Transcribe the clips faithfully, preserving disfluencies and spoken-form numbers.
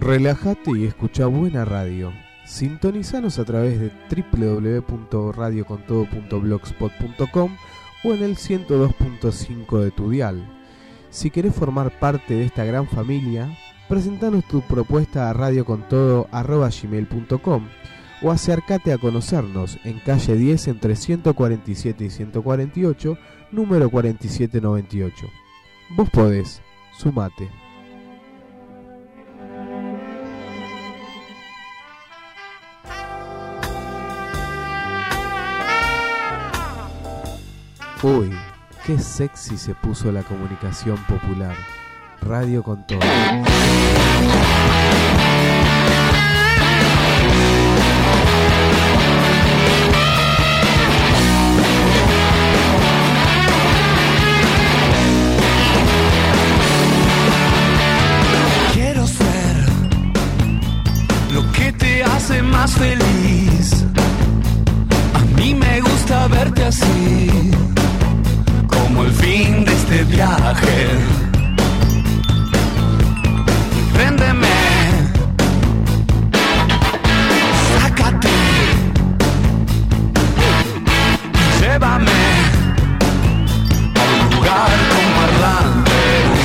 Relájate y escucha buena radio. Sintonizanos a través de doble u doble u doble u punto radio con todo punto blogspot punto com o en el ciento dos punto cinco de tu dial. Si querés formar parte de esta gran familia, presentanos tu propuesta a radiocontodo arroba gmail punto com o acércate a conocernos en calle diez entre ciento cuarenta y siete y ciento cuarenta y ocho, número cuarenta y siete noventa y ocho. Vos podés, sumate. Uy, qué sexy se puso la comunicación popular. Radio con todo. Quiero ser lo que te hace más feliz. A mí me gusta verte así, como el fin de este viaje. Préndeme, sácate y llévame a un lugar con parlantes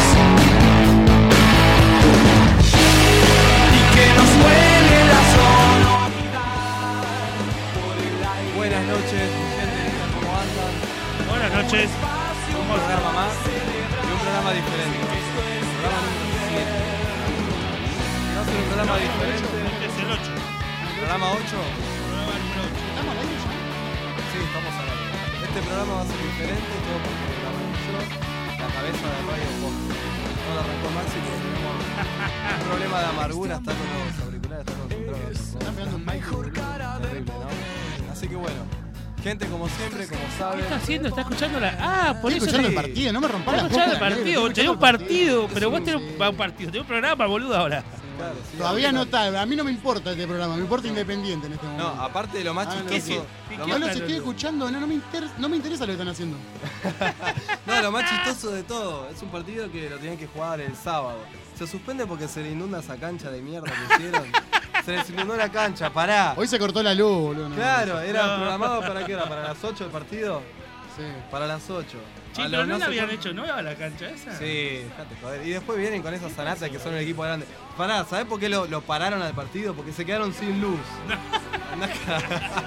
y que nos huele la sonoridad por el aire. Buenas noches, gente, ¿cómo andan? Buenas noches. Un programa más y un programa diferente. Programa número siete. Va a ser un programa diferente. Es el ocho. Programa ocho. Programa número ocho. ¿Estamos al aire ya? Sí, estamos al aire. Este programa va a ser diferente, todo porque lo arranco yo, la cabeza de Radio Post. No lo arrancó Maxi porque tenemos un problema de amargura, está con los auriculares, está concentrado. Está pegando un mic terrible, ¿no? Así que bueno. Gente, como siempre, como saben. ¿Qué está haciendo? ¿Está escuchando la.? Ah, por Estoy eso. escuchando te- el partido, no me rompas Está la escuchando el boca, partido. negro, Vos estoy tenés un escuchando el partido, pero vos Sí, tenés sí. un, va, un partido. Tenés un programa, boludo, ahora. Claro, sí, Todavía ahorita- no está, a mí no me importa este programa, me importa Independiente en este momento. No, aparte de lo más Ah, no, chistoso. ¿qué- lo qué- No más- los estoy escuchando, no, no, me inter- no me interesa lo que están haciendo. No, lo más chistoso de todo, es un partido que lo tienen que jugar el sábado. Se suspende porque se le inunda esa cancha de mierda que hicieron. Se les inundó la cancha, pará. Hoy se cortó la luz, boludo. no. Claro, era No. programado para qué era, para las ocho el partido. Sí. Para las ocho. Sí, A pero los no no la sé habían cuánto- hecho nueva la cancha esa. Sí, dejate joder. Y después vienen con esas sanatas que son el equipo grande. Pará, ¿sabés por qué lo, lo pararon al partido? Porque se quedaron sin luz. Andá acá.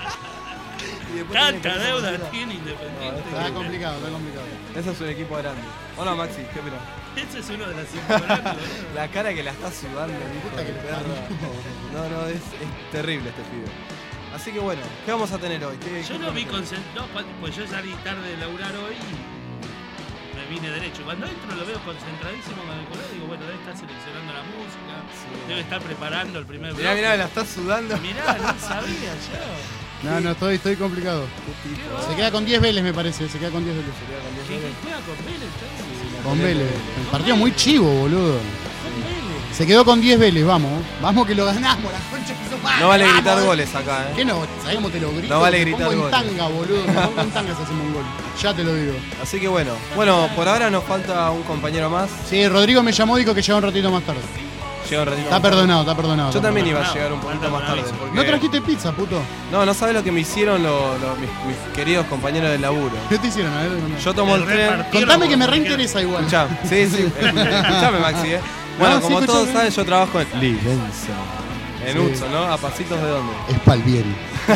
Y después tienen que Tanta hacer deuda esa tiene No, Independiente. Está complicado, está complicado. Ese es un equipo grande. ¿O no, Maxi? ¿Qué opinas? Ese es uno de las importantes. La cara que la está sudando, hijo Puta que de le perra. No, no, es, es terrible este pibe. Así que bueno, ¿qué vamos a tener hoy? ¿Qué- Yo qué no vi vamos a tener? concentrado, pues yo salí tarde de laburar hoy y me vine derecho. Cuando entro lo veo concentradísimo con el color, digo, bueno, debe estar seleccionando la música, debe estar preparando el primer Mirá, bloque. mirá, la está sudando. Mirá, no sabía yo. No, no, estoy, estoy complicado. Qué tipo. Se queda con diez Vélez, me parece, se queda con diez Vélez. ¿Qué qué juega con Vélez? entonces? Con Vélez. El partido muy chivo, boludo. Con Vélez. Se quedó con diez Vélez, vamos. Vamos que lo ganamos, la concha que hizo mal. No vale Vamos. gritar goles acá, eh. ¿Qué no? ¿Sabés cómo te lo grito? No vale Me gritar pongo en goles. tanga, boludo. Me pongo en tanga si hacemos un gol. Ya te lo digo. Así que bueno. Bueno, por ahora nos falta un compañero más. Sí, Rodrigo me llamó y dijo que llega un ratito más tarde. Llega un ratito. Está más tarde. perdonado, está perdonado. Yo está también perdonado. iba a llegar un poquito Falta más tarde. aviso. Porque... ¿No trajiste pizza, puto? No, no sabes lo que me hicieron los, los- mis, mis queridos compañeros del laburo. ¿Qué te hicieron? A ver, Yo tomo el El tren. repartido. Contame que me reinteresa igual. Escuchá, sí, sí, escuchame Maxi, eh. Bueno, No, sí, como todos escuchame. saben, yo trabajo en Livenza. En Sí. Hudson, ¿no? A pasitos de dónde. Es Palvieri.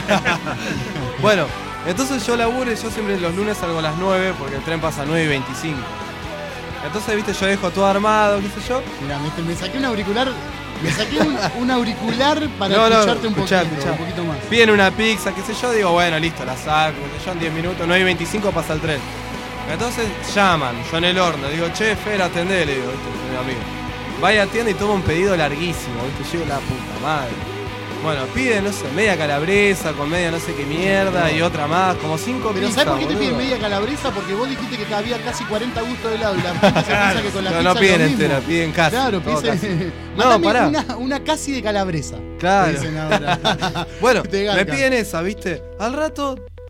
Bueno, entonces yo laburo y yo siempre los lunes salgo a las nueve porque el tren pasa a nueve y veinticinco. Entonces, viste, yo dejo todo armado, qué sé yo. Mirá, me, me saqué un auricular. Me saqué un, un auricular para No, no, escucharte un escuchá, poquito, escuchá. un poquito más. Piden una pizza, qué sé yo, digo, bueno, listo, la saco, qué sé yo, en diez minutos, nueve y veinticinco pasa el tren. Entonces llaman, yo en el horno, digo, che, Fer, atendé, le digo, viste, mi amigo. Vaya a tienda y toma un pedido larguísimo, viste, llego la puta madre. Bueno, pide, no sé, media calabresa con media no sé qué mierda y otra más, como cinco Pero pizzas, ¿sabes por qué te boludo. piden media calabresa? Porque vos dijiste que había casi cuarenta gustos de helado y la gente se piensa que con la No, pizza no piden es lo mismo. entera, piden casi. Claro, todo piden. casi. No, Mándame pará. Una, una casi de calabresa. Claro. Dicen ahora. Bueno, Te me garcan. piden esa, ¿viste? Al rato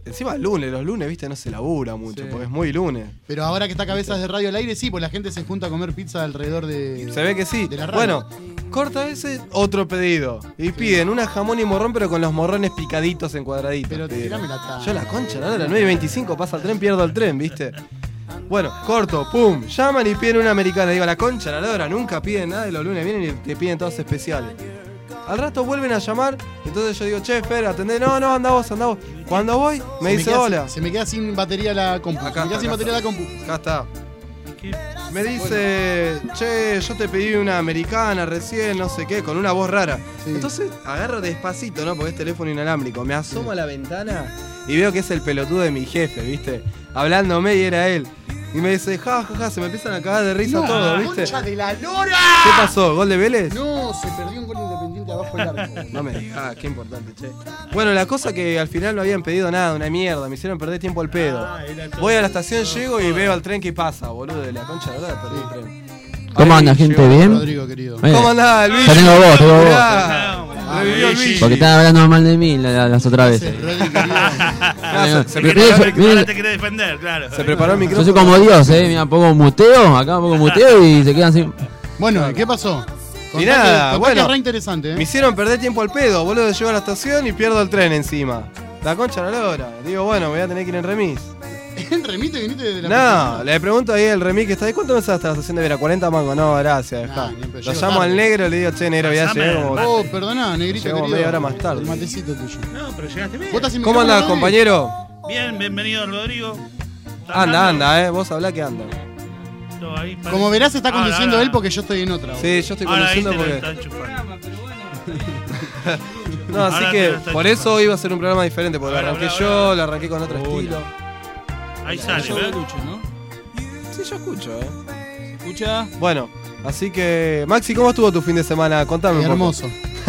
encima lunes, los lunes, viste, no se labura mucho, Sí. porque es muy lunes. Pero ahora que está Cabezas de Radio al aire, sí, pues la gente se junta a comer pizza alrededor de. Se ve que sí. de la radio. Bueno, corta ese, otro pedido. Y piden una jamón y morrón, pero con los morrones picaditos en cuadraditos. Pero pidieron. tirame la tapa. Yo la concha, ¿no? A las nueve y veinticinco pasa el tren, pierdo el tren, ¿viste? Bueno, corto, pum, llaman y piden una americana. Digo, la concha, la lora, nunca piden nada y los lunes vienen y te piden todos especiales. Al rato vuelven a llamar, entonces yo digo, che, Fer, atendé, no, no, anda vos, anda vos. Cuando voy, me Se dice queda hola. sin- se me queda sin batería la compu. Acá se me queda está, sin acá batería la compu. Acá está. ¿Qué? Me dice, che, yo te pedí una americana recién, no sé qué, con una voz rara. Sí. Entonces agarro despacito, ¿no? Porque es teléfono inalámbrico. Me asomo a la ventana y veo que es el pelotudo de mi jefe, ¿viste? Hablándome y era él. Y me dice, ja, ja, ja, se me empiezan a cagar de risa No, todo, ¿viste? ¡Concha de la lora! ¿Qué pasó? ¿Gol de Vélez? No, se perdió un gol independiente abajo del arco. No me digas, qué importante, che. Bueno, la cosa que al final no habían pedido nada, una mierda, me hicieron perder tiempo al pedo. Ah, era todo- Voy a la estación, llego y veo al tren que pasa, boludo, de la concha de la lora, perdí el tren. ¿Cómo Ahí anda, gente? llegó. ¿Bien? Rodrigo, querido. Eh, ¿Cómo andás, Luis? Ya tengo vos, tengo vos. Mirá, Ah, revivió el Luigi. Porque estaban hablando mal de mí la- la- las otras veces. Rodrigo, querido. Ah, se- se Mira, preparó el mira, mic- Ahora te querés defender, claro. Se preparó el Yo micrófono. soy como Dios, eh. Mira, pongo muteo, acá pongo muteo y se quedan sin. Bueno, ¿qué pasó? Contá nada, que- contá bueno. que es re interesante, ¿eh? Me hicieron perder tiempo al pedo, boludo. Llego a la estación y pierdo el tren encima. La concha de la lora. Digo, bueno, me voy a tener que ir en remis. ¿En remite viniste desde la No, oficina? le pregunto ahí al remis que está ahí. ¿Cuánto me sale hasta la estación de Vera? cuarenta mangos. No, gracias, Nah, dejá. ni en pedo, Lo llego llamo tarde. al negro y le digo, che, negro, voy a Pasame llegar el como. mate. Oh, perdoná, negrito, Llegamos querido. media hora más tarde. El matecito tuyo. No, pero llegaste bien. ¿Vos estás sin ¿Cómo micrófono, andás, Rodri? compañero? Bien, bienvenido, Rodrigo. ¿Estás Anda, hablando? anda, eh. Vos hablá que anda. No, ahí parece- Como verás, está Ahora, conduciendo ahora. él porque yo estoy en otra. Sí, yo estoy Ahora ahí conduciendo te lo porque. está enchufando. No, así Ahora te que lo está por enchufando. eso iba a ser un programa diferente, porque lo Ahora, arranqué ahora, yo, ahora. lo arranqué con otro estilo. Ahí sale, ¿ves? Sí, yo escucho, eh. Escucha. Bueno, así que. Maxi, ¿cómo estuvo tu fin de semana? Contame un poco. Hermoso.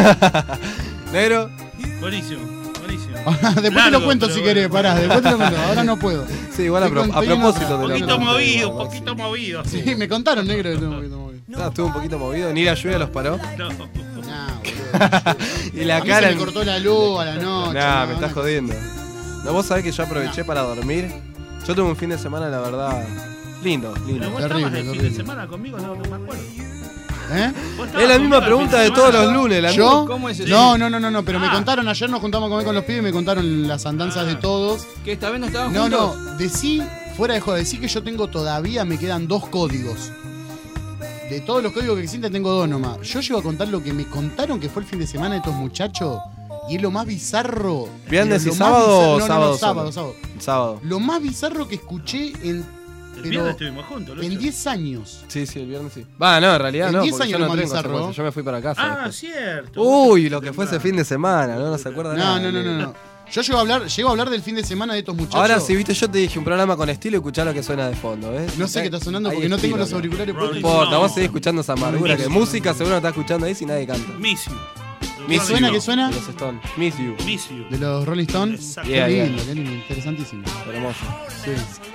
Negro. Buenísimo, buenísimo. Después te Largo, lo cuento pero si bueno. querés, pará, después te lo cuento. Ahora no puedo. Sí, igual a, Estoy pro- con- a estoy en propósito otra. de Un lo poquito que- movido, un poquito movido. Sí, me contaron, negro, que estuve un poquito movido. Ah, estuvo un poquito movido, ni la lluvia los paró. No. Nah, boludo. Y la a mí cara. se me cortó la luz a la noche. Nah, no, me estás no. jodiendo. No, vos sabés que yo aproveché para dormir. Yo tuve un fin de semana, la verdad, lindo, Pero lindo. vos Terrible, estabas el fin de terrible. semana conmigo, no, no me acuerdo. ¿Eh? Vos estabas Es la misma conmigo el pregunta fin de todos semana. los lunes. La ¿Yo? misma- ¿Cómo es eso? No, no, no, no, no, pero me Ah. contaron, ayer nos juntamos a comer con los pibes y me contaron las andanzas de todos. ¿Que esta vez no estaban No, juntos? no, decí, fuera de joda, decí que yo tengo todavía, me quedan dos códigos. De todos los códigos que existen tengo dos nomás. Yo llego a contar lo que me contaron que fue el fin de semana de estos muchachos y es lo más bizarro. ¿Viernes pero y lo más sábado bizarro- o no, no, sábado no, sábado, solo? sábado. Sábado. Lo más bizarro que escuché en, El pero viernes estuvimos juntos, Lucho. en diez años. Sí, sí, el viernes sí. Va, no, en realidad En no, diez porque yo años no lo más tengo bizarro. consecuencias. Yo me fui para casa. Ah, después. cierto. Uy, lo que fue ese fin de semana, no, no se acuerda No, nada. no, no, no, no. Yo llego a hablar, llego a hablar del fin de semana de estos muchachos. Ahora sí, viste, yo te dije un programa con estilo y escuchá lo que suena de fondo, ¿ves? No sé qué está sonando Hay porque no tengo estilo los acá. auriculares No puestos. importa, No. vos seguís escuchando esa amargura que música seguro no está escuchando ahí si nadie canta. Miss you. Miss ¿Qué suena? You, ¿Qué suena? de Los Stones. Miss You. Miss you. De los Rolling Stones. Exacto. Yeah, Qué yeah. lindo, qué lindo, interesantísimo. Hermoso. Sí.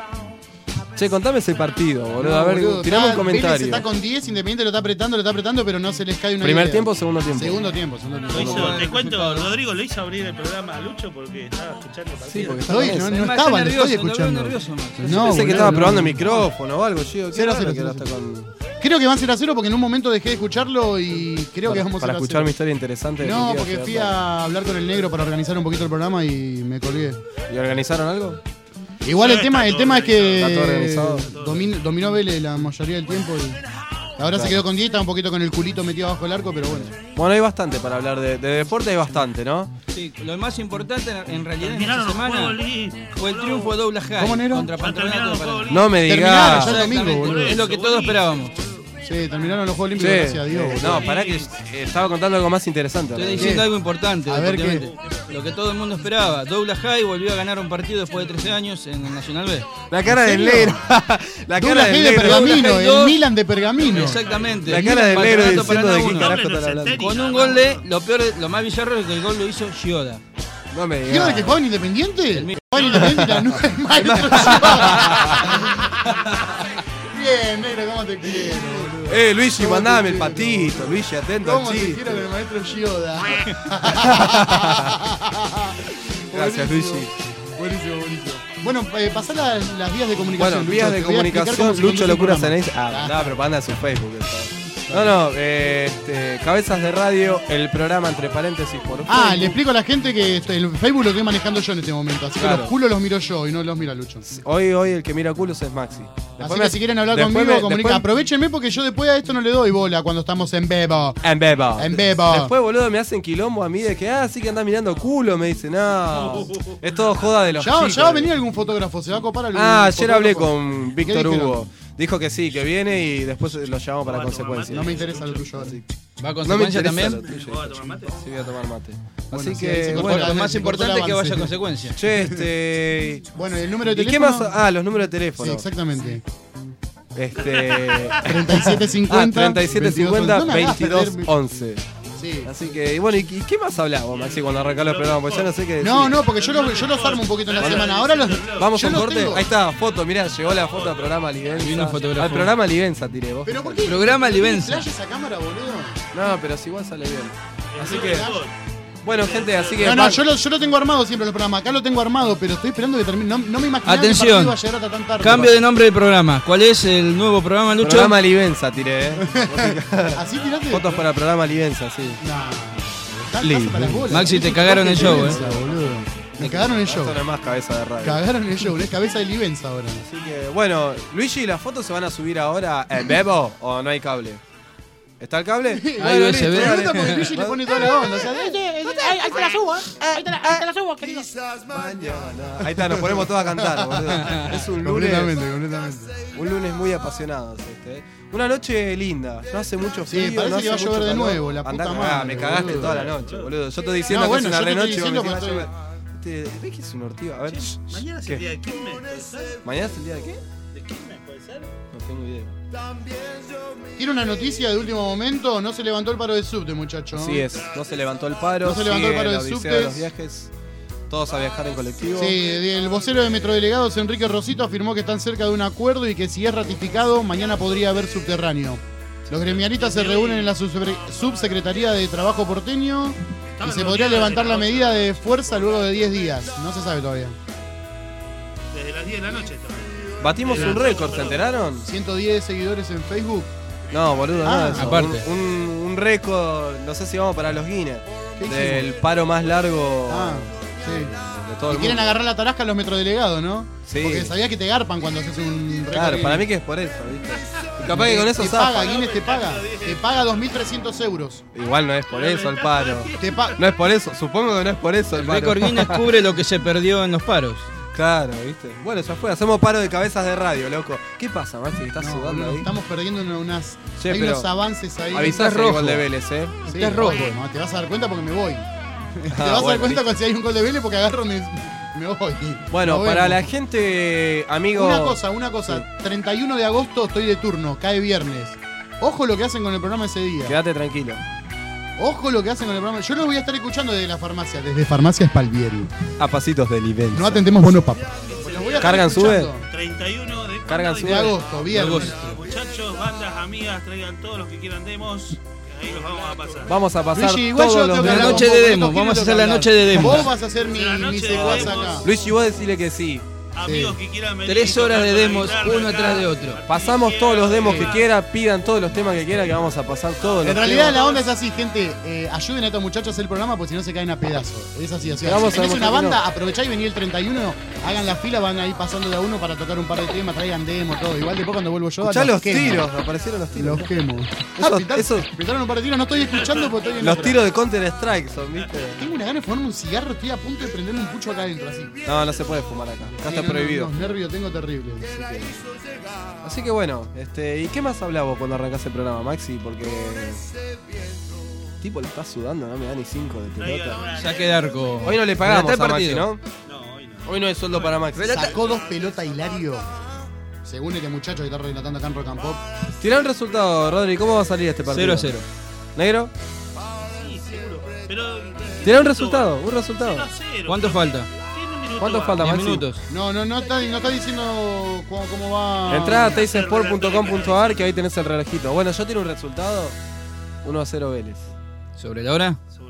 Che, contame ese partido, boludo. A No, ver, boludo, tirame está- un Vélez comentario. está con diez, Independiente lo está apretando, lo está apretando, pero no se les cae una ¿Primer idea. tiempo o segundo tiempo? Segundo tiempo, segundo Lo tiempo. hizo- bueno, te el cuento, resultado. Rodrigo lo hizo abrir el programa a Lucho porque estaba escuchando el partido. Sí, porque está Estoy, con no, ese. no Me estaba, hace lo estoy nervioso, lo veo escuchando. nervioso, Max. No, Pensé boludo, que estaba no. probando el micrófono o algo, chico. Qué Cero, raro cero, que cero, no está con... Creo que van cero a cero porque en un momento dejé de escucharlo y creo que para, vamos para cero a escuchar cero. mi historia interesante. No, definitiva, porque llegar fui tarde. a hablar con el negro para organizar un poquito el programa y me colgué. ¿Y organizaron algo? Igual el Está tema, el todo tema es que Está todo organizado. domin- dominó Vélez la mayoría del tiempo y ahora se quedó con diez, está un poquito con el culito metido abajo del arco, pero bueno. Bueno, hay bastante para hablar de, de deporte, hay bastante, ¿no? Sí, lo más importante en realidad en Terminaron esta los semana Juegos Olímpicos, fue el boludo. triunfo de Douglas High ¿Cómo, negro? contra Ya Patronato terminaron los para- Juegos No me Terminaron, digas. ya el domingo, Exactamente, boludo. es lo que todos esperábamos. Sí, terminaron los Juegos Sí. Olímpicos, gracias a Dios. Eh, boludo. no, pará que eh, estaba contando algo más interesante. Estoy ¿no? diciendo ¿Qué? algo importante, A ver, deportivamente. Lo que todo el mundo esperaba. Douglas High volvió a ganar un partido después de trece años en el Nacional B. La cara del ¿En serio? negro. La cara Douglas del High de negro. Pergamino, Douglas High el dos. Milan de Pergamino. Exactamente. La cara del negro Patronato diciendo Paraná de qué uno. carajo No, están pero hablando. Con un gol de, lo peor, lo más bizarro es que el gol lo hizo Gioda. No me ¿Qué hora que digas. juega en Independiente? El mismo. Juega en Independiente y la nueve maestro Bien, negro, ¿cómo te quiero, boludo? Eh, Luigi, ¿Cómo mandame te el quiero? patito. Luigi, atento al ¿Cómo te chiste. quiero con el maestro Gioda? Gracias, Buenísimo. Luigi. Buenísimo, buenísimo. Bueno, eh, pasá la- las vías de comunicación. Bueno, Lucho, vías te de voy a explicar comunicación, cómo se Lucho conduce el Locuras en programa. Instagram. Ah, Ah. no, propaganda de su Facebook. eso. No, no, eh, este, Cabezas de Radio, el programa entre paréntesis por Ah, Facebook. le explico a la gente que esto- el Facebook lo estoy manejando yo en este momento. Así que Claro. los culos los miro yo y no los mira Lucho. Hoy, hoy el que mira culos es Maxi. Así que si quieren hablar después conmigo, me- comunica. después- Aprovechenme porque yo después a esto no le doy bola cuando estamos en bebo. En bebo. En bebo. Después, boludo, me hacen quilombo a mí de que, ah, sí que andás mirando culo. Me dicen, no. Es todo joda de los Ya, chicos. ya va a venir algún fotógrafo, se va a copar algún Ah, ayer hablé fotógrafo. con ¿Qué Víctor dijeron? Hugo. Dijo que sí, que viene y después lo llamamos para consecuencias. No me interesa lo tuyo ahora. ¿Va a No me consecuencia interesa también? lo tuyo. ¿Vos vas a tomar mate? Sí, voy a tomar mate. Bueno, Así sí, ahí se que, cortó bueno. la- Lo más se cortó importante el es que vaya a avance. consecuencia. Che, este. Bueno, el número de ¿Y qué teléfono. más? Ah, los números de Sí, teléfono. exactamente. Este. treinta y siete cincuenta. Ah, treinta y siete cincuenta, No me hagas veintidós perder- once. Sí. Así que, y bueno, ¿y, y qué más hablás vos, Maxi, cuando arrancás los programas? Pues ya no sé qué decir. No, no, porque yo los, yo los armo un poquito en la Bueno. semana. Ahora los. Vamos yo a un los corte. tengo. Ahí está, foto, mirá, llegó la foto al programa Livenza. Vino un fotógrafo. Al programa Livenza tiré vos. Pero ¿por qué? Programa ¿por qué Livenza. flash esa cámara, boludo? No, pero si igual sale bien. Así El que, fútbol. bueno, gente, así que. No, no, va- yo lo, yo lo tengo armado siempre el programa. Acá lo tengo armado, pero estoy esperando que termine. No, no me imaginaba Atención. que el partido iba a llegar hasta tan tarde. Cambio de nombre del programa. ¿Cuál es el nuevo programa, Lucho? Programa Livenza tiré, eh. ¿Así tiraste? Fotos para el programa Livenza, sí. Nah. Está- Lindo. pasa para las bolas. Maxi, Es te un cagaron toque el de show, Livenza, boludo. Me cagaron el show. Esto no es más cabeza de radio. Cagaron el show. Es cabeza de Livenza ahora. Así que, bueno, Luigi, ¿las fotos se van a subir ahora en Bebo o no hay cable? ¿Está el cable? Ahí Me U S B. pregunta porque Luigi le pone toda la onda. O sea, Ahí, ahí te la subo, ¿eh? Ahí te la, ahí te la subo, querido. Ahí está, nos ponemos todos a cantar, boludo. Es un lunes, completamente, completamente. un lunes muy apasionado este. ¿eh? Una noche linda, no hace mucho Sí, frío. parece no que va a hace llover mucho de calor. nuevo, la puta Andá, madre, ah, me cagaste boludo. toda la noche, boludo. Yo te estoy diciendo No, que bueno, es una yo te estoy renoche. diciendo me que tirás estoy- llover. Este, ¿Ves que es un ortigo? A ver, Mañana es ¿qué? el día de Quilmes, ¿puede ser? ¿Mañana es el día de qué? ¿De Quilmes, puede ser? No tengo idea. Tiene una noticia de último momento. No se levantó el paro de subte, muchacho. Así es, no se levantó el paro. No se levantó el sigue paro la de odisea subtes. de los viajes. Todos a viajar en colectivo. Sí, el vocero de Metrodelegados, Enrique Rosito, afirmó que están cerca de un acuerdo y que si es ratificado, mañana podría haber subterráneo. Los gremialistas se reúnen en la subsecre- subsecretaría de Trabajo porteño y se podría levantar la medida de fuerza luego de diez días. No se sabe todavía. Desde las diez de la noche también. Batimos un récord, ¿se enteraron? ciento diez seguidores en Facebook. No, boludo, Ah, no eso. aparte. Un, un, un récord, no sé si vamos para los Guinness. ¿Qué Del hicimos? paro más largo Ah, sí. de todo Y el quieren mundo. agarrar la tarasca a los metrodelegados, ¿no? Sí. Porque sabías que te garpan cuando haces un récord. Claro, que- para mí que es por eso, ¿viste? Y capaz que con eso te zafa. paga, Guinness te paga. Te paga dos mil trescientos euros. Igual no es por eso el paro. Te pa- No es por eso, supongo que no es por eso el El paro. récord Guinness cubre lo que se perdió en los paros. Claro, ¿viste? Bueno, ya fue, hacemos paro de cabezas de radio, loco. ¿Qué pasa, Maxi? ¿Estás No, sudando boludo, ahí? estamos perdiendo una- unas. Che, hay pero unos avances ahí. Avisás Está el rojo. gol de Vélez, ¿eh? Sí, Está rojo. obvio, no, te vas a dar cuenta porque me voy. te vas a bueno, dar cuenta listo. cuando si hay un gol de Vélez porque agarro me, me voy. Bueno, Nos para vemos. la gente, amigo. Una cosa, una cosa. treinta y uno de agosto estoy de turno, cae viernes. Ojo lo que hacen con el programa ese día. Quédate tranquilo. Ojo lo que hacen con el programa. Yo lo voy a estar escuchando desde la farmacia, desde Farmacia Spalvieri. A pasitos del evento. No atendemos bonos papá. Los voy a estar ¿Cargan, escuchando treinta y uno de, Cargan ¿cuándo? su- De agosto, viernes. Muchachos, bandas, amigas, traigan todos los que quieran demos. Que ahí los vamos a pasar. Vamos a pasar Luigi, igual yo todos tengo los que La hablar demos. noche con de vos, demos, ¿quién vamos a tengo hacer que la hablar? noche de demos. Vos vas a ser mi, La noche mi de secuaz demos. acá. Luigi, vos decirle que sí. Amigos que quieran venir. Tres y horas tocar de con la demos, guitarra uno acá, atrás de otro. Martín Pasamos quiera, todos los demos que va. quiera, pidan todos los temas que quiera, que vamos a pasar todos los En realidad temas. la onda es así, gente. Eh, ayuden a estos muchachos a hacer el programa porque si no se caen a pedazos. Es así, así. Pero vamos Si a tenés una demostrar que banda, aprovechá y vení el treinta y uno, hagan la fila, van ahí pasando de a uno para tocar un par de temas, traigan demo, todo. Igual después cuando vuelvo yo, Escuchá los quemo. tiros, aparecieron los tiros. Los quemo. Eso- Ah, pintar- eso- pintaron un par de tiros, no estoy escuchando porque estoy en Los otra. tiros de Counter Strike son, ¿viste? Tengo una gana de fumarme un cigarro, estoy a punto de prenderme un pucho acá adentro, así. No, no se puede fumar acá. Acá Sí, está no, prohibido. Los nervios tengo terribles. Así que bueno, este, ¿y qué más hablabas cuando arrancás el programa, Maxi? Porque. Tipo le está sudando, no me da ni cinco de Traigan pelota. una- Saque de arco. Hoy no le pagamos Relata a el Maxi, partido. ¿no? No, hoy no. Hoy no hay sueldo para Maxi. Sacó dos pelotas Hilario. Según este muchacho que está relatando acá en Rock and Pop. Tirá un resultado, Rodri, ¿cómo va a salir este partido? cero a cero. ¿Negro? Sí, seguro. Pero. Tirá un resultado, un resultado. cero a cero. ¿Cuánto falta? Tiene un minuto ¿Cuánto más. falta, diez Maxi? minutos. No, no, no está, no está diciendo cómo, cómo va. Entrá a teisesport punto com punto a r que ahí tenés el relojito. Bueno, yo tiro un resultado. uno a cero Vélez. ¿Sobre la hora? Sobre la hora.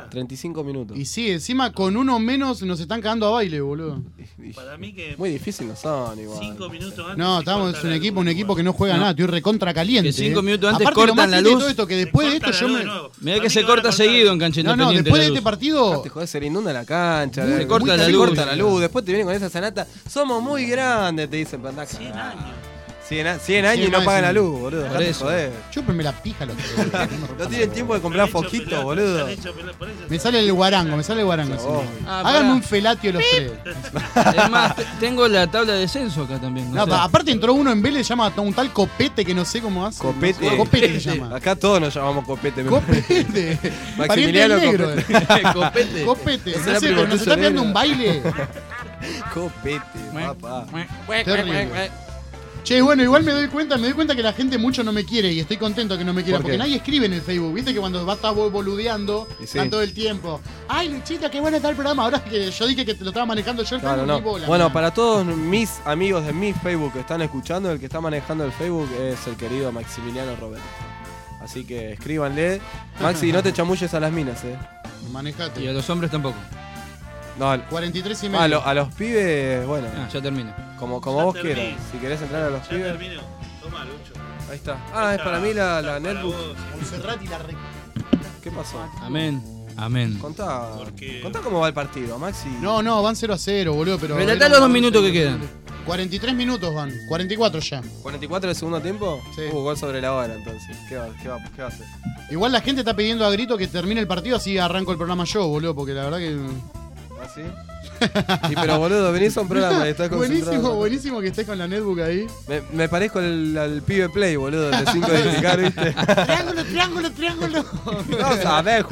hora. treinta y cinco minutos. Y sí, encima con uno menos nos están cagando a baile, boludo. Para mí que Muy difícil no son igual. cinco minutos antes. No, se estamos corta un la equipo, luz, un equipo que no igual. juega No. nada, estoy recontra caliente. Que cinco eh. minutos antes Aparte, lo cortan más la triste de luz. todo esto, que Se después de corta esto la yo luz me. de nuevo. Mirá Para que mí se van a corta cortar- seguido en Cancha No, no, Independiente. después de la este luz. partido. Te joder, se le inunda la cancha. Muy- se corta corta la se luz. corta la luz. Después te vienen con esa sanata. Somos muy grandes, te dicen. Andá a cien cagar. años. cien a- cien años y cien no más, pagan la sí. luz, boludo. Por Dejate eso. joder. Chúpenme la pija los que. No tienen tiempo de comprar Están hechos foquitos, pelota, boludo. están hechos pelota, por eso Me se- sale el guarango, me sale el guarango. Sí, sí. obvio. Ah, Háganme pará. un felatio los tres. Es más, te- tengo la tabla de descenso acá también. No, o sea, pa- aparte entró uno en Vélez, se llama un tal Copete que no sé cómo hace. Copete. No, Copete se llama. Acá todos nos llamamos copete. me parece. Copete. Maximiliano Pariente del negro. Copete. Copete. Ese No era sé, primo pero nos tuyo, está pegando negro. un baile. Copete, papá. Terrible. Che, bueno, igual me doy cuenta, me doy cuenta que la gente mucho no me quiere y estoy contento que no me quiera, ¿Por porque qué? nadie escribe en el Facebook. Viste que cuando va a estar boludeando, Y sí. están todo el tiempo. Ay, Luchita, qué bueno está el programa. Ahora que yo dije que te lo estaba manejando yo el Claro, Facebook, no. ni bola, Bueno, man. para todos mis amigos de mi Facebook que están escuchando, el que está manejando el Facebook es el querido Maximiliano Roberto. Así que escríbanle. Maxi, no te chamulles a las minas, eh. Manejate. Y a los hombres tampoco. No, al- cuarenta y tres y medio. a, lo- a los pibes, bueno, Ah, ya termina. como, como Ya vos terminé. quieras. Si querés entrar a los Ya pibes, terminó. Toma, Lucho. ahí está. Ah, es para mí la, la Para netbook. vos. Montserrat y la re- ¿Qué pasó? Amén. Amén. Contá, Porque- contá cómo va el partido, Maxi. No, no, van cero a cero, boludo, pero. Relatá era- los dos minutos que quedan. cuarenta y tres minutos van. cuarenta y cuatro ya. ¿cuarenta y cuatro del segundo tiempo? Sí. Uh, gol sobre la hora entonces. ¿Qué va, qué va, qué va a hacer? Igual la gente está pidiendo a grito que termine el partido, así arranco el programa yo, boludo, porque la verdad que. ¿Ah, sí? Y pero boludo, venís a un programa y estás concentrado. Buenísimo, buenísimo que estés con la netbook ahí. Me, me parezco al, al pibe Play, boludo, de cinco de explicar, ¿viste? Triángulo, triángulo, triángulo. No sabés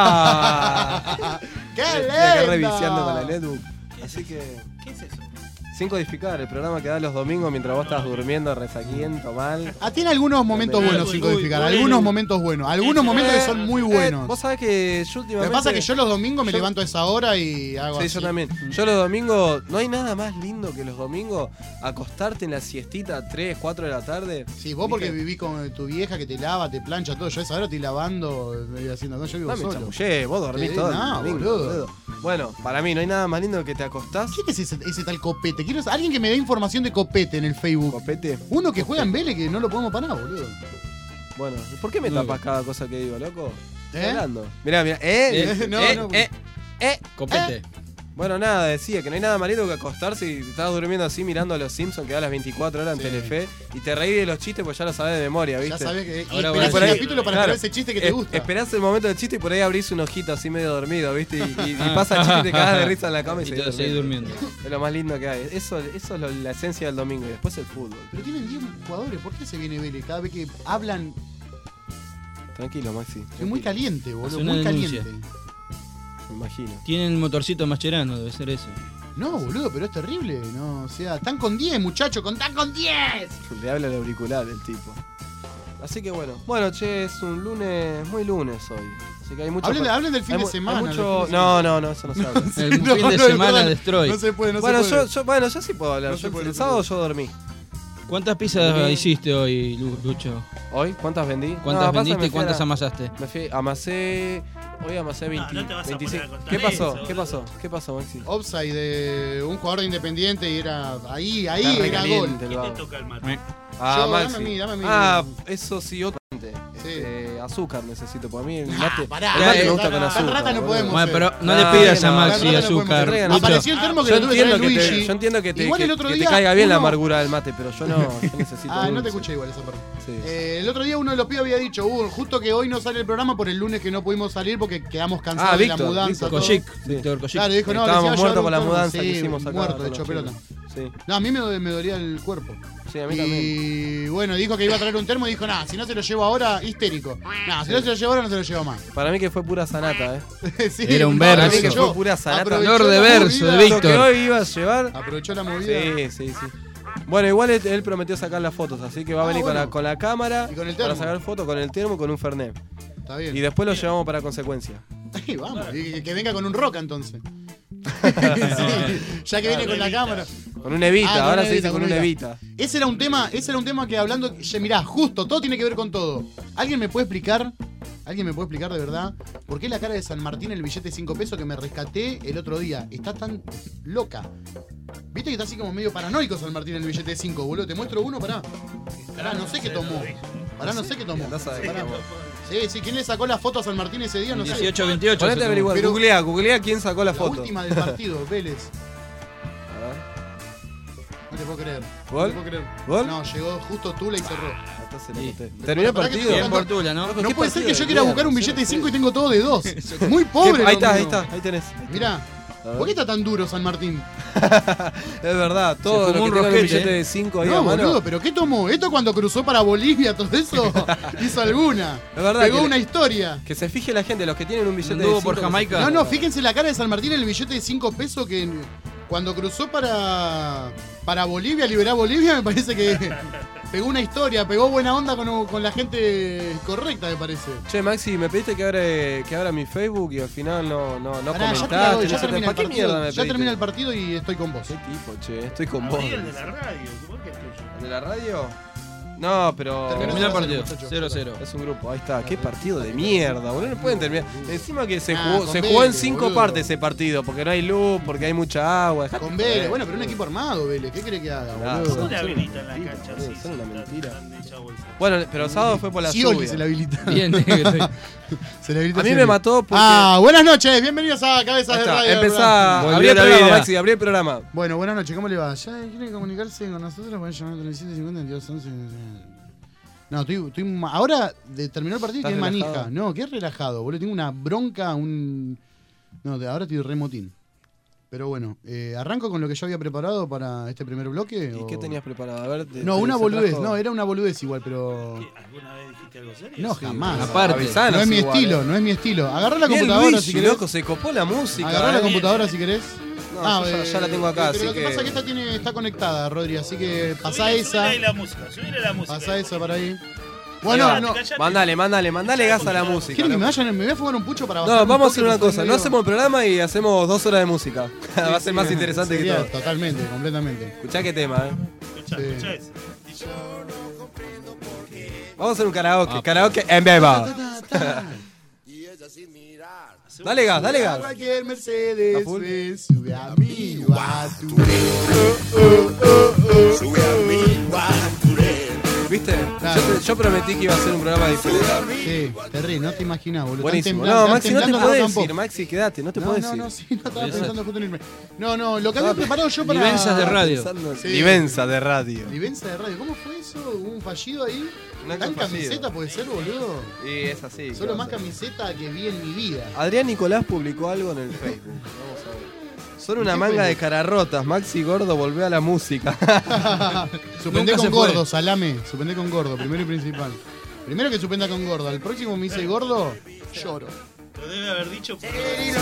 jugar. ¡Qué Estoy acá lindo! revisando con la netbook. Así que. ¿Qué es eso? Sin codificar, el programa que da los domingos mientras vos estás durmiendo, resaquiento, mal. Ah, tiene algunos momentos Uy, buenos uy, sin codificar. uy, Algunos uy. momentos buenos. Algunos momentos que son muy Eh, buenos. vos sabés que yo Lo últimamente. que pasa es que yo los domingos me yo- levanto a esa hora y hago Sí, así. yo también. Yo los domingos, no hay nada más lindo que los domingos acostarte en la siestita a tres, cuatro de la tarde. Sí, vos porque ¿Viste? vivís con tu vieja que te lava, te plancha todo. Yo a esa hora estoy lavando, y haciendo todo. Yo vivo No me solo. chamullé, vos dormís Sí, todo el no, domingo, boludo. boludo. Bueno, para mí no hay nada más lindo que te acostás. ¿Quién es ese, ese tal Copete? Quiero alguien que me dé información de Copete en el Facebook. Copete. Uno que juega en Vélez que no lo podemos parar, boludo. Bueno, ¿por qué me No. tapas cada cosa que digo, loco? Estoy ¿Eh? hablando. Mirá, mirá. ¿Eh? Eh, no, eh, no. eh, eh. Copete. Bueno, nada, decía que no hay nada más lindo que acostarse y estás durmiendo así mirando a los Simpsons que da las veinticuatro horas en Sí. Telefe y te reís de los chistes pues ya lo sabés de memoria, ¿viste? Ya sabés que. Y Ahora esperás voy el a- capítulo para claro. esperar ese chiste que te Es- gusta. Esperás el momento del chiste y por ahí abrís un ojito así medio dormido, ¿viste? Y, y- y pasa el chiste y te cagas de risa en la cama y, Y seguís te seguís durmiendo. durmiendo. Es lo más lindo que hay. Eso, eso es lo- la esencia del domingo y después el fútbol. Pero tienen diez jugadores, ¿por qué se viene Vélez? Cada vez que hablan, Tranquilo, Maxi. es muy tranquilo, caliente, boludo, Hace una muy denuncia. caliente. Me imagino. Tienen el motorcito mascherano, debe ser eso. No, boludo, pero es terrible, no, o sea, están con diez, muchachos, con tan con diez. Le habla el auricular el tipo. Así que bueno. Bueno, che, es un lunes, muy lunes hoy. Así que hay mucho. Hablen, hablen del fin hay de mu- hay semana. mucho- del fin de No, no, no, eso no se habla. El No, fin de no, semana perdón. destroy. No se puede, no bueno, se puede. yo, yo, bueno, yo sí puedo hablar. No Yo se el- puede, el no se sábado puede. yo dormí. ¿Cuántas pizzas Sí. hiciste hoy, Lu- Lucho? ¿Hoy? ¿Cuántas vendí? ¿Cuántas No, pasa, vendiste me y fui a cuántas la- amasaste? Me fui, amasé. Hoy amasé No, veinte, no te vas a poner veinticinco. a contar ¿Qué pasó? eso, ¿Qué pasó? boludo. ¿Qué pasó, Maxi? Offside de un jugador de Independiente y era ahí, ahí Está era recaliente gol. el ¿Quién te vago. toca el mate? Ah, Yo, Maxi. dame a mí, dame a mí. Ah, eso sí, otro. Sí. Este, azúcar necesito, porque a mí el Ah, mate, pará, el mate eh, me gusta tan- con tan azúcar. rata no boludo. podemos Bueno, ser. pero no Ah, le pidas bien, a no, Maxi no, no, no azúcar. podemos ser. Lucho. Apareció el termo que Yo lo tuve que traer entiendo, que te, Luigi. yo entiendo que te, Igual que- el otro que te día caiga bien la uno- amargura del mate, pero yo no, yo necesito Ah, no dulce. te escuché igual esa parte. Sí. Eh, el otro día uno de los pibes había dicho, uh, justo que hoy no sale el programa por el lunes que no pudimos salir porque quedamos cansados Ah, de la Víctor, mudanza. Víctor todo. Kojic, Sí. Víctor Kojic. Claro, dijo, no, Estábamos les iba a muertos llevar por la un tono. mudanza Sí, que hicimos acá. muerto, todos hecho los pelota. chicos. Sí, No, a mí me, me dolía el cuerpo. sí, a mí también. Y bueno, dijo que iba a traer un termo y dijo, nada, si no se lo llevo ahora, histérico. Nah, si no se lo llevo ahora, no se lo llevo más. Para mí que fue pura sanata, eh. Sí, Era un no, verso. Para mí que aprovechó- fue pura sanata. aprovechó Flor de la verso movida. de Lo que Víctor. hoy ibas a llevar. Aprovechó la movida. Sí, sí, sí. Bueno, igual él, él prometió sacar las fotos, así que va a Ah, venir con, bueno. la, con la cámara Y con el para termo. sacar fotos con el termo con un Fernet. Está bien. Y después lo llevamos para consecuencia. Ahí vamos, y que venga con un roca entonces. Sí, ya que viene con la cámara. Con un Evita, Ah, con ahora un se dice Evita, con con un un Evita. Ese era un tema, ese era un tema que hablando, che, mirá, justo, todo tiene que ver con todo. ¿Alguien me puede explicar ¿Alguien me puede explicar de verdad por qué la cara de San Martín en el billete de cinco pesos que me rescaté el otro día está tan loca? ¿Viste que está así como medio paranoico San Martín en el billete de cinco, boludo? Te muestro uno, pará. Pará, no sé qué tomó. Pará, no sé qué tomó. Andás a ver qué Pará. tomó. Sí, sí, ¿quién le sacó la foto a San Martín ese día? No sé. dieciocho veintiocho. Ponete a averiguar, Pero- googlea, googlea quién sacó la La foto. última del partido, Vélez. A ver. No te puedo creer. ¿Gol? No te puedo creer. ¿Gol? No, llegó justo Tula y cerró. Ah, entonces la Sí. conté. ¿Terminó el Pará que partido? te Bien por Tula, ¿no? Loco, No ¿qué puede ser que partido yo de quiera mierda? buscar un billete de Sí, cinco y sí. tengo todo de dos. Muy pobre. ¿Qué? Ahí está, lo ahí mío. está, ahí tenés. Mirá, A ¿por qué ver. está tan duro San Martín? Es verdad, todo fumó lo que un tenga un rosquete, billete eh. de cinco ahí No, a mano. boludo, pero ¿qué tomó? ¿Esto cuando cruzó para Bolivia, todo eso? ¿Hizo alguna? Es verdad Pegó que- una historia. Que se fije la gente, los que tienen un billete de Anduvo cinco. por que se Jamaica. fijen. No, no, fíjense la cara de San Martín en el billete de cinco pesos que cuando cruzó para, para Bolivia, liberar Bolivia, me parece que pegó una historia, pegó buena onda con, con la gente correcta, me parece. Che, Maxi, me pediste que abra, que abra mi Facebook y al final no, no, no Pará, ya, te la comentaste. doy, ya no sé, termina ¿para el qué mierda partido, me ya pediste? termina el partido y estoy con vos. ¿Qué tipo, che? Estoy con vos. Abrí el de la radio. ¿Por qué es tuyo? ¿El de la radio? No, pero... Terminó Terminó el cero a partido. muchachos. cero cero. Es un grupo, ahí está. Qué partido de mierda, boludo. No pueden terminar. Encima que se Ah, jugó, con se jugó en Vélez, cinco boludo. partes ese partido, porque no hay luz, porque hay mucha agua. Dejate Con joder. Vélez, bueno, pero un equipo armado, Vélez. ¿Qué cree que haga, Claro, boludo? No le Son- habilitan la son- cancha son- así. son una tan- mentira. tan de esa bolsa. Bueno, pero sábado fue por la Scioli lluvia. se le habilita. Bien negro. Se le habilita A mí Scioli. me mató porque... Ah, buenas noches, bienvenidos a Cabezas Ahí de está, Radio. empezá. Volvió Abrí el la programa, vida. Maxi, abrí el programa. Bueno, buenas noches, ¿cómo le va? ¿Ya quieren comunicarse con nosotros? Pueden llamar al siete cincuenta, veintidós once. No, estoy, estoy ma- ahora de, terminó el partido y ¿Estás quedé manija. relajado? No, qué relajado, boludo. Tengo una bronca, un. No, de ahora estoy remotín. Pero bueno, eh, ¿arranco con lo que yo había preparado para este primer bloque? ¿Y o- qué tenías preparado? A ver, te- No, te- una se boludez. trajo- No, era una boludez igual, pero. ¿Qué? ¿Alguna vez dijiste algo serio? No, Sí. jamás. Aparte. Avisanos No es mi igual, estilo, eh. no es mi estilo. Agarrá la Bien, computadora Luigi, si querés. loco, se copó la música. Agarrá la eh. computadora si querés. No, yo ya, ya la tengo acá, pero así lo que, que... pasa es que esta tiene, está conectada, Rodri, así que pasá Subile- esa. subile ahí la música, subile la música. Pasá esa para ahí. Bueno, Callate, no. callate. Mándale, mándale, mándale gas a la música. ¿Quieren que ¿no? me vayan? Me voy a fumar un pucho para bajar No, un vamos a toque, hacer una porque cosa. estoy No medio- hacemos el programa y hacemos dos horas de música. Va a ser más Sí, interesante que sería todo. Totalmente, completamente. Escuchá qué tema, eh. Escuchá, Sí. escuchá eso. Vamos a hacer un karaoke. Karaoke en vivo. Dale gas, dale gas. Cualquier Mercedes ¿A full? me sube a mí o a tu ¿Viste? Claro. Yo, te- yo prometí que iba a hacer un programa diferente. Sí, te ríes, no te imaginas, boludo. Buenísimo. Están No, temblando- Maxi, no te están temblando podés los campos. ir. Maxi, quédate, no te No, podés no, ir. no, sí, no estaba pensando justo en irme. No, no, lo que había preparado yo para. Vivencias de radio. Pensando- Sí. Vivenza de radio. Vivencia de radio. ¿Cómo fue eso? ¿Hubo un fallido ahí? No, ¿Tan qué fallido. camiseta puede ser, boludo? Y es así. Solo ¿qué más va a ser? camiseta que vi en mi vida. Adrián Nicolás publicó algo en el Facebook. Vamos a ver. Son una ¿Qué manga de Facebook? cararrotas. Maxi Gordo, volvé a la música. Suspendé Nunca con se fue. gordo, salame. Suspendé con gordo, primero y principal. Primero que suspenda con gordo. Al próximo me dice gordo, lloro. Lo debe haber dicho por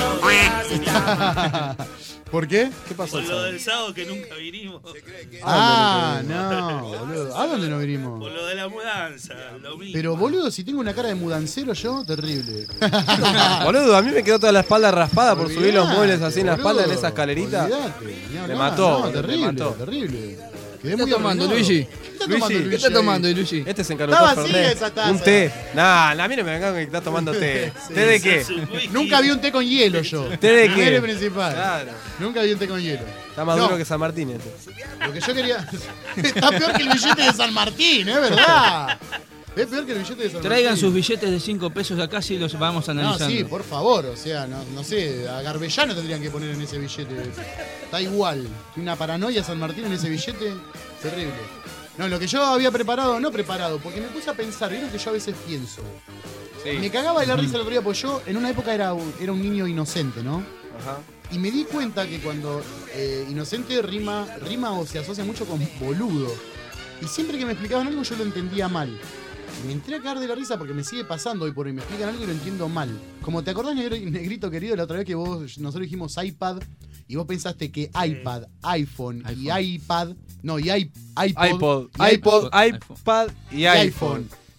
¿Por qué? ¿Qué pasó? por lo del sábado que nunca vinimos. Ah, no, boludo. ¿A dónde nos vinimos? Por lo de la mudanza, el domingo. Pero boludo, si tengo una cara de mudancero yo, terrible. Boludo, a mí me quedó toda la espalda raspada por subir los Olvidate, muebles así en la espalda en boludo, esa escalerita. olvidate, ni hablar, mató, no, boludo, terrible, me mató. terrible. Quedé ¿Qué está muy tomando, arruinado. Luigi? ¿Qué está tomando, Luigi, Luigi? ¿Qué está tomando, Luigi? Este se encargó Está de vacía Fernet. esa taza. Un té. Nah, nah, a mí no me vengan que está tomando té. Sí. ¿Té de qué? Es un whisky. Nunca vi un té con hielo yo. ¿Té de Primero y qué? principal. Claro. Nunca vi un té con hielo. Está más No, duro que San Martín este. Lo que yo quería. Está peor que el billete de San Martín, es verdad. Es peor que el billete de San Traigan sus Martín. billetes de cinco pesos de acá y los vamos No, analizando. sí, por favor, o sea, no, no sé, a Garbellano tendrían que poner en ese billete. Está igual. Tiene una paranoia San Martín en ese billete, terrible. No, lo que yo había preparado, no preparado, porque me puse a pensar, vieron que yo a veces pienso. Me Sí. cagaba de la risa el otro día, porque yo en una época era un, era un niño inocente, ¿no? Ajá. Y me di cuenta que cuando eh, inocente rima, rima o se asocia mucho con boludo. Y siempre que me explicaban algo yo lo entendía mal. Y me entré a cagar de la risa porque me sigue pasando hoy por hoy. Me explican algo y lo entiendo mal. Como te acordás, negro- negrito querido, la otra vez que vos, nosotros dijimos iPad y vos pensaste que iPad, iPhone, y iPhone. iPad, no, y i- iPod, iPod, y iPod, iPod, iPad y y iPhone.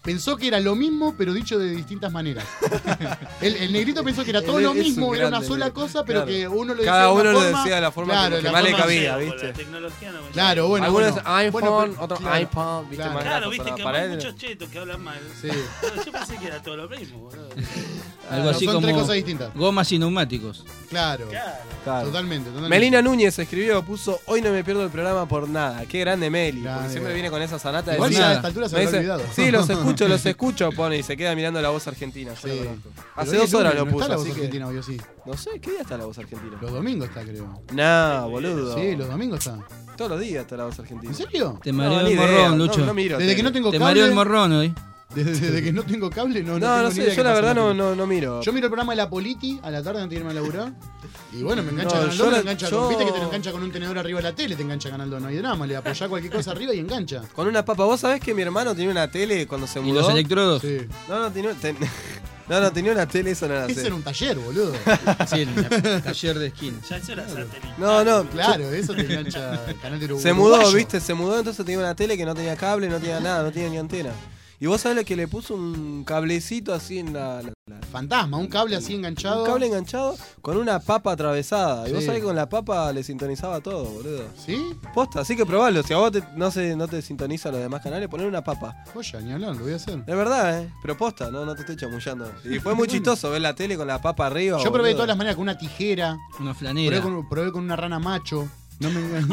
pensó que era lo mismo, pero dicho de distintas maneras. el, el negrito pensó que era todo Él lo es un mismo, era una grande, sola negro. cosa, pero Claro. que uno lo decía Cada de una uno lo forma, decía de la forma claro, que, la que más le forma- cabía, Con ¿viste? la tecnología no me Claro, bueno, Algunos bueno. iPhone, Bueno, pero- otros claro. iPod, ¿viste? Claro. Más Claro, gatos viste para- que para hay él. muchos chetos que hablan mal. Sí. Yo pensé que era todo lo mismo, boludo. Algo No, así son como tres cosas distintas. gomas y neumáticos. Claro, Claro. Claro. totalmente, totalmente. Melina Núñez escribió, puso, hoy no me pierdo el programa por nada. Qué grande Meli, Grande. porque siempre viene con esa sanata de Igual decir, ya a nada. esta altura se me me había dice, olvidado. sí, los escucho, los escucho, pone, y se queda mirando la voz argentina. yo Sí. lo conozco. Pero Hace hoy dos es horas lunes, lo no puso, está la voz así que... argentina hoy, ¿o sí? No sé, ¿qué día está la voz argentina? Los domingos está, creo. Nah, boludo. Sí, los domingos está. Todos los días está la voz argentina. ¿En serio? Te No, mareó ni el idea, morrón, no- Lucho. No, miro Desde que tele. no tengo Te cable. mareó el morrón hoy. Desde, desde que no tengo cable, no, no, No, tengo no ni sé, idea yo qué la pasa verdad en la no, tele. no, no miro. Yo miro el programa de la Politi a la tarde antes de irme a laburar. Y bueno, me engancha No, Canal yo dos, me la- engancha yo- con, viste que te lo engancha con un tenedor arriba de la tele, te engancha Canal dos, no hay drama, le apoyás cualquier cosa arriba y engancha. Con una papa, ¿vos sabés que mi hermano tenía una tele cuando se Y mudó? los electrodos. Sí. No, no, tenía, ten- no, no, tenía una tele, eso no era Ese tele. era un taller, boludo. Sí, en el taller de esquina. Ya eso era satélite. No, no, Claro, eso te engancha el canal de Uruguay. se mudó, viste, se mudó, entonces tenía una tele que no tenía cable, no tenía nada, no tenía ni antena. Y vos sabés que le puso un cablecito así en la... la- la- Fantasma, un cable así enganchado. un cable enganchado con una papa atravesada. Y vos Sí. sabés que con la papa le sintonizaba todo, boludo. ¿Sí? Posta, así que probalo. Si a vos te- no, se, no te sintoniza los demás canales, poner una papa. Oye, ni hablar, lo voy a hacer. Es verdad, ¿eh? Pero posta, no, no te estoy chamullando. Y fue muy chistoso ver la tele con la papa arriba. Yo probé de boludo. todas las maneras con una tijera, Una probé flanera. con, probé con una rana macho. No me Dale,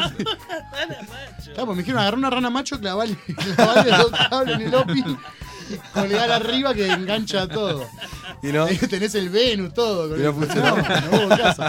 macho. Claro, pues me dijeron agarrar una rana macho, clavarle, clavarle dos cables en el opi y colgar arriba que engancha todo. Y no. Tenés el Venus, todo. Con Y no el- funcionó. No, no hubo caso.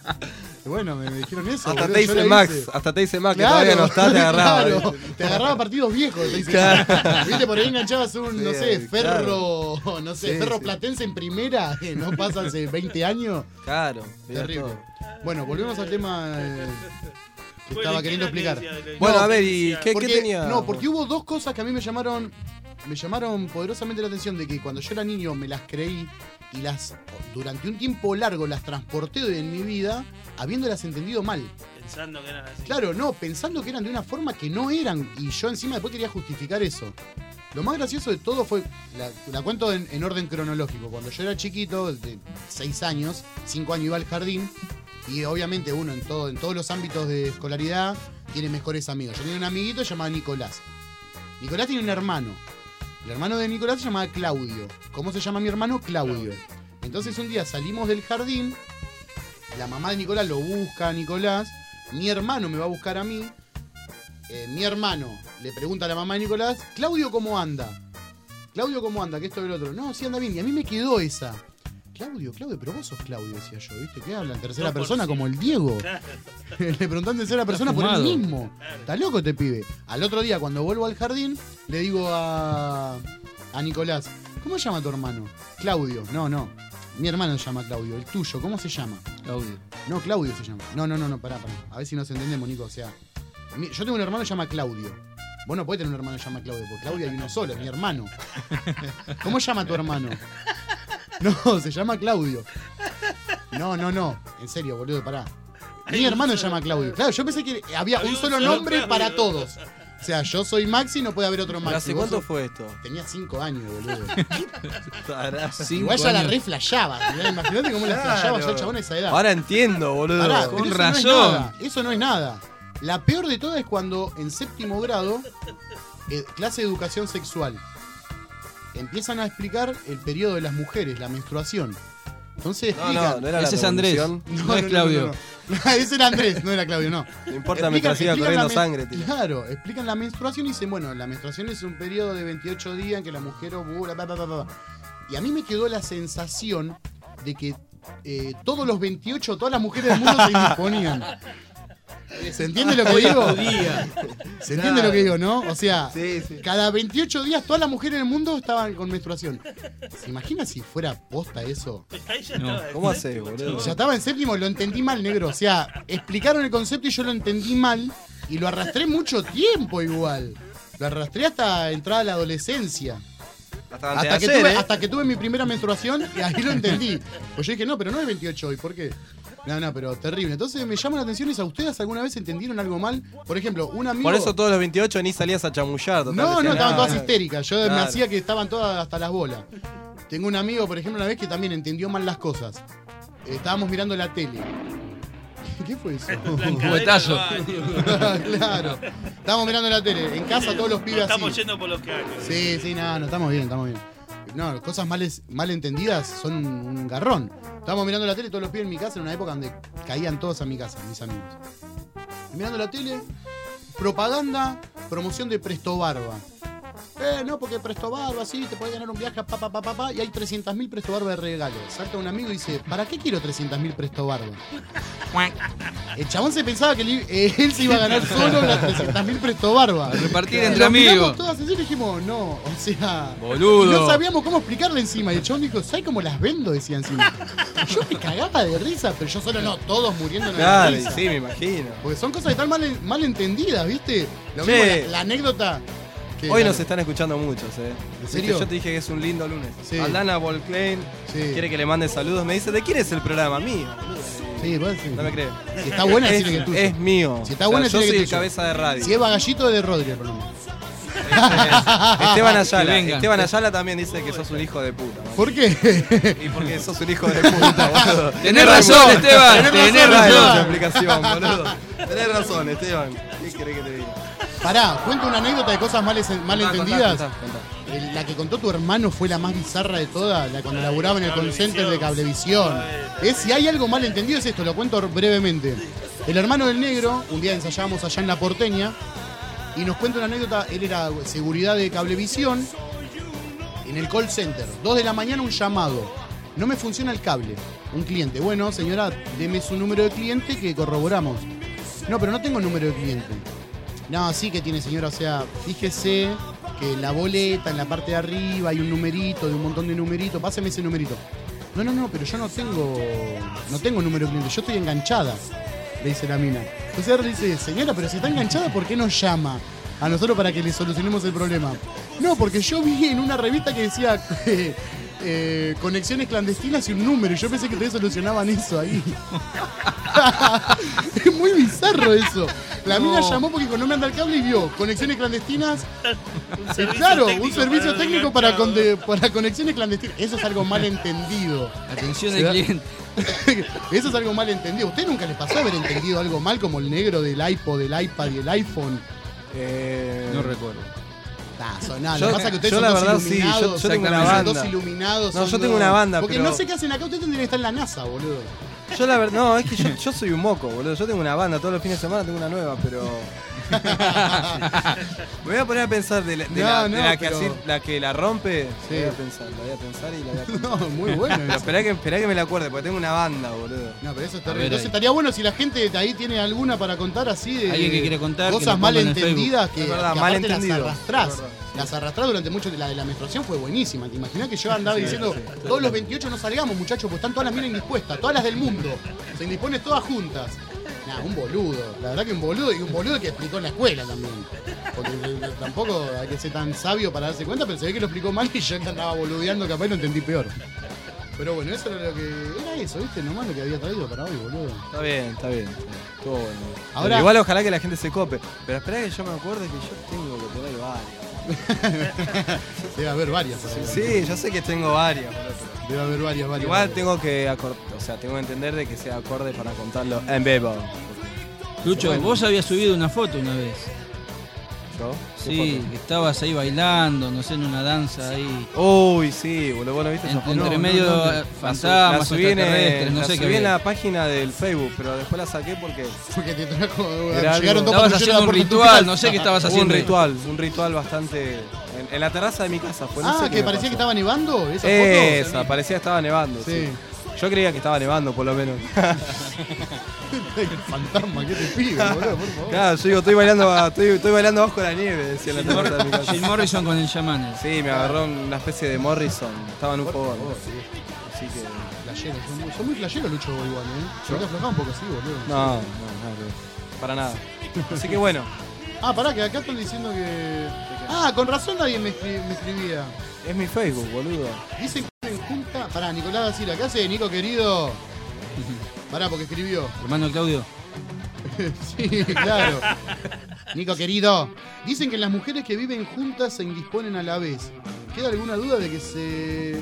Y bueno, me, me dijeron eso. Hasta boludo, te yo dice la Max, hice. hasta te dice Max, que Claro, todavía no está, te agarraba. claro, ¿viste? te agarraba partidos viejos. Te dice, Claro. Viste, por ahí enganchabas un, no Sí, sé, ferro, no sé, Sí, ferro sí. platense en primera, que no pasa hace veinte años. Claro, mirá Terrible. todo. Bueno, volvemos al tema eh, que Bueno, estaba ¿y qué queriendo explicar. noticia de la- Bueno, No, a ver, ¿y qué, Porque- qué tenía? No, porque hubo dos cosas que a mí me llamaron me llamaron poderosamente la atención de que cuando yo era niño me las creí y las durante un tiempo largo las transporté en mi vida habiéndolas entendido mal. Pensando que eran así. Claro, no, pensando que eran de una forma que no eran y yo encima después quería justificar eso. Lo más gracioso de todo fue, la, la cuento en, en orden cronológico, cuando yo era chiquito, de seis años, cinco años iba al jardín y obviamente uno en, todo, en todos los ámbitos de escolaridad tiene mejores amigos. Yo tenía un amiguito llamado Nicolás. Nicolás tiene un hermano. El hermano de Nicolás se llamaba Claudio. ¿Cómo se llama mi hermano? Claudio. Entonces un día salimos del jardín, la mamá de Nicolás lo busca a Nicolás, mi hermano me va a buscar a mí, eh, mi hermano le pregunta a la mamá de Nicolás, Claudio, ¿cómo anda? Claudio, ¿cómo anda? Que esto y lo otro. No, sí anda bien. Y a mí me quedó esa. Claudio, Claudio, pero vos sos Claudio, decía yo, ¿viste? ¿Qué habla en tercera No, por persona sí. como el Diego? Claro. Le preguntó en tercera persona por él fumado. mismo. Está loco este pibe. Al otro día, cuando vuelvo al jardín, le digo a, a Nicolás, ¿cómo se llama tu hermano? Claudio. No, no. Mi hermano se llama Claudio. El tuyo, ¿cómo se llama? Claudio. No, Claudio se llama. No, no, no, no, pará, pará. A ver si nos entendemos, Nico. O sea, mi- yo tengo un hermano que se llama Claudio. Vos no podés tener un hermano que se llama Claudio, porque Claudio hay uno solo, es mi hermano. ¿Cómo se llama tu hermano? No, se llama Claudio. No, no, no. En serio, boludo, pará. Mi hermano se llama Claudio. Claro, yo pensé que había Hay un un solo solo nombre Claudio. para todos. O sea, yo soy Maxi, no puede haber otro ¿Pero Maxi. ¿Hace Vos cuánto sos- fue esto? Tenía cinco años, boludo. Cinco Igual ya la años. re flasheaba. Mirá, Imagínate cómo la flasheaba ya el chabón a esa edad. Ahora entiendo, boludo. Pará, con pero eso razón. No es nada, eso no es nada. La peor de todas es cuando en séptimo grado, eh, clase de educación sexual, empiezan a explicar el periodo de las mujeres, la menstruación. Entonces No, explican. no, no era la Ese es Andrés. revolución. No es Claudio. no, no. Ese era Andrés, no era Claudio, no. No importa Explican- mientras siga explican corriendo la men- sangre, tío. Claro, explican la menstruación y dicen, bueno, la menstruación es un periodo de veintiocho días en que la mujer ovula, bla, bla, bla, bla. Y a mí me quedó la sensación de que eh, todos los veintiocho, todas las mujeres del mundo se indisponían. ¿Se entiende lo que digo? ¿Se entiende lo que digo, no? O sea, Sí, sí. cada veintiocho días todas las mujeres del mundo estaban con menstruación. ¿Se imagina si fuera posta eso? Ahí ya No. estaba. ¿Cómo haces, boludo? Ya estaba en séptimo, lo entendí mal, negro. O sea, explicaron el concepto y yo lo entendí mal y lo arrastré mucho tiempo igual. Lo arrastré hasta entrada a la adolescencia. Hasta, antes Hasta de que, ayer, tuve, ¿eh? hasta que tuve mi primera menstruación y ahí lo entendí. Pues yo dije, no, pero no es veintiocho hoy, ¿por qué? No, no, pero terrible. Entonces me llama la atención es a ustedes alguna vez entendieron algo mal. Por ejemplo, un amigo. Por eso todos los veintiocho ni salías a chamullar. Total, No, no, decían, estaban "Ah, todas no". histéricas. Yo me Claro. hacía que estaban todas hasta las bolas. Tengo un amigo, por ejemplo, una vez que también entendió mal las cosas. Eh, estábamos mirando la tele. ¿Qué fue eso? Un juguetazo. Claro. Estábamos mirando la tele. En casa todos los pibes así. Estamos yendo por los que hay. Sí, sí, no, no, estamos bien, estamos bien. No, cosas mal, mal entendidas son un, un garrón. Estábamos mirando la tele todos los pibes en mi casa en una época donde caían todos a mi casa, mis amigos. Y mirando la tele, propaganda, promoción de Presto Barba. Eh, no, porque Presto Barba, sí, te podés ganar un viaje a pa, pa, pa, pa, pa, y hay trescientas mil Presto Barba de regalo. Salta un amigo y dice, ¿para qué quiero trescientas mil Presto Barba? El chabón se pensaba que él, eh, él se iba a ganar solo las trescientas mil Presto Barba. A repartir Y entre lo miramos amigos. todas así y dijimos, no, o sea... Boludo. Y no sabíamos cómo explicarle encima. Y el chabón dijo, ¿sabes cómo las vendo? Decía encima. Yo me cagaba de risa, pero yo solo no, todos muriendo de Claro, y risa. sí, me imagino. Porque son cosas que están mal, mal entendidas, ¿viste? Lo Che. mismo la, la anécdota... que Hoy la- nos están escuchando muchos, eh. ¿En serio? Yo te dije que es un lindo lunes. Sí. Aldana Volklein Sí. quiere que le mande saludos. Me dice, ¿de quién es el programa? Mío. Sí, vos sí. No me crees. Si está buena, es, decirle que es tuyo. es mío. Si está O sea, buena, yo decirle soy que el es tuyo. cabeza de radio. Si es Bagallito, es de Rodri el programa. Esteban Que Ayala. vengan. Esteban Ayala también dice que sos un hijo de puta. man. ¿Por qué? Y porque sos un hijo de puta, boludo. Tenés razón, Esteban. Tenés Tenés razón, Esa razón. explicación, boludo. Tenés razón, Esteban. ¿Qué querés que te diga? Pará, cuenta una anécdota de cosas mal, mal Contá, entendidas. contá, contá, contá. El- La que contó tu hermano fue la más bizarra de todas, la cuando laburaba en el call center de Cablevisión. Es, si hay algo mal entendido es esto, lo cuento brevemente. El hermano del negro, un día ensayábamos allá en La Porteña, y nos cuenta una anécdota, él era seguridad de Cablevisión, en el call center. Dos de la mañana un llamado. No me funciona el cable. Un cliente. Bueno, señora, deme su número de cliente que corroboramos. No, pero no tengo número de cliente. No, sí que tiene, señora. O sea, fíjese que la boleta en la parte de arriba hay un numerito, de un montón de numeritos. Páseme ese numerito. No, no, no, pero yo no tengo no tengo número de cliente. Yo estoy enganchada, le dice la mina. Entonces ahora le dice, señora, pero si está enganchada, ¿por qué nos llama a nosotros para que le solucionemos el problema? No, porque yo vi en una revista que decía eh, eh, conexiones clandestinas y un número. Y yo pensé que ustedes solucionaban eso ahí. Es muy bizarro eso. La mina llamó porque dijo, no me anda el cable y vio conexiones clandestinas. Un Eh, servicio claro, un técnico servicio para técnico el para, enganchado. conde- para conexiones clandestinas. Eso es algo mal entendido. Atención Se del da- cliente. Eso es algo mal entendido. ¿A usted nunca les pasó haber entendido algo mal como el negro del iPod, del iPad y el iPhone? Eh, No recuerdo. Nah, son nada. Yo- Lo que pasa es que ustedes yo son la dos verdad sí, yo- iluminados. yo tengo una son banda. dos iluminados. No, son yo tengo dos- una banda, Porque pero- no sé qué hacen acá. Ustedes tendrían que estar en la NASA, boludo. Yo la verdad, no, es que yo, yo soy un moco, boludo. Yo tengo una banda, todos los fines de semana tengo una nueva, pero. Me voy a poner a pensar de la, de No, la, de no, la que, pero- así- la que la rompe. Sí. La voy a pensar, la voy a pensar y la voy a contar. No, muy bueno. Pero eso. esperá que, esperá que me la acuerde, porque tengo una banda, boludo. No, pero eso es A terrible. ver Entonces ahí. estaría bueno si la gente de ahí tiene alguna para contar así de Alguien que quiere contar, que cosas lo mal ponga en el entendidas que, Es verdad, que mal aparte entendido. las arrastrás. Es verdad. Las arrastrás durante mucho la de la menstruación fue buenísima. ¿Te imaginas que yo andaba diciendo todos los veintiocho no salgamos, muchachos, porque están todas las minas indispuestas, todas las del mundo. Se indisponen todas juntas. Nah, un boludo. La verdad que un boludo y un boludo que explicó en la escuela también. Porque eh, tampoco hay que ser tan sabio para darse cuenta, pero se ve que lo explicó mal y yo que andaba boludeando capaz lo entendí peor. Pero bueno, eso era lo que. Era eso, ¿viste? Nomás lo que había traído para hoy, boludo. Está bien, está bien. Estuvo bueno. Ahora- Igual ojalá que la gente se cope. Pero esperá que yo me acuerde que yo tengo que tener varias. Debe haber varias. por ahí. Sí, yo sé que tengo varias, boludo. pero- Debe haber varias, varias. Igual varias. tengo que acor- o sea, tengo que entender de que sea acorde para contarlo en vivo. Lucho, Bueno. vos habías subido una foto una vez. ¿Yo? ¿Qué Sí, foto? que estabas ahí bailando, no sé, en una danza ahí. Uy, sí, boludo, ¿vos no viste esa En- foto? entre No, medio no, no. eh, La su- fantasmas, la subí en, extraterrestres, no la sé qué. subí en había. la página del Facebook, pero después la saqué porque Porque te trajo. Era Llegaron algo- dos Estabas patrulleros haciendo a la un puerta de tu ritual, casa. no sé qué estabas hubo un haciendo. ritual, un ritual bastante en, en la terraza de mi casa. Fue, no Ah, sé qué que me parecía que pasó. estaba nevando. Esa Esa, foto. parecía que estaba nevando. Sí. Sí. Yo creía que estaba nevando, por lo menos. El fantasma, ¿qué te pide, boludo? Por favor. Claro, yo digo, estoy bailando, estoy, estoy bailando bajo la nieve, decía en la terraza de mi casa. Jim Morrison con el chamán. Sí, me agarró una especie de Morrison. Estaba en un Por fogón. favor, sí. Así que. Flasheros, son muy, son muy flasheros, Lucho, igual, ¿eh? ¿Yo? Yo te aflojaba un poco así, boludo. No, no, nada que ver. Para nada. Así que bueno, Ah, pará, que acá están diciendo que... Ah, con razón nadie me, escri- me escribía. Es mi Facebook, boludo. Dicen que en junta... Pará, Nicolás da Silva, ¿qué hace, Nico querido? Pará, porque escribió. Hermano Claudio. Sí, claro. Nico querido. Dicen que las mujeres que viven juntas se indisponen a la vez. ¿Queda alguna duda de que se...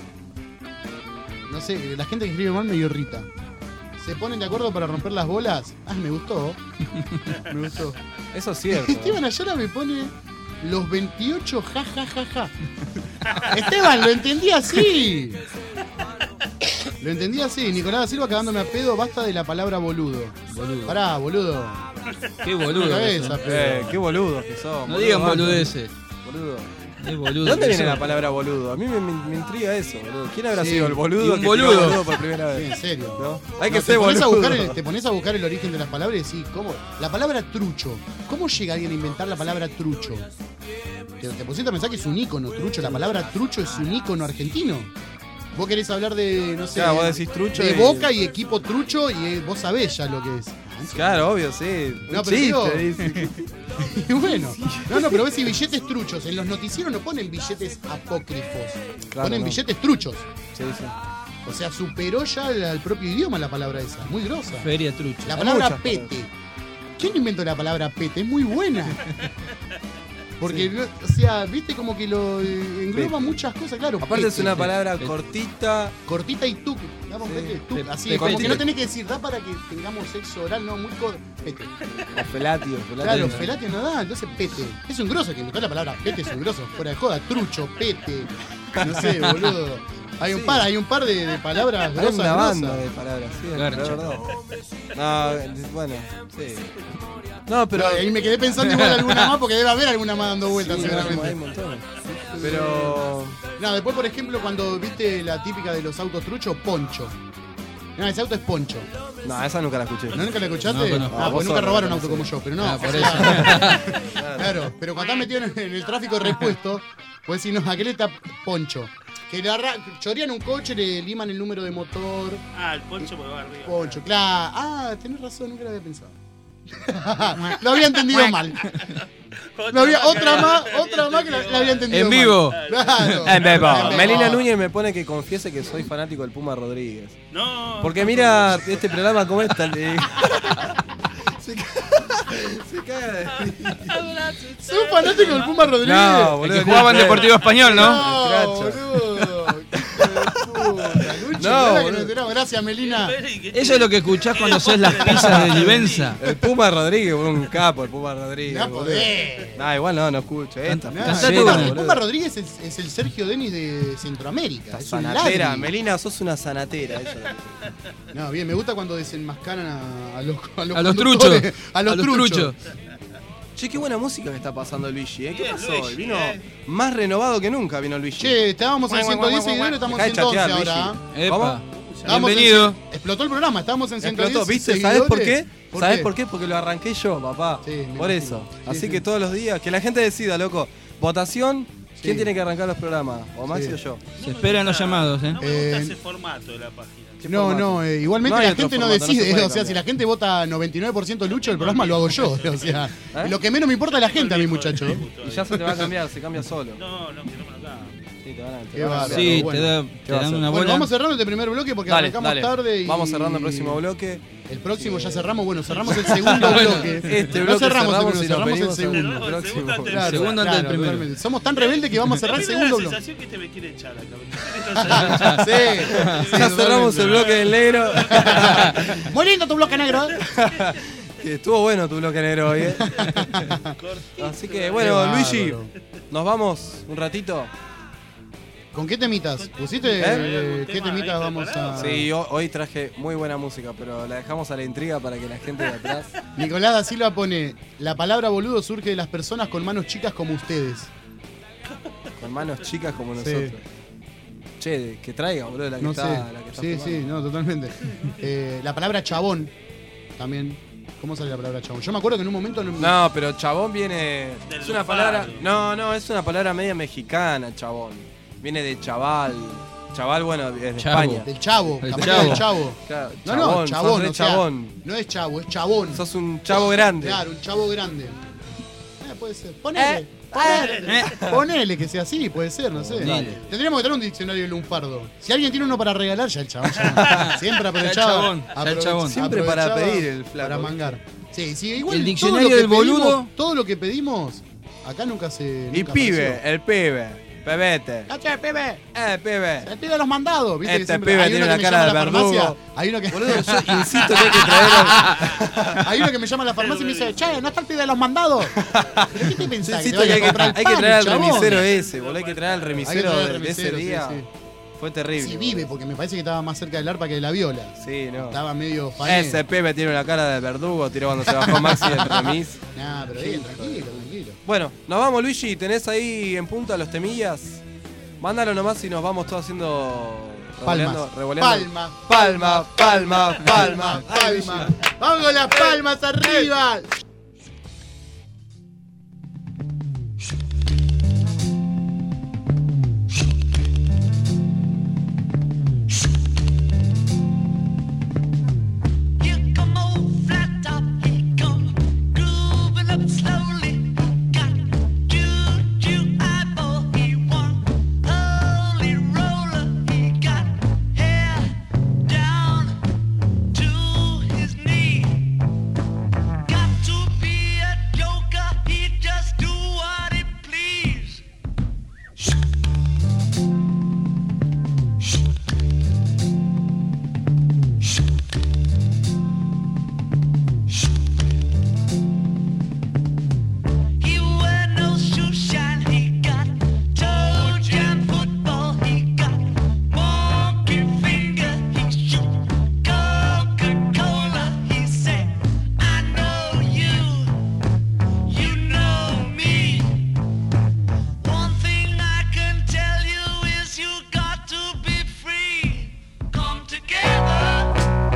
No sé, la gente que escribe mal me irrita. ¿Se ponen de acuerdo para romper las bolas? Ah, me gustó. Me gustó. Eso es cierto. Esteban Ayala me pone los veintiocho ja ja ja ja. Esteban, lo entendí así. Lo entendí así. Nicolás da Silva cagándome a pedo, basta de la palabra boludo. Boludo. Pará, boludo. Qué boludo. Cabeza, que Eh, pedo. qué boludos que son. son. No boludo. digan boludeces. Boludo. Es boludo. ¿De dónde que viene son. la palabra boludo? A mí me, me- me intriga eso, boludo. ¿Quién habrá Sí. sido el boludo Y un que boludo. tiró boludo por primera Sí, vez? en serio. ¿No? Hay No, que te ser pones a boludo. buscar el- te pones a buscar el origen de las palabras y decís, ¿cómo? La palabra trucho. ¿Cómo llega alguien a inventar la palabra trucho? Te, te pusiste a pensar que es un ícono, trucho. La palabra trucho es un ícono argentino. Vos querés hablar de, no sé, Claro, vos decís trucho de y- Boca y equipo trucho y eh, vos sabés ya lo que es. Claro, obvio, sí. No, Un pero digo- chiste, dice. Y bueno, no, no, pero ves si billetes truchos. En los noticieros no ponen billetes apócrifos, Claro, ponen no. billetes truchos. Sí, sí. O sea, superó ya al, al propio idioma la palabra esa. Muy grosa. Feria trucha. La Hay palabra muchas pete. ¿Quién inventó la palabra pete? Es muy buena. Porque, no- o sea, viste como que lo eh, engloba Pete. muchas cosas, claro. Aparte es pete. una palabra Pete. cortita. Cortita y tuc. Da con Sí. pete, tuc. Pe- Así, pe- como pete. que no tenés que decir, da para que tengamos sexo oral, no, muy cor... Pete. O felatio, felatio. Claro, felatio no da, entonces pete. Es un grosso que inventó la palabra pete, es un grosso. Fuera de joda, trucho, pete. No sé, boludo. Hay un par, hay un par de, de palabras Hay grosas, una banda grosas. de palabras, sí, es Garcha. verdad. No, bueno, sí. No, pero. Pero ahí me quedé pensando igual alguna más porque debe haber alguna más dando vueltas Sí, hay seguramente. montones. Pero. No, después, por ejemplo, cuando viste la típica de los autos truchos, poncho. No, ese auto es poncho. No, esa nunca la escuché. ¿No nunca la escuchaste? No conozco. Ah, Vos pues nunca solo robaron la auto como conocés. yo, pero no. Ah, por eso. Claro, pero cuando estás metido en el tráfico de repuesto, pues si no, aquel está poncho. Que le arra- chorean un coche, le liman el número de motor. Ah, el poncho por arriba. Poncho, claro. Ah, tenés razón, nunca lo había pensado. Lo había entendido mal. Lo había, otra más, otra más que la, la había entendido En mal. vivo. Claro. En vivo. En vivo. Melina Núñez me pone que confiese que soy fanático del Puma Rodríguez. No. Porque mira este programa como está. Le... se, caga, se caga de Soy un fanático del Puma Rodríguez. No, El boludo. que jugaba en Deportivo Español, ¿no? No, Cracho. boludo. Qué hijo de puta, Lucho, No, mirá que boludo. nos enteramos. Gracias, Melina. Eso es lo que escuchás cuando haces las pizzas de Livenza. El Puma Rodríguez, un capo, el Puma Rodríguez. No boludo. podés. No, igual no, no escucho. Esta, No, Cantá el tú, Puma, boludo. el Puma Rodríguez es, es el Sergio Denis de Centroamérica. Es un sanatera. ladri. Melina, sos una sanatera. Eso es lo que- No, bien, me gusta cuando desenmascaran a, a los a los, A los conductores, truchos. A los, truchos. Che, qué buena música que está pasando Luigi, ¿eh? ¿Qué Bien, pasó? Luigi, Vino eh. más renovado que nunca, vino Luigi. Che, estábamos en Guau, ciento guau, diez guau, seguidores, estamos guau. en ciento once Dejá de chatear, ahora. Luigi. Epa. ¿Cómo? Estábamos en Bienvenido. cien- explotó el programa, estábamos en ciento diez Explotó, ¿viste? ¿Sabés por qué? seguidores. ¿Sabés qué? por qué? Porque lo arranqué yo, papá. Sí, me por imagino. eso. Sí, Así sí. que todos los días, que la gente decida, loco. Votación, ¿quién Sí. tiene que arrancar los programas? ¿O Maxi Sí. o yo? Se esperan los llamados, ¿eh? No me gusta Eh, ese formato de la página. No, formato? no, eh, igualmente No hay la otro gente no formato, no se decide, puede o sea, cambiar. si la gente vota noventa y nueve por ciento Lucho, el programa lo hago yo, o sea, ¿Eh? lo que menos me importa es la gente a mi muchacho. Y ya se te va a cambiar, se cambia solo. No, no, que no me lo hagan. Sí, te van a, te Qué van a bárbaro. cambiar. Sí, bueno. te, da- ¿Qué te va a dan hacer? una Bueno, bola. vamos cerrando este primer bloque porque Dale, arrancamos dale. tarde y... Vamos cerrando el próximo bloque. El próximo ya cerramos, bueno, cerramos el segundo bloque. Este no bloque cerramos, cerramos el y primero, nos cerramos el venimos al segundo. al próximo. segundo antes del Claro, segundo antes del primero. totalmente. Somos tan rebeldes que vamos a cerrar el A mí me da segundo la bloque. sensación que te me quiere echar acá. Sí, sí, Ya cerramos el bloque del negro. Muy lindo tu bloque negro, ¿eh? Que estuvo bueno tu bloque negro hoy, ¿eh? Así que, bueno, Qué Luigi, bárbaro. nos vamos un ratito. ¿Con qué temitas? ¿Pusiste? ¿Eh? eh, ¿Qué ¿Algún tema temitas ahí vamos a...? preparado? Sí, ho- hoy traje muy buena música, pero la dejamos a la intriga para que la gente de atrás. Nicolás da Silva pone, la palabra boludo surge de las personas con manos chicas como ustedes. Con manos chicas como Sí. nosotros. Che, que traiga, boludo, la que No está. sé. La que está Sí, fumando. sí, no, totalmente. Eh, la palabra chabón, también. ¿Cómo sale la palabra chabón? Yo me acuerdo que en un momento... No, No, pero chabón viene. Del Es una lunfardo. palabra. No, no, es una palabra media mexicana, chabón. Viene de chaval. Chaval, bueno, es de Chavo. España. Del chavo, El capaz chavo. que del chavo. Claro, No, no, chabón, chabón, sos re o sea, chabón. no es chavo, es chabón. Sos un chavo grande. Claro, un chavo grande. Eh, Eh, puede ser. Ponele. Eh, ponele. eh. Ponele que sea así, puede ser, no sé. Dale. Tendríamos que tener un diccionario lunfardo. Si alguien tiene uno para regalar, ya el chabón. Ya. Siempre aprovechaba. Ya el chabón, ya el aprove- chabón. Siempre para aprovechaba pedir el flaco, Para ¿viste? mangar. Sí, sí, igual. El todo diccionario lo que del pedimos- boludo. Todo lo que pedimos, acá nunca se. Y nunca pibe, apareció. el pibe. Pebete. Caché, pibe. Eh, pibe. El pibe de los mandados, ¿viste? Este que siempre, pibe hay uno tiene que una me cara llama de a la farmacia. verdugo. Hay uno que. Boludo, yo insisto que hay que traer al... Hay uno que me llama a la farmacia y me dice, che, ¿no está el pibe de los mandados? ¿Pero qué te Yo pensás? insisto te que vaya hay a que, comprar el hay que pan, traer al chabón? remisero ese, boludo. Hay que traer al Hay que remisero, traer al de- de ese remisero, sí, día. sí. Fue terrible. Si vive, porque me parece que estaba más cerca del arpa que de la viola. Sí, no. Estaba medio fané. Ese pibe tiene una cara de verdugo, tiró cuando se bajó Maxi del remis. Nah, pero bien, tranquilo, tranquilo. Bueno, nos vamos, Luigi. ¿Tenés ahí en punta los temillas? Mándalo nomás y nos vamos todos haciendo... revoleando- Palmas. revoleando. Palma. Palma, palma, palma. Ay, Palma. Vamos con las palmas arriba. Here come old flat top, he come grooving up slowly. Got juju eyeball, he one holy roller. He got hair down to his knee. Got to be a joker, he just do what he please. He wear no shoe shine, he got toe jam football, he got monkey finger, he shoot Coca-Cola, he say, I know you, you know me. One thing I can tell you is you got to be free. Come together.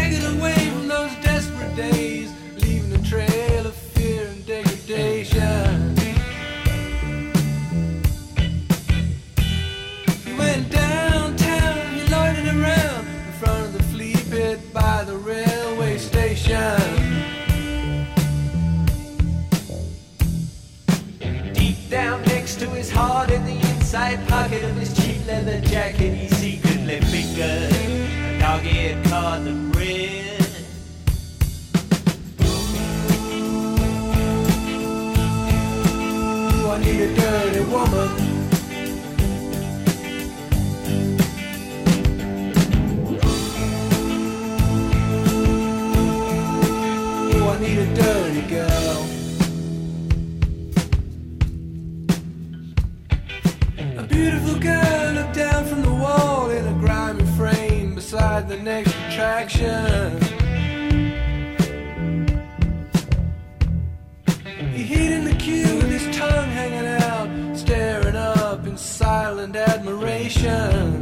staggered away from those desperate days, leaving a trail of fear and degradation. He went downtown, he loitered around in front of the flea pit by the railway station. Deep down next to his heart in the inside pocket of his cheap leather jacket, he secretly fingered a dog-eared card that read, "Ooh, I need a dirty woman." Ooh, I need a dirty girl. A beautiful girl looked down from the wall in a grimy frame beside the next attraction. He hid in the queue with his tongue hanging out, staring up in silent admiration.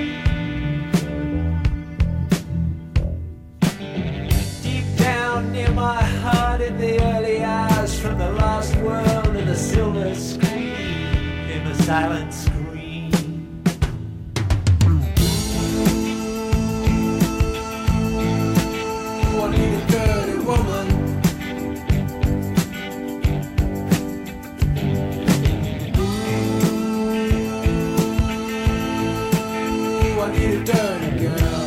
Deep down near my heart in the early hours from the lost world of the silver screen came a silent scream. Oh, I need a dirty woman. Oh, I need a dirty girl.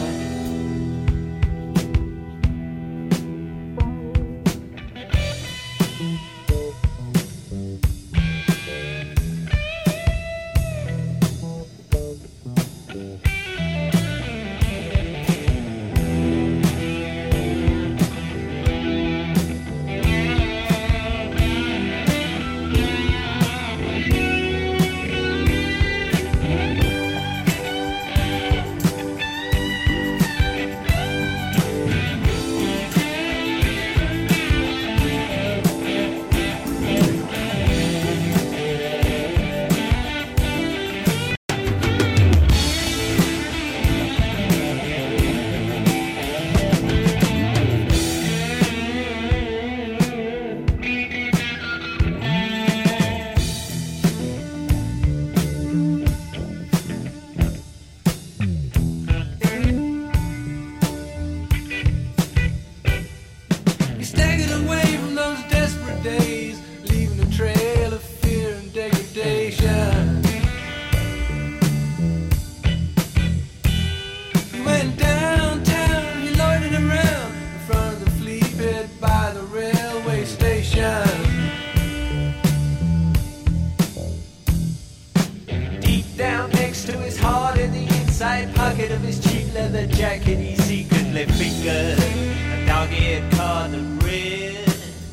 He staggered away from those desperate days, leaving a trail of fear and degradation. He went downtown, he loitered around in front of the flea pit by the railway station. Deep down next to his heart in the inside pocket of his cheap leather jacket, he secretly fingered a dog-eared card that read,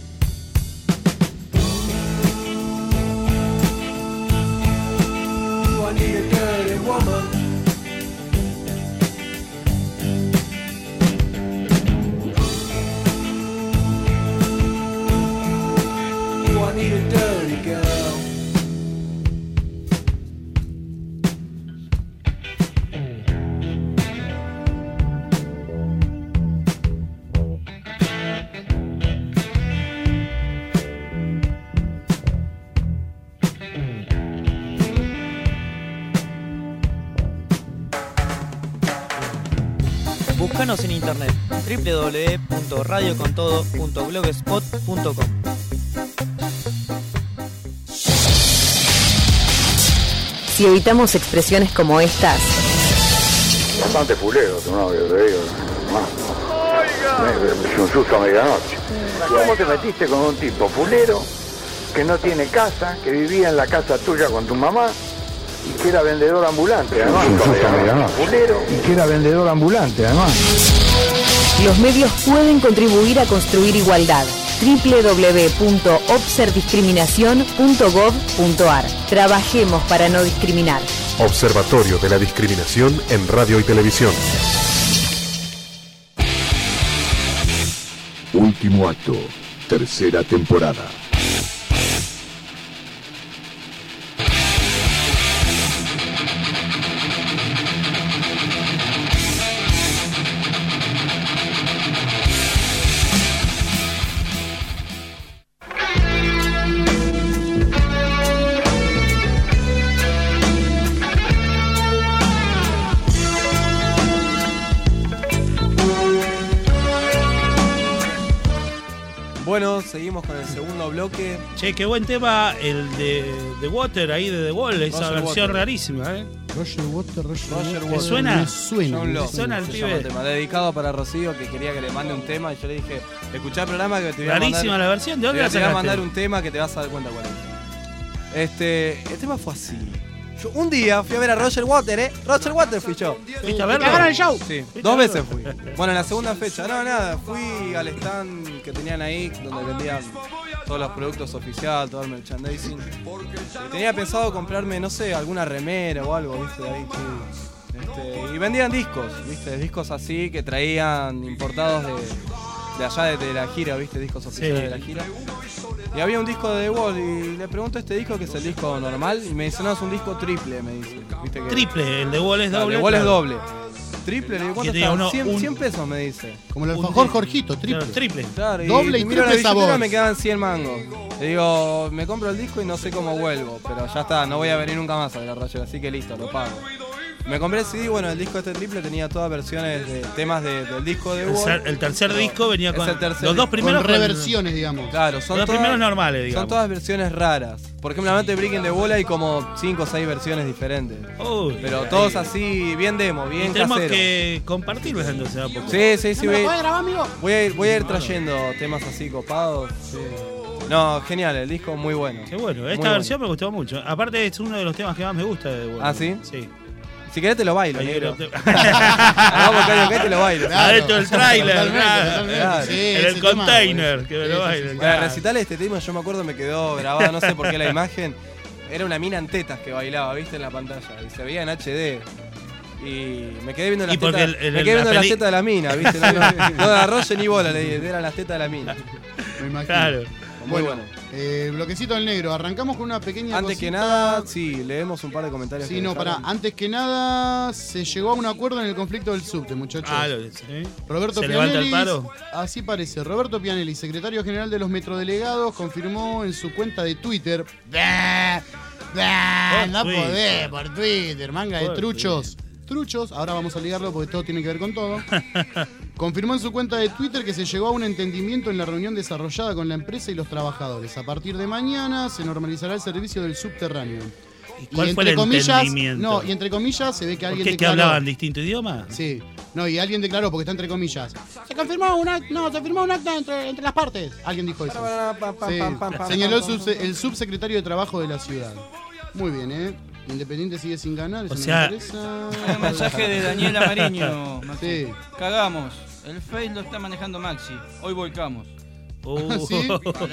"Ooh, I need a dirty woman." Ooh, I need a dirty girl. Búscanos en internet doble u doble u doble u punto radio con todo punto blogspot punto com. Si evitamos expresiones como estas, Bastante fulero tu novio, te digo. Oiga. Es un susto a medianoche. ¿Cómo te metiste con un tipo fulero que no tiene casa, que vivía en la casa tuya con tu mamá y que era vendedor ambulante, además? Es un susto a medianoche. Fulero y que era vendedor ambulante, además. los medios pueden contribuir a construir igualdad. doble u doble u doble u punto obserdiscriminación punto gov punto ar. Trabajemos para no discriminar. Observatorio de la Discriminación en Radio y Televisión. Último acto, tercera temporada. bueno, seguimos con el segundo bloque. Che, qué buen tema el de The Water ahí de The Wall, esa Roger versión Water. rarísima, ¿eh? Roger Water, Roger, Roger Water. Water. suena? Me suena. John me Locke, suena el se pibe. llama el tema, dedicado para Rocío, que quería que le mande un tema. Y yo le dije, escuchá el programa que te voy a mandar. Rarísima la versión, ¿de Te dónde voy la a- te voy a sacaste? mandar un tema que te vas a dar cuenta cuál es. Este, el tema fue así. Yo un día fui a ver a Roger Water, ¿eh? Roger Water fui yo. ¿Fuiste a verlo? ¿Cagaron el show? Sí, dos veces fui. Bueno, en la segunda fecha, no, nada, fui al stand que tenían ahí, donde vendían todos los productos oficiales, todo el merchandising. Y tenía pensado comprarme, no sé, alguna remera o algo, viste, de ahí, sí. Este, y vendían discos, viste, discos así que traían importados de, de allá de, de la gira, viste, discos oficiales Sí. de la gira. Y había un disco de The Wall y le pregunto este disco que es el disco normal y me dice, no, es un disco triple, me dice. ¿Viste que Triple, el de Wall es Claro, doble. The Wall es claro. doble. Triple, le digo, ¿cuánto Que tenga está? uno- cien, un- cien pesos me dice. Como el Un alfajor de- Jorgito, triple. Claro, triple. Claro, y, Doble y miro la triple billetera, sabor. me quedan cien mangos. Le digo, me compro el disco y no sé cómo vuelvo, pero ya está, no voy a venir nunca más a ver a Roger, así que listo, lo pago. Me compré el C D, bueno, el disco este triple tenía todas versiones de temas de- del disco de El, Wall. ser- el tercer pero disco venía es con. el tercer Los dos disco. primeros Con reversiones, digamos. Claro, son Los dos todas, primeros normales, digamos. son todas versiones raras. Por ejemplo, normalmente Breaking the Wall hay como cinco o seis versiones diferentes. Uy, Pero ahí. todos así, bien demo, Y bien tenemos casero. que compartirlos entonces a poco. Sí, sí, sí. ¿No me Voy, lo podés grabar, amigo? voy a ir, voy a ir trayendo temas así copados. Sí. No, genial, el disco muy bueno. Qué bueno, Muy esta bueno. versión me gustó mucho. Aparte es uno de los temas que más me gusta de The Wall. ¿Ah, sí? Sí. Si querés te lo bailo, Ahí negro. lo- Vamos, Cario, que te lo bailo. Claro. Adentro del tráiler, Totalmente, claro. totalmente. Claro. Sí, En ese el tema, container, pues. que me Sí, lo sí, bailen. sí. Para claro. recitar este tema, yo me acuerdo me quedó grabada, no sé por qué la imagen. Era una mina en tetas que bailaba, viste, en la pantalla. Y se veía en H D. Y me quedé viendo las Y porque tetas. el- el- me quedé la viendo las peli- tetas de la mina, viste. No, no, no de Roger ni bola, le dije, eran las tetas de la mina. Me imagino. Claro. Muy bueno. Eh, bloquecito del negro. Arrancamos con una pequeña Antes que cosita. nada, sí, leemos un par de comentarios. Sí, que no, dejaron. pará. Antes que nada, se llegó a un acuerdo en el conflicto del subte, muchachos. Ah, lo ¿sí? Roberto ¿Se levanta el Pianelli, paro? así parece. Roberto Pianelli, secretario general de los metrodelegados, confirmó en su cuenta de Twitter. Bah, bah, Por no Twitter. podés, por Twitter, manga de Por truchos. Truchos, ahora vamos a ligarlo porque todo tiene que ver con todo. Confirmó en su cuenta de Twitter que se llegó a un entendimiento en la reunión desarrollada con la empresa y los trabajadores. A partir de mañana se normalizará el servicio del subterráneo. ¿Cuál y fue el entre comillas, entendimiento? no, y entre comillas se ve que ¿Por alguien qué? ¿Que declaró. hablaban distinto idioma? Sí. No, y alguien declaró porque está entre comillas. Se confirmó un acta, no, se firmó un acta entre, entre las partes. Alguien dijo eso. Pam, pam, Sí. pam, pam, pam, Señaló el, pam, pam. subse- el subsecretario de Trabajo de la ciudad. Muy bien, ¿eh? Independiente sigue sin ganar, eso O no sea- me interesa. Hay un mensaje de Daniela Mariño. Maxi. Sí. Cagamos. El Face lo está manejando Maxi. Hoy volcamos. Uh. ¿Sí?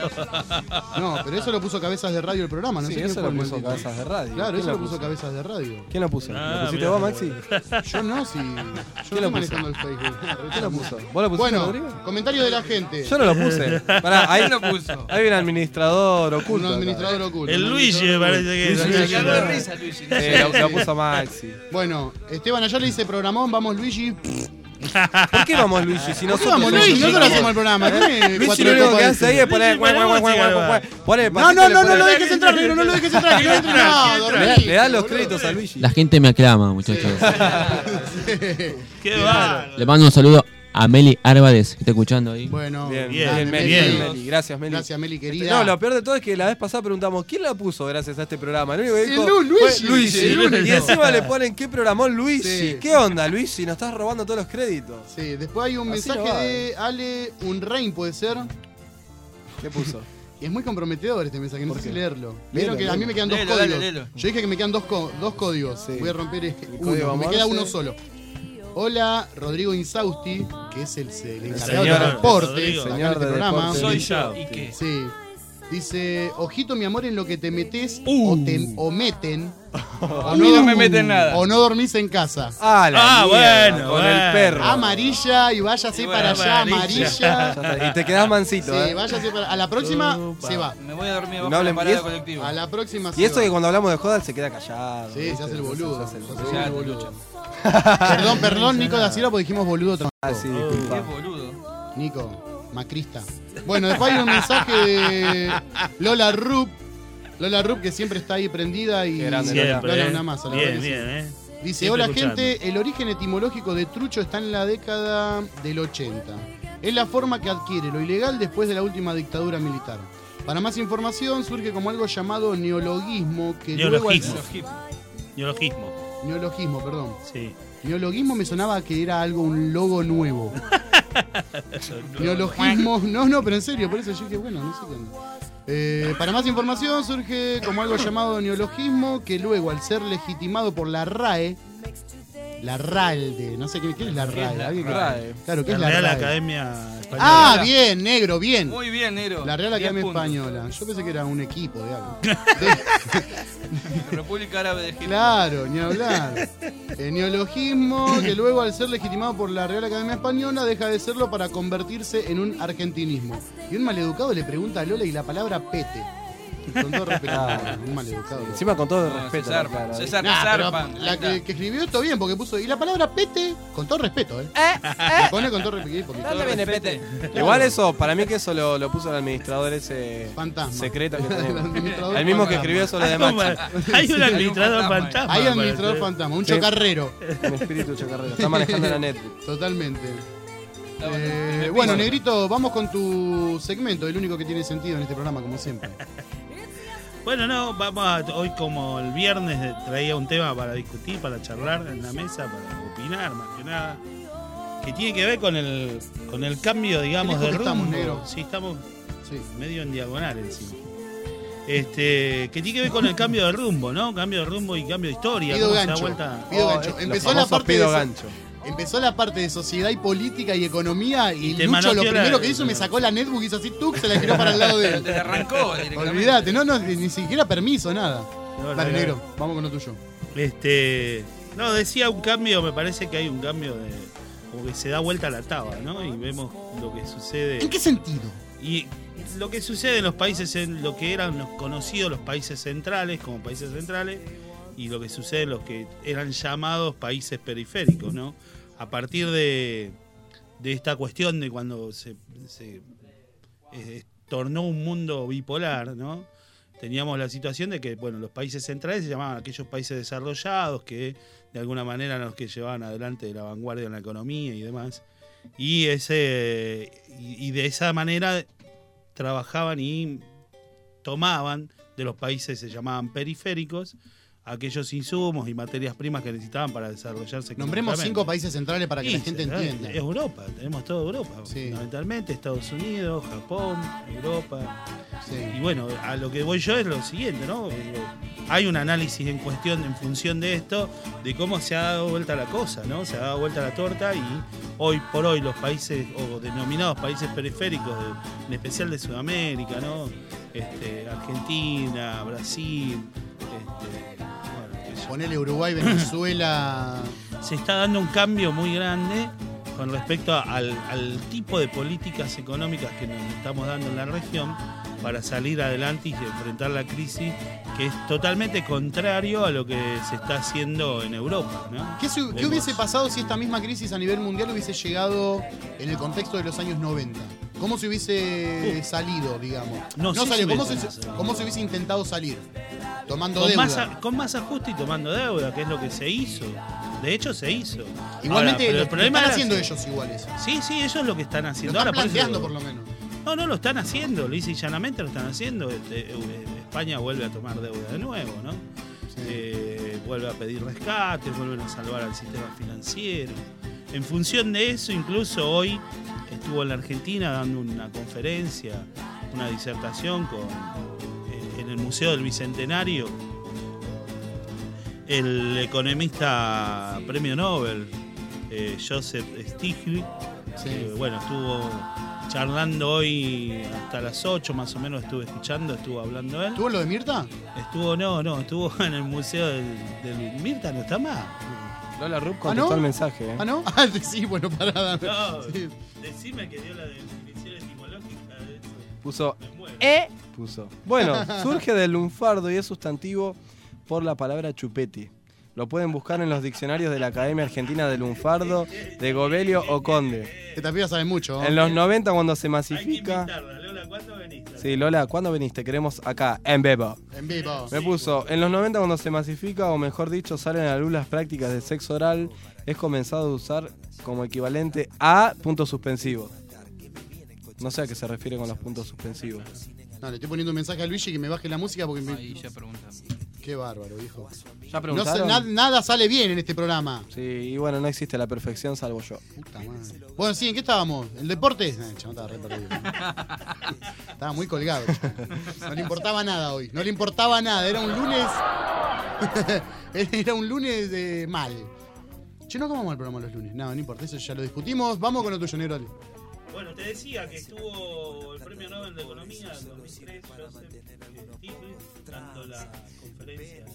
No, pero eso lo puso Cabezas de Radio el programa, no Sí, sé quién eso fue lo el puso maldito. Cabezas de Radio. Claro, ¿Quién eso lo lo puso puso? Cabezas de Radio. ¿Quién lo puso? Ah, ¿Lo pusiste mira. vos, Maxi? Yo no, si. Yo ¿Quién estoy lo puso? manejando el Facebook. ¿Quién lo puso? ¿Vos lo pusiste, Bueno, Rodrigo? comentario de la gente. Yo no lo puse. Pará, ahí lo puso. Hay un administrador Un oculto. acá. administrador oculto. El un Luigi me administrador parece que es. Luigi. Se cagó de risa, Luis. Eh, lo, lo puso Maxi. Bueno, Esteban allá le dice programón, vamos Luigi. ¿Por qué vamos Luigi? Si ¿Por qué nosotros vamos somos Luigi? Luigi. Nosotros hacemos el programa. Tiene Luigi cuatro lo único copas que de hace ahí es poner. Luigi, pone música, Pone No, no, no, no lo dejes entrar, negro, no lo dejes entrar, que no entre nada, Le, dormí. le dan los créditos a Luigi. La gente me aclama, muchachos. Qué bárbaro. Le mando un saludo a Meli Árvades, que está escuchando ahí. Bueno, Bien, Bien, bien, Meli, bien. bien, Meli. Gracias, Meli. Gracias, Meli, Este, querida. No, lo peor de todo es que la vez pasada preguntamos ¿quién la puso gracias a este programa? Lo único que dijo El Lu- Luigi. fue Luigi. El único. Y encima le ponen ¿qué programó Luigi? Sí. ¿Qué onda, Luigi? Nos estás robando todos los créditos. Sí, después hay un Así mensaje no va. de Ale Unrein, puede ser. ¿Qué puso? Y es muy comprometedor este mensaje, no ¿Por sé qué? si leerlo. Léelo, Vieron que a mí léelo. me quedan dos Léelo, dale, códigos. léelo. Yo dije que me quedan dos, co- dos códigos. Sí. Voy a romper este El código uno. Me Morse. queda uno solo. Hola, Rodrigo Insausti, que es el, el encargado señor, de deportes Rodrigo. acá en Señor este de programa. deportes. Soy Sí. yo. ¿Y qué? Sí. Dice, ojito mi amor en lo que te metes Uh. o, te, o meten. o A mí no me meten nada. O no dormís en casa. Ah, la Ah, mierda, bueno, con bueno. el perro. Amarilla y váyase Y bueno, para allá, amarilla. amarilla. Ya está, y te quedás mansito, Sí, ¿eh? váyase para. A la próxima Upa. se va. Me voy a dormir bajo No hablen la parada bien. colectiva. A la próxima se Y eso va. que cuando hablamos de joda él se queda callado. Sí, ¿viste? se hace el boludo. Se hace el Se boludo. hace Ya, el boludo. boludo. Perdón, perdón, Nico da Silva, porque dijimos boludo otra Ah, vez. sí, Qué disculpa. boludo. Nico, macrista. Bueno, después hay un mensaje de Lola Rupp. Lola Rupp, que siempre está ahí prendida y. Qué grande, Siempre. Lola eh. una masa, la Bien, verdad que sí. bien, eh. Dice, Siempre hola escuchando. gente, el origen etimológico de trucho está en la década del ochenta. Es la forma que adquiere lo ilegal después de la última dictadura militar. Para más información surge como algo llamado neologismo, que luego al- Neologismo. Neologismo. Neologismo, perdón. Sí. Neologismo me sonaba que era algo, un logo nuevo. Neologismo, no, no, pero en serio, por eso yo dije, bueno, no sé qué onda. Eh, para más información surge como algo llamado neologismo, que luego al ser legitimado por la R A E, la RALDE, no sé qué, ¿qué es la ¿Qué es RAE? la ¿Alguien que- RAE? Claro, ¿qué es La la Real RAE? Academia Española. Ah, bien, negro, bien. Muy bien, negro. La Real diez Academia puntos. Española. Yo pensé que era un equipo de algo. República Árabe de Egipto. Claro, ni hablar. El neologismo, que luego al ser legitimado por la Real Academia Española, deja de serlo para convertirse en un argentinismo. Y un maleducado le pregunta a Lola y la palabra pete. Con todo respeto. Ah. Un maleducado. Encima con todo el No, respeto. se zarpa, claro. se zarpa, Nah, se pero zarpa. la Ahí que, está. que escribió esto bien, porque puso. Y la palabra pete, con todo respeto, ¿eh? Le pone con todo respeto. porque- ¿Dónde viene Pete? Pete? Igual eso, para mí que eso lo, lo puso el administrador ese Fantasma. secreto que El tenemos. administrador El mismo que fantasma. escribió eso lo de Hay un- Machi. Hay un administrador fantasma. fantasma. Hay parece. administrador fantasma, un Sí. chocarrero. Un espíritu chocarrero. Está manejando la Netflix. Totalmente. Estaba en el Eh, primer bueno, piso. Negrito, vamos con tu segmento, el único que tiene sentido en este programa, como siempre. Bueno, no, vamos a, hoy como el viernes eh, traía un tema para discutir, para charlar en la mesa, para opinar más que nada, que tiene que ver con el con el cambio, digamos, Qué de lejos que rumbo. estamos, negro. Sí, estamos Sí. medio en diagonal encima. Este, que tiene que ver con el cambio de rumbo, ¿no? Cambio de rumbo y cambio de historia. Pido cómo se da gancho. vuelta. Pido Oh, gancho. los Empezó la famosos parte de pido so- gancho. Empezó la parte de sociedad y política y economía y, Y te Lucho manoteó lo la- primero que hizo me sacó la netbook y hizo así, tú, se la giró para el lado de él. Te arrancó directamente. Olvídate, no, no, ni siquiera permiso, nada. No, Dale, no, negro, vamos con lo tuyo. Este, no, decía un cambio, me parece que hay un cambio de como que se da vuelta a la taba, ¿no? Y vemos lo que sucede. ¿En qué sentido? Y lo que sucede en los países, en lo que eran los conocidos los países centrales, como países centrales, y lo que sucede en los que eran llamados países periféricos, ¿no? A partir de, de esta cuestión de cuando se, se eh, tornó un mundo bipolar, ¿no? Teníamos la situación de que, bueno, los países centrales se llamaban aquellos países desarrollados que de alguna manera eran los que llevaban adelante la vanguardia en la economía y demás. Y ese y, y de esa manera trabajaban y tomaban de los países se llamaban periféricos aquellos insumos y materias primas que necesitaban para desarrollarse. Nombremos económicamente. cinco países centrales para que la Y, gente ¿verdad? entienda. Es Europa, tenemos toda Europa, Sí. fundamentalmente Estados Unidos, Japón, Europa. Sí. Y bueno, a lo que voy yo es lo siguiente, ¿no? Hay un análisis en cuestión, en función de esto, de cómo se ha dado vuelta la cosa, ¿no? Se ha dado vuelta la torta y hoy por hoy los países, o denominados países periféricos, de- en especial de Sudamérica, ¿no? Este, Argentina, Brasil, este, bueno, qué sé yo. Ponele Uruguay, Venezuela. Se está dando un cambio muy grande con respecto a- al, al tipo de políticas económicas que nos estamos dando en la región para salir adelante y enfrentar la crisis, que es totalmente contrario a lo que se está haciendo en Europa, ¿no? ¿Qué, su- qué Vemos- hubiese pasado si esta misma crisis a nivel mundial hubiese llegado en el contexto de los años noventa? ¿Cómo se hubiese Uf. salido, digamos? No sé salió, si ¿cómo, hubiese se, salido. ¿Cómo se hubiese intentado salir? Tomando Con deuda. más, a- con más ajuste y tomando deuda, que es lo que se hizo. De hecho, se hizo. Igualmente Ahora, pero lo, el lo problema están era- haciendo ellos iguales. Sí, sí, ellos es lo que están Lo haciendo. están Ahora, por eso- planteando por lo menos. No, no lo están haciendo, lisa y llanamente lo están haciendo. Este, eh, España vuelve a tomar deuda de nuevo, ¿no? Eh, vuelve a pedir rescates, vuelven a salvar al sistema financiero. En función de eso, incluso hoy estuvo en la Argentina dando una conferencia, una disertación con, eh, en el Museo del Bicentenario, el economista premio Nobel, eh, Joseph Stiglitz, Sí. que, bueno, estuvo charlando hoy hasta las ocho más o menos, estuve escuchando, estuvo hablando él. ¿Tuvo lo de Mirta? Estuvo, no, no, estuvo en el museo del, del Mirta, no está más. Lola Rupp ¿Ah, contestó no? el mensaje. ¿eh? ¿Ah, no? Ah, sí, bueno, parada. No, Sí. decime que dio la definición etimológica de eso. Puso Me muero. E. Puso. Bueno, surge del lunfardo y es sustantivo por la palabra chupete. Lo pueden buscar en los diccionarios de la Academia Argentina de Lunfardo, de Gobelio o Conde. Esta piba sabe mucho. ¿no? En los noventa, cuando se Hay que masifica. invitarla, Lola, ¿cuándo venís? Sí, Lola, ¿cuándo venís? Te queremos acá, en vivo. En vivo. Me puso, en los noventa cuando se masifica, o mejor dicho, salen a la luz las prácticas de sexo oral, es comenzado a usar como equivalente a puntos suspensivos. No sé a qué se refiere con los puntos suspensivos. No, le estoy poniendo un mensaje a Luigi que me baje la música porque me... Ahí ya preguntan. Qué bárbaro, hijo. ¿Ya No preguntaron? sé, na- nada sale bien en este programa. Sí, y bueno, no existe la perfección salvo yo. Puta madre. Bueno, sí, ¿en qué estábamos? ¿El deporte? Eh, no, estaba re perdido. Estaba muy colgado. No le importaba nada hoy. No le importaba nada. Era un lunes... Era un lunes de mal. Che, no comamos el programa los lunes. No, no importa, eso ya lo discutimos. Vamos con lo tuyo, negro. Dale. Bueno, te decía que estuvo el premio Nobel de Economía en dos mil tres, Joseph Stiglitz, dando la conferencia,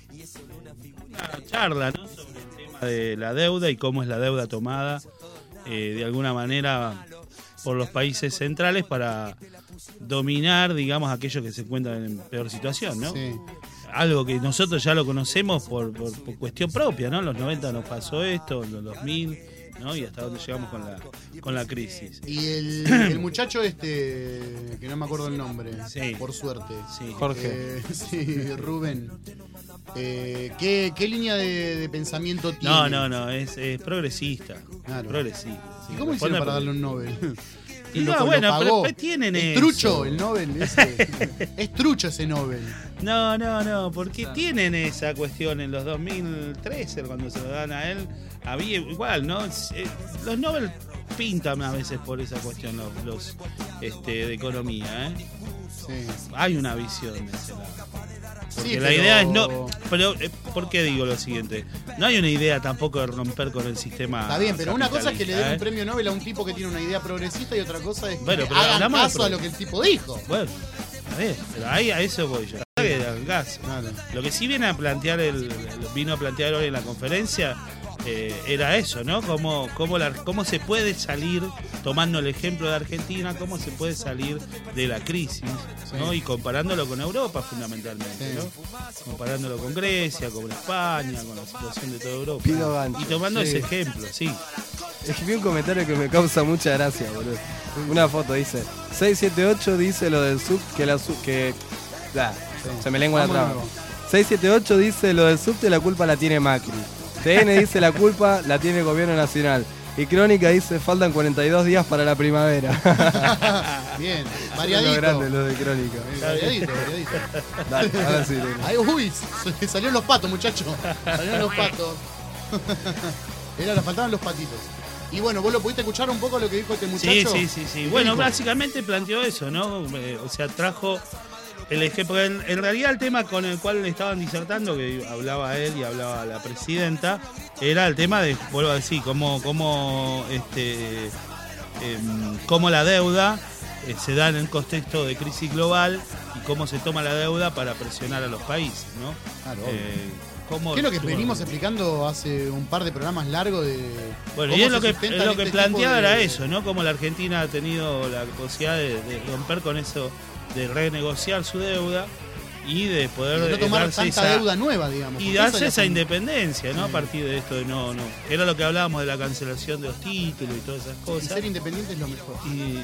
una charla, ¿no?, sobre el tema de la deuda y cómo es la deuda tomada eh, de alguna manera por los países centrales para dominar, digamos, aquellos que se encuentran en peor situación, ¿no? Sí. Algo que nosotros ya lo conocemos por, por, por cuestión propia, ¿no? En los noventa nos pasó esto, en los dos mil, ¿no? Y hasta dónde llegamos con la con la crisis. Y el, el muchacho este, que no me acuerdo el nombre, Sí. por suerte. Sí. Jorge. Eh, sí, Rubén. Eh, ¿qué, ¿Qué línea de, de pensamiento tiene? No, no, no, es, es progresista. Claro. Progresista. sí. ¿Y cómo hicieron Responde para por- darle un Nobel? Y Lo- no, lo bueno, pagó. pero después tienen Es eso. trucho el Nobel ese. Es trucho ese Nobel. No, no, no, porque tienen esa cuestión en los dos mil trece, cuando se lo dan a él, había igual, ¿no? Eh, Los Nobel pintan a veces por esa cuestión, los, los este, de economía, ¿eh? Sí. Hay una visión de ese lado. Porque Sí, la pero- idea es no. Pero, eh, ¿por qué digo lo siguiente? No hay una idea tampoco de romper con el sistema. Está bien, pero una cosa es que le den capitalista, un ¿eh? premio Nobel a un tipo que tiene una idea progresista y otra cosa es que Bueno, pero hagan hablamos de caso a pro- lo que el tipo dijo. Bueno, a ver, pero ahí a eso voy yo. Que hagan caso. Claro. Lo que sí viene a plantear el, el- vino a plantear hoy en la conferencia eh, era eso, ¿no? Cómo, cómo, la, cómo se puede salir, tomando el ejemplo de Argentina, cómo se puede salir de la crisis, ¿no? Sí. Y comparándolo con Europa fundamentalmente, Sí. ¿no? Comparándolo con Grecia, con España, con la situación de toda Europa. Pido gancho. Y tomando Sí. ese ejemplo, sí. Escribí un comentario que me causa mucha gracia, boludo. Una foto dice, seiscientos setenta y ocho dice lo del sub que la sub que... Ah, se me lengua la Vamos traba. de nuevo. seiscientos setenta y ocho dice lo del subte, la culpa la tiene Macri. T N dice la culpa la tiene el gobierno nacional. Y Crónica dice faltan cuarenta y dos días para la primavera. Bien, Son variadito. los grandes los de Crónica. Eh, Variadito, variadito. Dale, ahora sí, negro. Ay, uy, s- salieron los patos, muchachos. Salieron los patos. Era, le faltaban los patitos. Y bueno, ¿vos lo pudiste escuchar un poco lo que dijo este muchacho? Sí, sí, sí, sí. ¿Qué Bueno, dijo? básicamente planteó eso, ¿no? Eh, O sea, trajo el ejemplo. En, en realidad el tema con el cual le estaban disertando, que hablaba él y hablaba la presidenta, era el tema de, vuelvo a decir, cómo, cómo, este, em, cómo la deuda eh, se da en el contexto de crisis global y cómo se toma la deuda para presionar a los países, ¿no? Claro, Eh, cómo- ¿Qué es lo que cómo- venimos explicando hace un par de programas largos de. Bueno, cómo y es se lo que, sustentan es lo que este planteaba tipo de- era eso, ¿no? Como la Argentina ha tenido la posibilidad de, de romper con eso, de renegociar su deuda y de poder Y de no eh, tomar darse tanta esa, deuda nueva, digamos. y porque darse esa es esa la- independencia, ¿no? A Sí. partir de esto de no, no. Era lo que hablábamos de la cancelación de los títulos y todas esas Y cosas. ser independiente es lo mejor. Y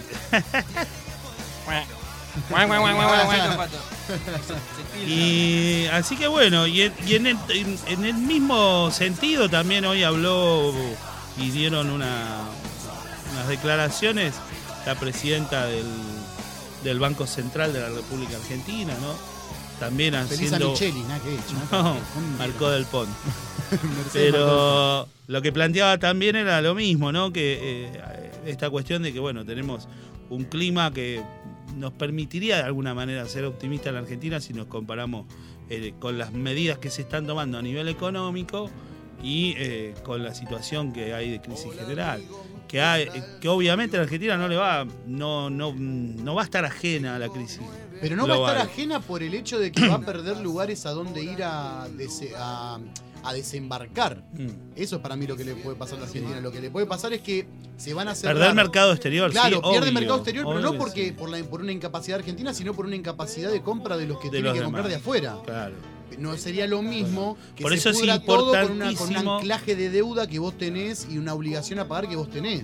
Y así que bueno, y en, y en, el, en- en el mismo sentido también hoy habló y dieron una, unas declaraciones la presidenta del, del Banco Central de la República Argentina, ¿no? También Feliz a haciendo... Micheli, nada que hecho. No, marcó del Pont. Pero lo que planteaba también era lo mismo, ¿no? Que eh, esta cuestión de que, bueno, tenemos un clima que nos permitiría de alguna manera ser optimista en la Argentina si nos comparamos eh, con las medidas que se están tomando a nivel económico y eh, con la situación que hay de crisis general. Que, hay, que obviamente la Argentina no le va, no, no, no va a estar ajena a la crisis. Pero no va a global. estar ajena por el hecho de que va a perder lugares a donde ir a, dese- a, a desembarcar. Mm. Eso es para mí lo que le puede pasar a la Argentina. Lo que le puede pasar es que se van a cerrar. Perder mercado exterior, Claro, sí, pierde obvio, mercado exterior, pero obvio no que porque sí. por, la, por una incapacidad argentina, sino por una incapacidad de compra de los que De tienen los que demás. comprar de afuera. Claro. No sería lo mismo que Por se eso es pudra todo con, una, con un importantísimo- anclaje de deuda que vos tenés y una obligación a pagar que vos tenés.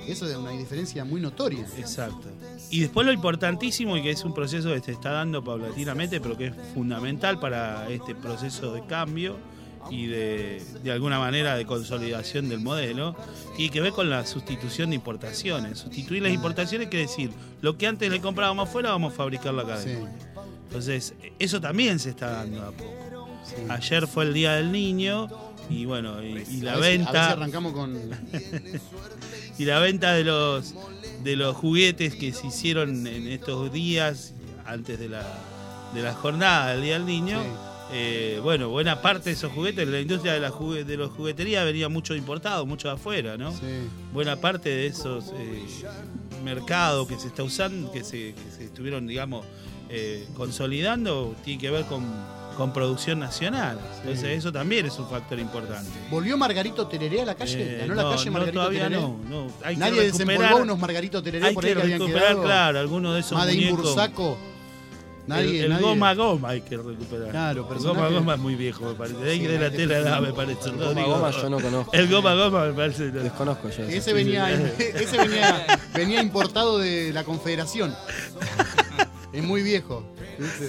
Eso es una diferencia muy notoria. Exacto. Y después lo importantísimo, y que es un proceso que se está dando paulatinamente, pero que es fundamental para este proceso de cambio y de, de alguna manera de consolidación del modelo, tiene que ver con la sustitución de importaciones. Sustituir las importaciones quiere decir, lo que antes le comprábamos afuera, vamos a fabricarlo acá adentro. Sí. Entonces, eso también se está dando a poco. Sí. Ayer fue el Día del Niño y bueno, y, y la a ver, venta... A ver si arrancamos con... y la venta de los de los juguetes que se hicieron en estos días, antes de la, de la jornada del Día del Niño... Sí. Eh, bueno, buena parte de esos juguetes, la industria de la jugue, de los juguetería venía mucho importado, mucho de afuera, ¿no? Sí. Buena parte de esos eh, mercados que se está usando, que se, que se estuvieron, digamos, eh, consolidando, tiene que ver con, con producción nacional. Sí. Entonces eso también es un factor importante. ¿Volvió Margarito Tereré a la calle? ¿Ganó Eh, la no, calle no, Margarito todavía Tereré? no, no. Hay Nadie que recuperar, desempolvó unos Margarito Tereré hay por ahí que que habían recuperar, quedado. claro, algunos de esos Madín muñecos. Bursaco. Nadie, el el nadie... goma goma hay que recuperar. Claro, el goma goma es muy viejo, me parece. De ahí Sí, de la hay que tela edad, me recuperar. parece. El No, goma digo, goma yo no conozco. El goma goma me parece. Desconozco yo. Ese venía, ese venía, venía importado de la Confederación. Es muy viejo. ¿Viste?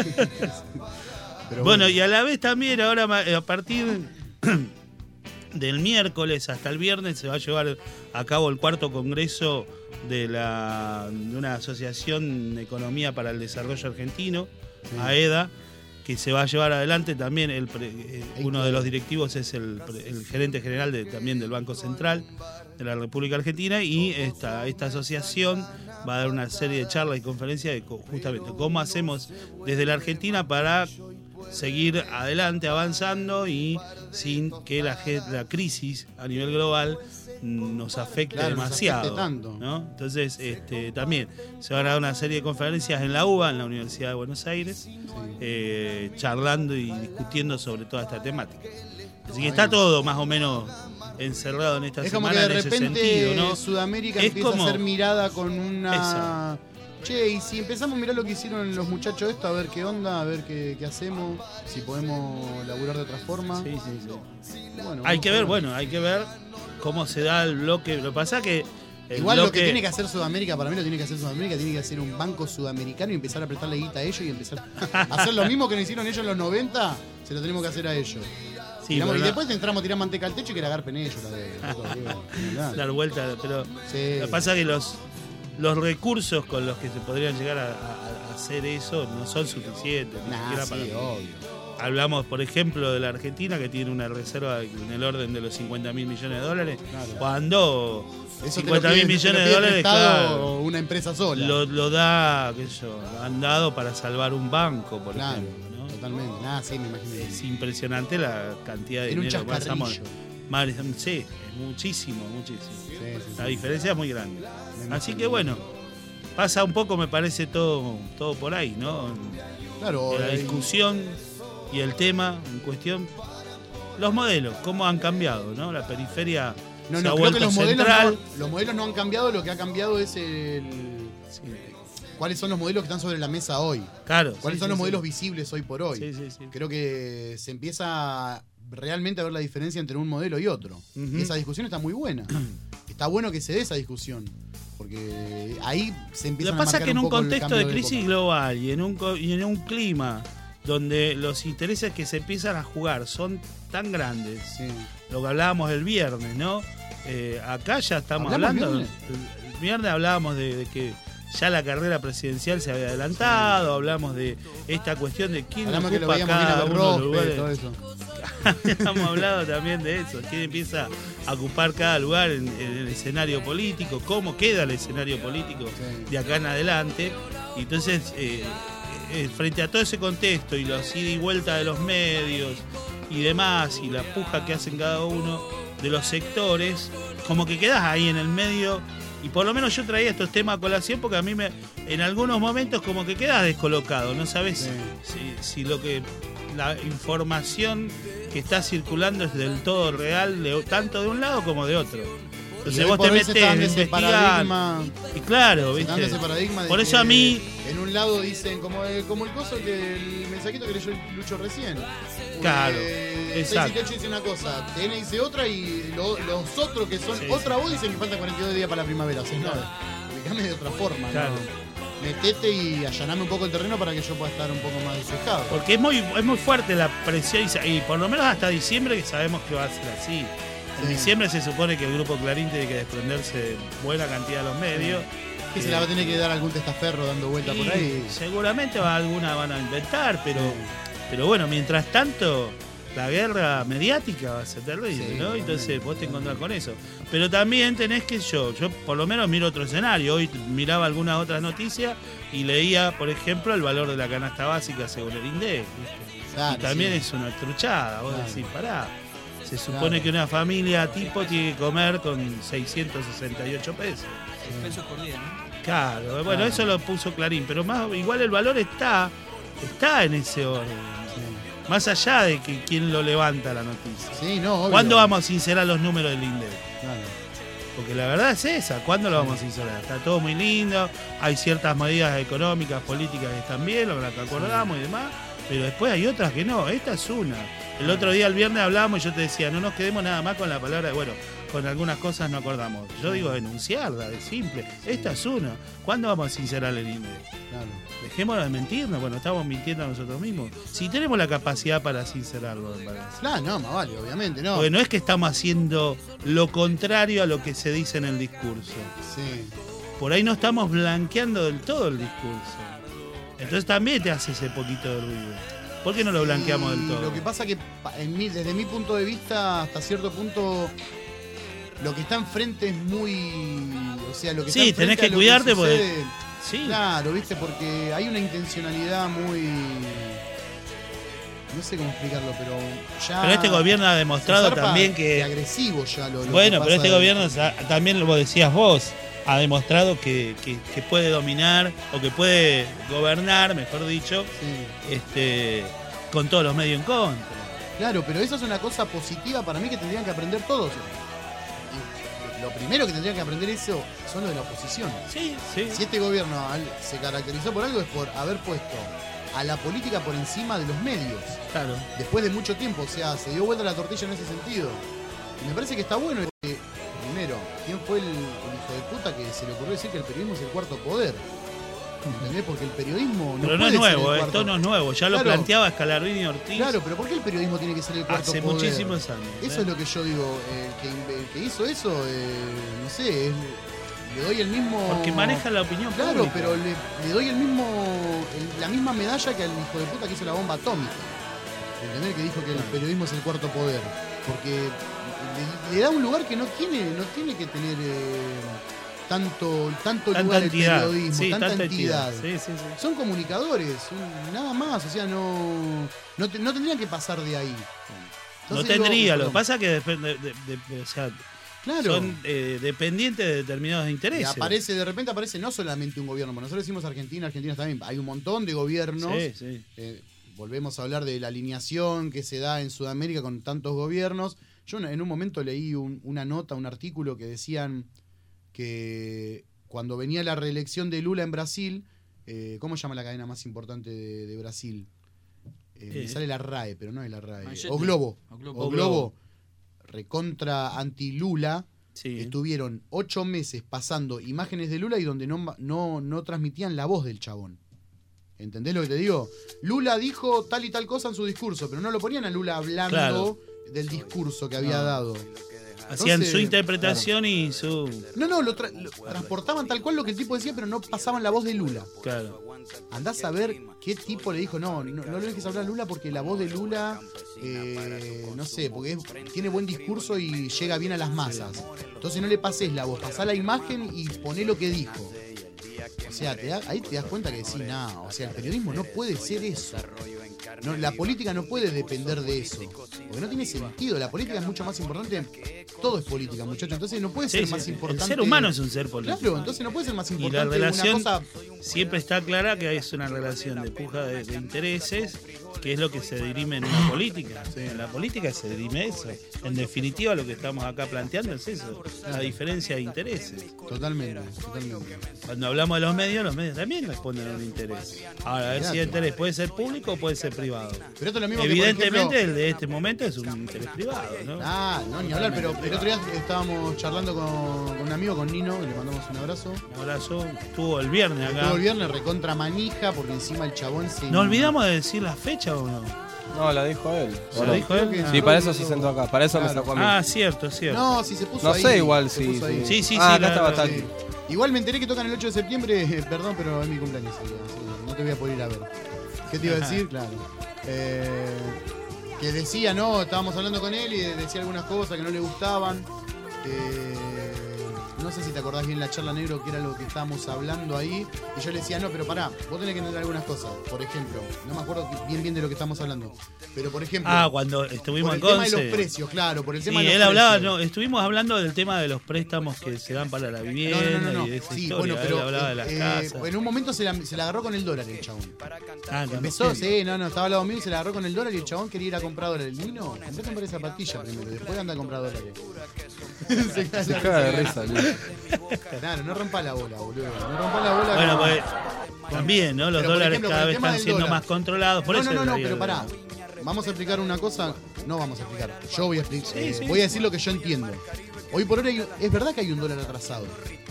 Pero bueno, bueno, y a la vez también ahora a partir del miércoles hasta el viernes se va a llevar a cabo el cuarto congreso de, la, de una asociación de economía para el desarrollo argentino, sí. AEDA, que se va a llevar adelante también. El pre, eh, uno de los directivos es el, el gerente general de, también del Banco Central de la República Argentina, y esta, esta asociación va a dar una serie de charlas y conferencias de justamente cómo hacemos desde la Argentina para seguir adelante, avanzando y sin que la, la crisis a nivel global nos afecte claro, demasiado. Nos afecte tanto. ¿No? Entonces, este, también se van a dar una serie de conferencias en la U B A, en la Universidad de Buenos Aires, sí. eh, charlando y discutiendo sobre toda esta temática. Así que está todo más o menos encerrado en esta es semana como que de en ese repente sentido, ¿no? Sudamérica es empieza como... a ser mirada con una... Esa. Che, y si empezamos a mirar lo que hicieron los muchachos esto, a ver qué onda, a ver qué, qué hacemos, si podemos laburar de otra forma. Sí, sí, sí. Bueno, hay que ver, ver, bueno, hay que ver cómo se da el bloque. Lo que pasa que el igual bloque... lo que tiene que hacer Sudamérica, para mí lo tiene que hacer Sudamérica, tiene que hacer un banco sudamericano y empezar a apretarle guita a ellos y empezar a hacer lo mismo que nos hicieron ellos en los noventa, se lo tenemos que hacer a ellos. Sí, Digamos, y no... después entramos a tirar manteca al techo y que la garpen ellos. La de, dar vuelta, pero sí. Lo que pasa es que los, los recursos con los que se podrían llegar a, a, a hacer eso no son suficientes. Nah, ni sí, para... obvio. Hablamos, por ejemplo, de la Argentina, que tiene una reserva en el orden de los cincuenta mil millones de dólares. Claro. Cuando cincuenta mil millones de dólares, claro, una empresa sola. Lo, lo da, qué sé yo, lo han dado para salvar un banco, por claro, ejemplo. ¿no? Totalmente. Nada, sí, me imagino. Es impresionante la cantidad de en dinero un que pasamos. chascarrillo. Sí, es muchísimo, muchísimo. Sí, sí, la sí. diferencia es muy grande. Así que bueno, pasa un poco, me parece, todo, todo por ahí, ¿no? Claro. La discusión y el tema en cuestión, los modelos, cómo han cambiado, ¿no? La periferia no, se no, ha creo vuelto que los central. Modelos no, los modelos no han cambiado, lo que ha cambiado es el... Sí. ¿Cuáles son los modelos que están sobre la mesa hoy? Claro. ¿Cuáles sí, son sí, los sí. modelos visibles hoy por hoy? Sí, sí, sí. Creo que se empieza realmente a ver la diferencia entre un modelo y otro. Uh-huh. Y esa discusión está muy buena. Está bueno que se dé esa discusión. Porque ahí se empieza a marcar. Lo que pasa es que en un contexto de de crisis época. global y en un, y en un clima donde los intereses que se empiezan a jugar son tan grandes, sí. Lo que hablábamos el viernes, ¿no? Eh, acá ya estamos hablando, viernes? El, el viernes hablábamos de, de que ya la carrera presidencial se había adelantado, sí. Hablamos de esta cuestión de quién hablamos ocupa que lo cada uno de los lugares. Todo eso. Hemos hablado también de eso, quién empieza a ocupar cada lugar en, en el escenario político, cómo queda el escenario político sí. De acá en adelante. Y entonces, eh, eh, frente a todo ese contexto y los ida y vuelta de los medios y demás, y la puja que hacen cada uno de los sectores, como que quedas ahí en el medio. Y por lo menos yo traía estos temas a colación porque a mí me, en algunos momentos como que quedas descolocado, no sabes sí. si, si lo que la información que está circulando es del todo real, de, tanto de un lado como de otro. Entonces hoy vos por te hoy metés se está a dando ese investigar. paradigma. Y claro, Se ¿viste? está dando ese paradigma de Por eso que a mí. En un lado dicen, como, el- como el coso que el mensajito que leyó Lucho recién. Claro, Eh, exacto. Stacy Ketchum dice una cosa, T N dice otra y lo- los otros que son Sí, otra voz dicen que faltan cuarenta y dos días para la primavera. O sea, no, explícame de otra forma. Claro. ¿no? Metete y allaname un poco el terreno para que yo pueda estar un poco más despejado. Porque es muy, es muy fuerte la presión y, sa- y por lo menos hasta diciembre que sabemos que va a ser así. En Sí. diciembre se supone que el grupo Clarín tiene que desprenderse de buena cantidad de los medios. Que se Eh, la va a tener que dar algún testaferro dando vuelta y por ahí. seguramente va, alguna van a inventar, pero, pero bueno, mientras tanto, la guerra mediática va a ser terrible, Sí, ¿no? Entonces vos te encontrás con eso. Pero también tenés que yo, yo por lo menos miro otro escenario. Hoy miraba algunas otras noticias y leía, por ejemplo, el valor de la canasta básica según el INDEC. ¿viste? Claro, y también sí. es una truchada, vos Claro. decís, pará. Se supone Claro. que una familia tipo tiene que comer con seiscientos sesenta y ocho pesos. Pesos por día, ¿no? Claro, bueno, Claro. eso lo puso Clarín, pero más igual el valor está, está en ese orden. Más allá de que quién lo levanta la noticia. Sí, no, obvio. ¿Cuándo vamos a sincerar los números del INDEC? Claro. Porque la verdad es esa, ¿cuándo lo vamos a sincerar? Está todo muy lindo, hay ciertas medidas económicas, políticas que están bien, lo que acordamos y demás, pero después hay otras que no, esta es una. El otro día, el viernes, hablábamos y yo te decía, no nos quedemos nada más con la palabra, bueno, con algunas cosas no acordamos. Yo digo denunciarla, es simple. Esta es una. ¿Cuándo vamos a sincerar el INDEC? Claro. Dejémonos de mentirnos, bueno, estamos mintiendo a nosotros mismos. Si tenemos la capacidad para sincerarlo, me parece. Claro, no, más vale, obviamente, no. Porque no es que estamos haciendo lo contrario a lo que se dice en el discurso. Sí. Por ahí no estamos blanqueando del todo el discurso. Entonces también te hace ese poquito de ruido. ¿Por qué no lo blanqueamos del Y todo? Lo que pasa que pa- en mi- desde mi punto de vista, hasta cierto punto, lo que está enfrente es muy. O sea, lo que Sí, está enfrente tenés que a lo cuidarte porque- sucede- Sí. Claro, viste, porque hay una intencionalidad muy. No sé cómo explicarlo, pero ya. Pero este gobierno ha demostrado se zarpa también que- de agresivo ya lo, lo Bueno, que pero este pasa. gobierno sa- también lo decías vos, ha demostrado que, que- que puede dominar o que puede gobernar, mejor dicho, Sí. este, con todos los medios en contra. Claro, pero eso es una cosa positiva para mí que tendrían que aprender todos. Y lo primero que tendrían que aprender eso son los de la oposición. Sí, sí. Si este gobierno al- se caracterizó por algo es por haber puesto a la política por encima de los medios. Claro. Después de mucho tiempo, o sea, se dio vuelta la tortilla en ese sentido. Y me parece que está bueno que, primero, ¿quién fue el, el hijo de puta que se le ocurrió decir que el periodismo es el cuarto poder? ¿Entendés? Porque el periodismo no Pero no puede es ser el nuevo, cuarto- esto no es nuevo, ya lo Claro. planteaba Escalarbrini y Ortiz. Claro, pero ¿por qué el periodismo tiene que ser el cuarto Hace poder? muchísimos años, Eso ¿eh? es lo que yo digo. eh, que, el que hizo eso, eh, no sé, es- le doy el mismo. Porque maneja la opinión Claro, pública. pero le, le doy el mismo, el- la misma medalla que al hijo de puta que hizo la bomba atómica. ¿Entendés? Que dijo que el periodismo es el cuarto poder. Porque le, le da un lugar que no tiene, no tiene que tener eh, tanto, tanto Tanta lugar entidad. el periodismo, Sí, tanta, tanta entidad. entidad. Sí, sí, sí. Son comunicadores, un- nada más, o sea, no, no, te- no tendrían que pasar de ahí. No Entonces, tendría, lo perdón. que pasa es que depende de, de- de- o sea, Claro. son eh, dependientes de determinados Y intereses. aparece, de repente aparece no solamente un gobierno, porque nosotros decimos Argentina, Argentina también, hay un montón de gobiernos. Sí, sí. Eh, volvemos a hablar de la alineación que se da en Sudamérica con tantos gobiernos. Yo en un momento leí un- una nota, un artículo que decían que cuando venía la reelección de Lula en Brasil, eh, ¿cómo se llama la cadena más importante de, de Brasil? Eh, me Eh. sale la RAE, pero no es la RAE. Manchete. O Globo. O Globo. O Globo. Recontra anti-Lula. Sí. Estuvieron ocho meses pasando imágenes de Lula y donde no, no, no transmitían la voz del chabón. ¿Entendés lo que te digo? Lula dijo tal y tal cosa en su discurso, pero no lo ponían a Lula hablando Claro. del discurso que había No. dado. Hacían Entonces, su interpretación y su. No, no, lo, tra- lo transportaban tal cual lo que el tipo decía, pero no pasaban la voz de Lula. Claro. Andás a ver qué tipo le dijo, no, no, no le dejes hablar a Lula porque la voz de Lula, eh, no sé, porque es- tiene buen discurso y llega bien a las masas. Entonces no le pases la voz, pasá la imagen y poné lo que dijo. O sea, te da- ahí te das cuenta que decís, no, o sea, el periodismo no puede ser eso. No, la política no puede depender de eso. Porque no tiene sentido. La política es mucho más importante. Todo es política, muchachos. Entonces no puede Sí, ser sí, más sí. importante. El ser humano es un ser político. Claro, entonces no puede ser más Y la importante relación una cosa. siempre está clara que es una relación de puja de, de intereses, que es lo que se dirime en una política. En la política se dirime eso. En definitiva, lo que estamos acá planteando es eso, la diferencia de intereses. Totalmente, totalmente. Cuando hablamos de los medios, los medios también responden a un interés. Ahora, a ver si el interés puede ser público o puede ser privado. Pero esto es lo mismo que, por Evidentemente, ejemplo- el de este momento es un interés privado, ¿no? Ah, no, ni hablar, pero el otro día estábamos charlando con, con un amigo, con Nino, que le mandamos un abrazo. Un abrazo. Estuvo el viernes acá. Estuvo el viernes recontra manija, porque encima el chabón se... ¿No olvidamos de decir la fecha o no? No, la dijo él. ¿Se ¿O la no? dijo él? Sí, Ah. para eso se sentó acá. Para eso me Claro. sacó a mí. Ah, cierto, cierto. No, si se puso No ahí. sé igual se si- puso ahí. si- Sí, sí, Ah, sí. acá estaba Sí. Tati. Igual me enteré que tocan el ocho de septiembre, eh, perdón, pero es mi cumpleaños. así que, así que no te voy a poder ir a ver. ¿Qué te iba a decir? Claro. Eh, que decía, no, estábamos hablando con él y decía algunas cosas que no le gustaban. Eh, no sé si te acordás bien la charla, negro, que era lo que estábamos hablando ahí. Y yo le decía, no, pero pará, vos tenés que entender algunas cosas. Por ejemplo, no me acuerdo bien bien de lo que estamos hablando. Pero por ejemplo. Ah, cuando estuvimos por en el tema Conce. de los precios, claro, por el Sí, tema de los él hablaba, precios. no, estuvimos hablando del tema de los préstamos que se dan para la vivienda No, no, no, no. y de esa Sí, historia. bueno, pero él hablaba de las eh, casas. en un momento se la, se la agarró con el dólar el chabón. Ah, Empezó, sí, no, no, estaba al lado mío y se la agarró con el dólar y el chabón quería ir a comprar dólares. El Nino, compré a comprar esa pastilla primero, después anda a comprar dólares. se caga, Se caga de risa, Luis. Claro, no rompa la bola, boludo. No rompa la bola. Bueno, no. pues también, ¿no? Los Pero, por dólares ejemplo, cada con el vez tema están del siendo dólar. más controlados. Por no, eso no, no, no, debería pero de- pará. Vamos a explicar una cosa. No vamos a explicar. Yo voy a explicar. Sí, eh, sí. Voy a decir lo que yo entiendo. Hoy por hoy hay- es verdad que hay un dólar atrasado.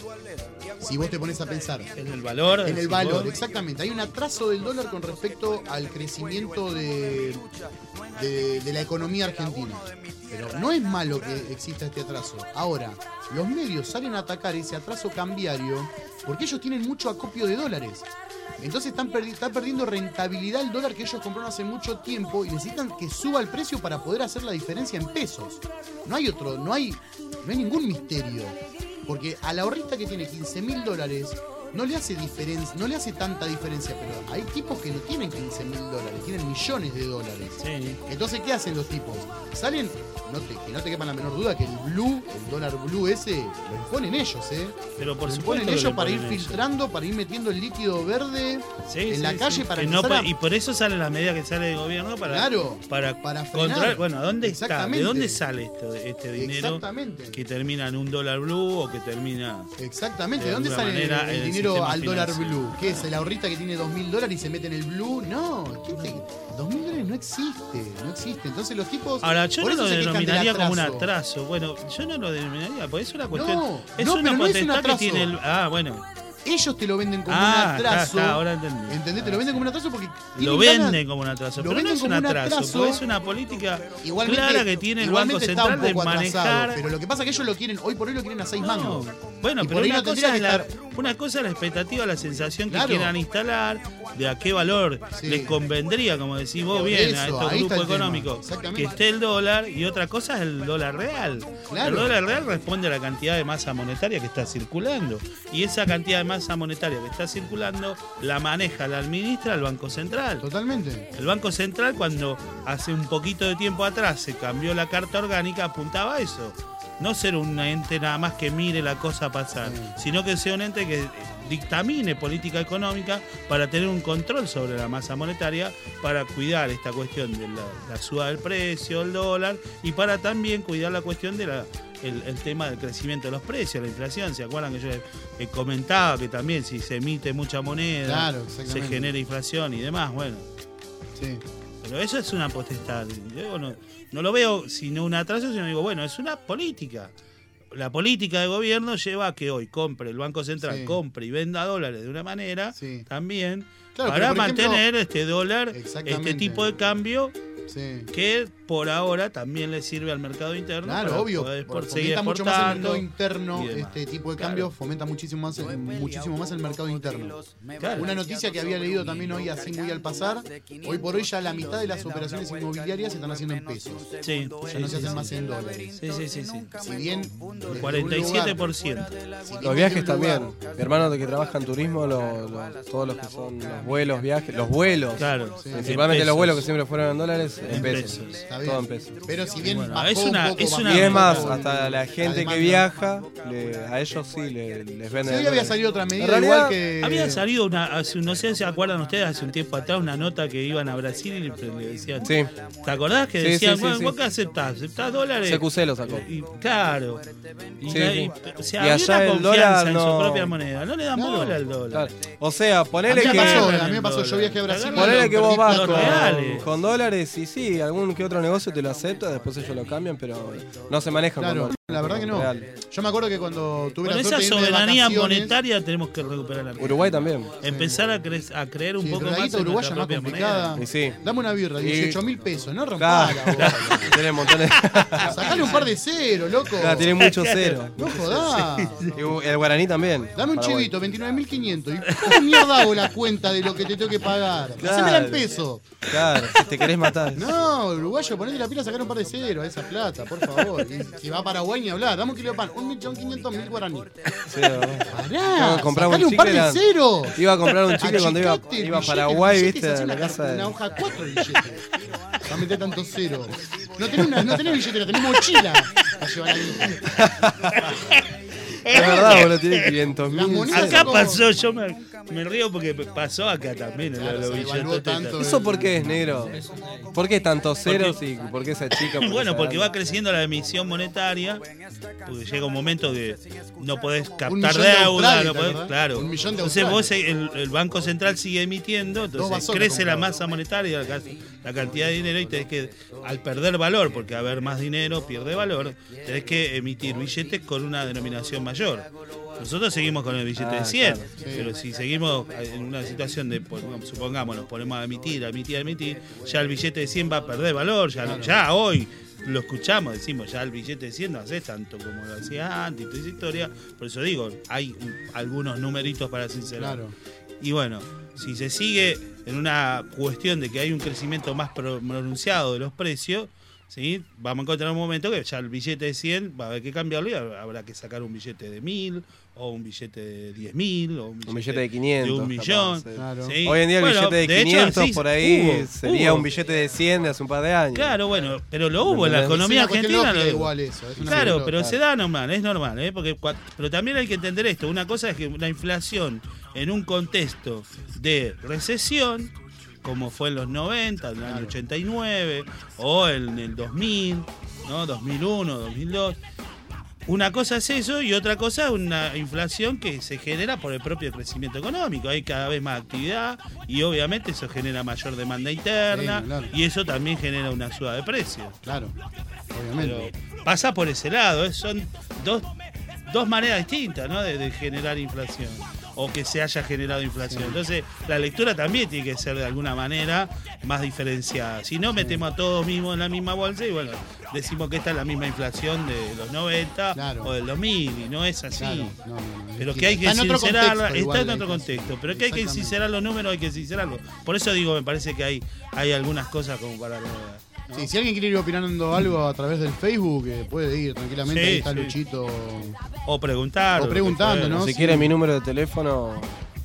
Si vos te pones a pensar. En el valor. En el decís valor, vos. exactamente. Hay un atraso del dólar con respecto al crecimiento de, de, de la economía argentina. Pero no es malo que exista este atraso. Ahora, los medios salen a atacar ese atraso cambiario porque ellos tienen mucho acopio de dólares. Entonces están perdi- está perdiendo rentabilidad el dólar que ellos compraron hace mucho tiempo y necesitan que suba el precio para poder hacer la diferencia en pesos. No hay otro, no hay, no hay ningún misterio. Porque a la ahorrista que tiene quince mil dólares no le hace diferencia, no le hace tanta diferencia, pero hay tipos que no tienen quince mil dólares, tienen millones de dólares. Sí. Entonces, ¿qué hacen los tipos? Salen, no te, que no te quepa la menor duda que el blue, el dólar blue ese, lo imponen ellos, ¿eh? Pero por lo supuesto imponen que ellos lo para ir imponen ellos. filtrando, para ir metiendo el líquido verde Sí, en sí, la sí. calle para Que no empezar pa- a- Y por eso sale la medida que sale del gobierno para, Claro, para, para frenar. controlar. Bueno, ¿a dónde está? ¿De Exactamente. dónde sale esto, este dinero Exactamente. que termina en un dólar blue o que termina. Exactamente, de ¿de dónde alguna sale manera el, en el dinero sistema al dólar financiero? blue? ¿Qué es? ¿El ahorrista que tiene dos mil dólares y se mete en el blue? No, ¿qué te- dos mil dólares no existe, no existe. Entonces los tipos. Ahora, yo por no eso lo se quejan del denominaría como un atraso. atraso. Bueno, yo no lo denominaría, porque es una cuestión. No, es no, una pero no es un potestad que atraso. tiene el. Ah, bueno. Ellos te lo venden como Ah, un atraso. está, está, ahora entendí. ¿Entendés? Te lo venden como un atraso porque. Lo tienen ganas- venden como un atraso, lo pero no venden es un como un atraso, atraso. porque es una política Igualmente- clara que tiene el Banco igualmente está Central un de poco atrasado, manejar. pero lo que pasa es que ellos lo quieren, hoy por hoy lo quieren a seis mangos. Bueno, Y pero por ahí una no cosa, tendría es que la, estar- una cosa es la expectativa, la sensación que Claro. quieran instalar, de a qué valor Sí. les convendría, como decís vos Por bien, eso, a estos ahí está grupos el tema. económicos, Exactamente. que esté el dólar, y otra cosa es el dólar real. Claro. El dólar real responde a la cantidad de masa monetaria que está circulando. Y esa cantidad de masa monetaria que está circulando la maneja, la administra el Banco Central. Totalmente. El Banco Central, cuando hace un poquito de tiempo atrás se cambió la carta orgánica, apuntaba a eso. No ser un ente nada más que mire la cosa pasar, sino que sea un ente que dictamine política económica para tener un control sobre la masa monetaria, para cuidar esta cuestión de la, la suba del precio, el dólar, y para también cuidar la cuestión de la el, el tema del crecimiento de los precios, la inflación. ¿Se acuerdan que yo eh, comentaba que también si se emite mucha moneda, Claro, se exactamente. genera inflación y demás? Bueno. Sí. Pero eso es una potestad. Yo no, no lo veo sino un atraso, sino digo, bueno, es una política. La política de gobierno lleva a que hoy compre, el Banco Central Sí. compre y venda dólares de una manera también Claro, para pero, por ejemplo, mantener este dólar, Exactamente. este tipo de cambio Sí. que por ahora también le sirve al mercado interno. Claro, para obvio. poder porque por- seguir fomenta mucho más el exportando mercado interno. y demás. Este tipo de Claro. cambios fomenta muchísimo más, el- muchísimo más el mercado interno. Claro. Una noticia que había leído también hoy, así muy al pasar. Hoy por hoy ya la mitad de las operaciones inmobiliarias se están haciendo en pesos. Sí, Ya no se hacen más en dólares. Sí, sí, sí, sí. Si bien. desde cuarenta y siete por ciento. un lugar- si bien Los desde viajes un también. lugar- Mi hermano que trabaja en turismo, lo- lo- todos los que son los vuelos, viajes, los vuelos, Claro, sí. principalmente En los vuelos que pesos. siempre fueron en dólares, es en, En pesos. pesos. Está bien. Todo en pesos. Pero si bien Bueno, bajó es un una- poco, es bajó una- Y es un más, poco hasta la gente demanda. que viaja, le- a ellos sí le- les Sí, venden. hoy había salido otra medida En realidad, igual que... Había salido una, hace- no sé si se acuerdan ustedes, hace un tiempo atrás, una nota que iban a Brasil y le, le decían. Sí. ¿Te acordás que Sí, decían, sí, sí, bueno, sí. ¿vos qué aceptás? ¿Aceptás dólares? C Q C lo sacó. Y, claro. Y, Sí, la- sí. y- o sea, Y había allá una el confianza dólar en no- su propia moneda. No le dan Claro. bola al dólar. Claro. O sea, A ponele mí me que. pasó, Agarran a mí me el pasó, yo dólar. viajé a Brasil. Agarran Ponele que vos vas los con, reales. con dólares y sí, algún que otro negocio te lo acepta, después ellos lo cambian, pero no se manejan con Claro, dólares. la verdad que no. Real. Yo me acuerdo que cuando tuve Con la esa suerte de irme de soberanía vacaciones, monetaria tenemos que recuperar. Uruguay también. Empezar a, cre- a creer un Sí, poco pero la más guita en uruguaya nuestra más propia complicada. moneda. Y sí. Dame una birra, Y- dieciocho mil pesos, no rompala, Claro. vos. Tiene montones. Sacale un par de cero, loco. Claro, tiene mucho cero. No jodás. Y el guaraní también. Dame un Paraguay. chivito, veintinueve mil quinientos. ¿Y cómo mierda hago la cuenta de lo que te tengo que pagar? Claro. Hacémela en peso. Claro, si te querés matar. No, uruguayo, ponete la pila a sacar un par de cero a esa plata, por favor. Y si va a Paraguay ni hablar, dame un kilo de pan, un millón quinientos mil guaraní. Sí, la verdad. Pará, Compraba sacale un chicle, par de era- cero. Iba a comprar un chicle cuando iba, Achicate el iba a billete, Paraguay, el billete viste, se hace a la una, casa de. una hoja cuatro el billete. Va a meter tanto cero. No tenés, una, no tenés billetera, tenés mochila. La llevan ahí. Es verdad, boludo, tiene quinientos Las mil. monedas Acá son como- pasó, yo me, me río porque pasó acá también. Claro, los se billetes evaluó tetas. tanto ¿Eso por qué es negro? ¿Por qué tantos ceros y por qué esa chica? por Bueno, esa porque va grande? creciendo la emisión monetaria, porque llega un momento que no podés Un captar millón de deuda, Australia, no ¿te podés, acordás? claro. Un millón de Entonces vos, Australia. el, el Banco Central sigue emitiendo, Dos entonces bazookas crece la compraba. masa monetaria, la, ca- la cantidad de dinero y tenés que, al perder valor, porque haber más dinero pierde valor, tenés que emitir billetes con una denominación mayor. Nosotros seguimos con el billete Ah, de cien, claro. Sí. pero si seguimos en una situación de, pon- supongamos, nos ponemos a emitir, a emitir, a emitir, ya el billete de cien va a perder valor, ya, no- ya hoy lo escuchamos, decimos, ya el billete de cien no hace tanto como lo hacía antes y toda esa historia, por eso digo, hay un- algunos numeritos para sincerar. Claro. Y bueno, si se sigue en una cuestión de que hay un crecimiento más pro- pronunciado de los precios, ¿sí? Vamos a encontrar un momento que ya el billete de cien va a haber que cambiarlo y habrá que sacar un billete de mil o un billete de diez mil o un billete, Un billete de quinientos. de un capaz, millón. sí. Claro. ¿sí? Hoy en día el Bueno, billete de de hecho, quinientos sí, por ahí hubo, sería hubo. un billete de cien de hace un par de años. Claro, bueno, pero lo hubo en la Es una economía cuestión argentina. lógica lo- igual eso, es una Claro, cuestión pero lógica. se da normal, es normal, ¿eh? Porque, cua- pero también hay que entender esto. Una cosa es que la inflación en un contexto de recesión, como fue en los noventa, en el año ochenta y nueve, o en el dos mil, ¿no? dos mil uno, dos mil dos. Una cosa es eso y otra cosa es una inflación que se genera por el propio crecimiento económico. Hay cada vez más actividad y obviamente eso genera mayor demanda interna Sí, claro. y eso también genera una suba de precios. Claro, Pero obviamente. pasa por ese lado, ¿eh? Son dos, dos maneras distintas, ¿no? de, de generar inflación o que se haya generado inflación. Entonces, la lectura también tiene que ser de alguna manera más diferenciada. Si no, metemos a todos mismos en la misma bolsa y bueno, decimos que esta es la misma inflación de los noventa Claro. o del dos mil y no es así. Claro, no, no, no. Pero que hay que Está en otro sincerarla, contexto está igual en la otro inflación. contexto, pero que hay que Exactamente. sincerar los números, hay que sincerarlos. Por eso digo, me parece que hay, hay algunas cosas como para... ¿no? Sí, si alguien quiere ir opinando algo a través del Facebook, eh, puede ir tranquilamente. Sí, Ahí está sí. Luchito. O preguntar. O lo que preguntando, fuera. ¿no? Si Sí. quiere mi número de teléfono,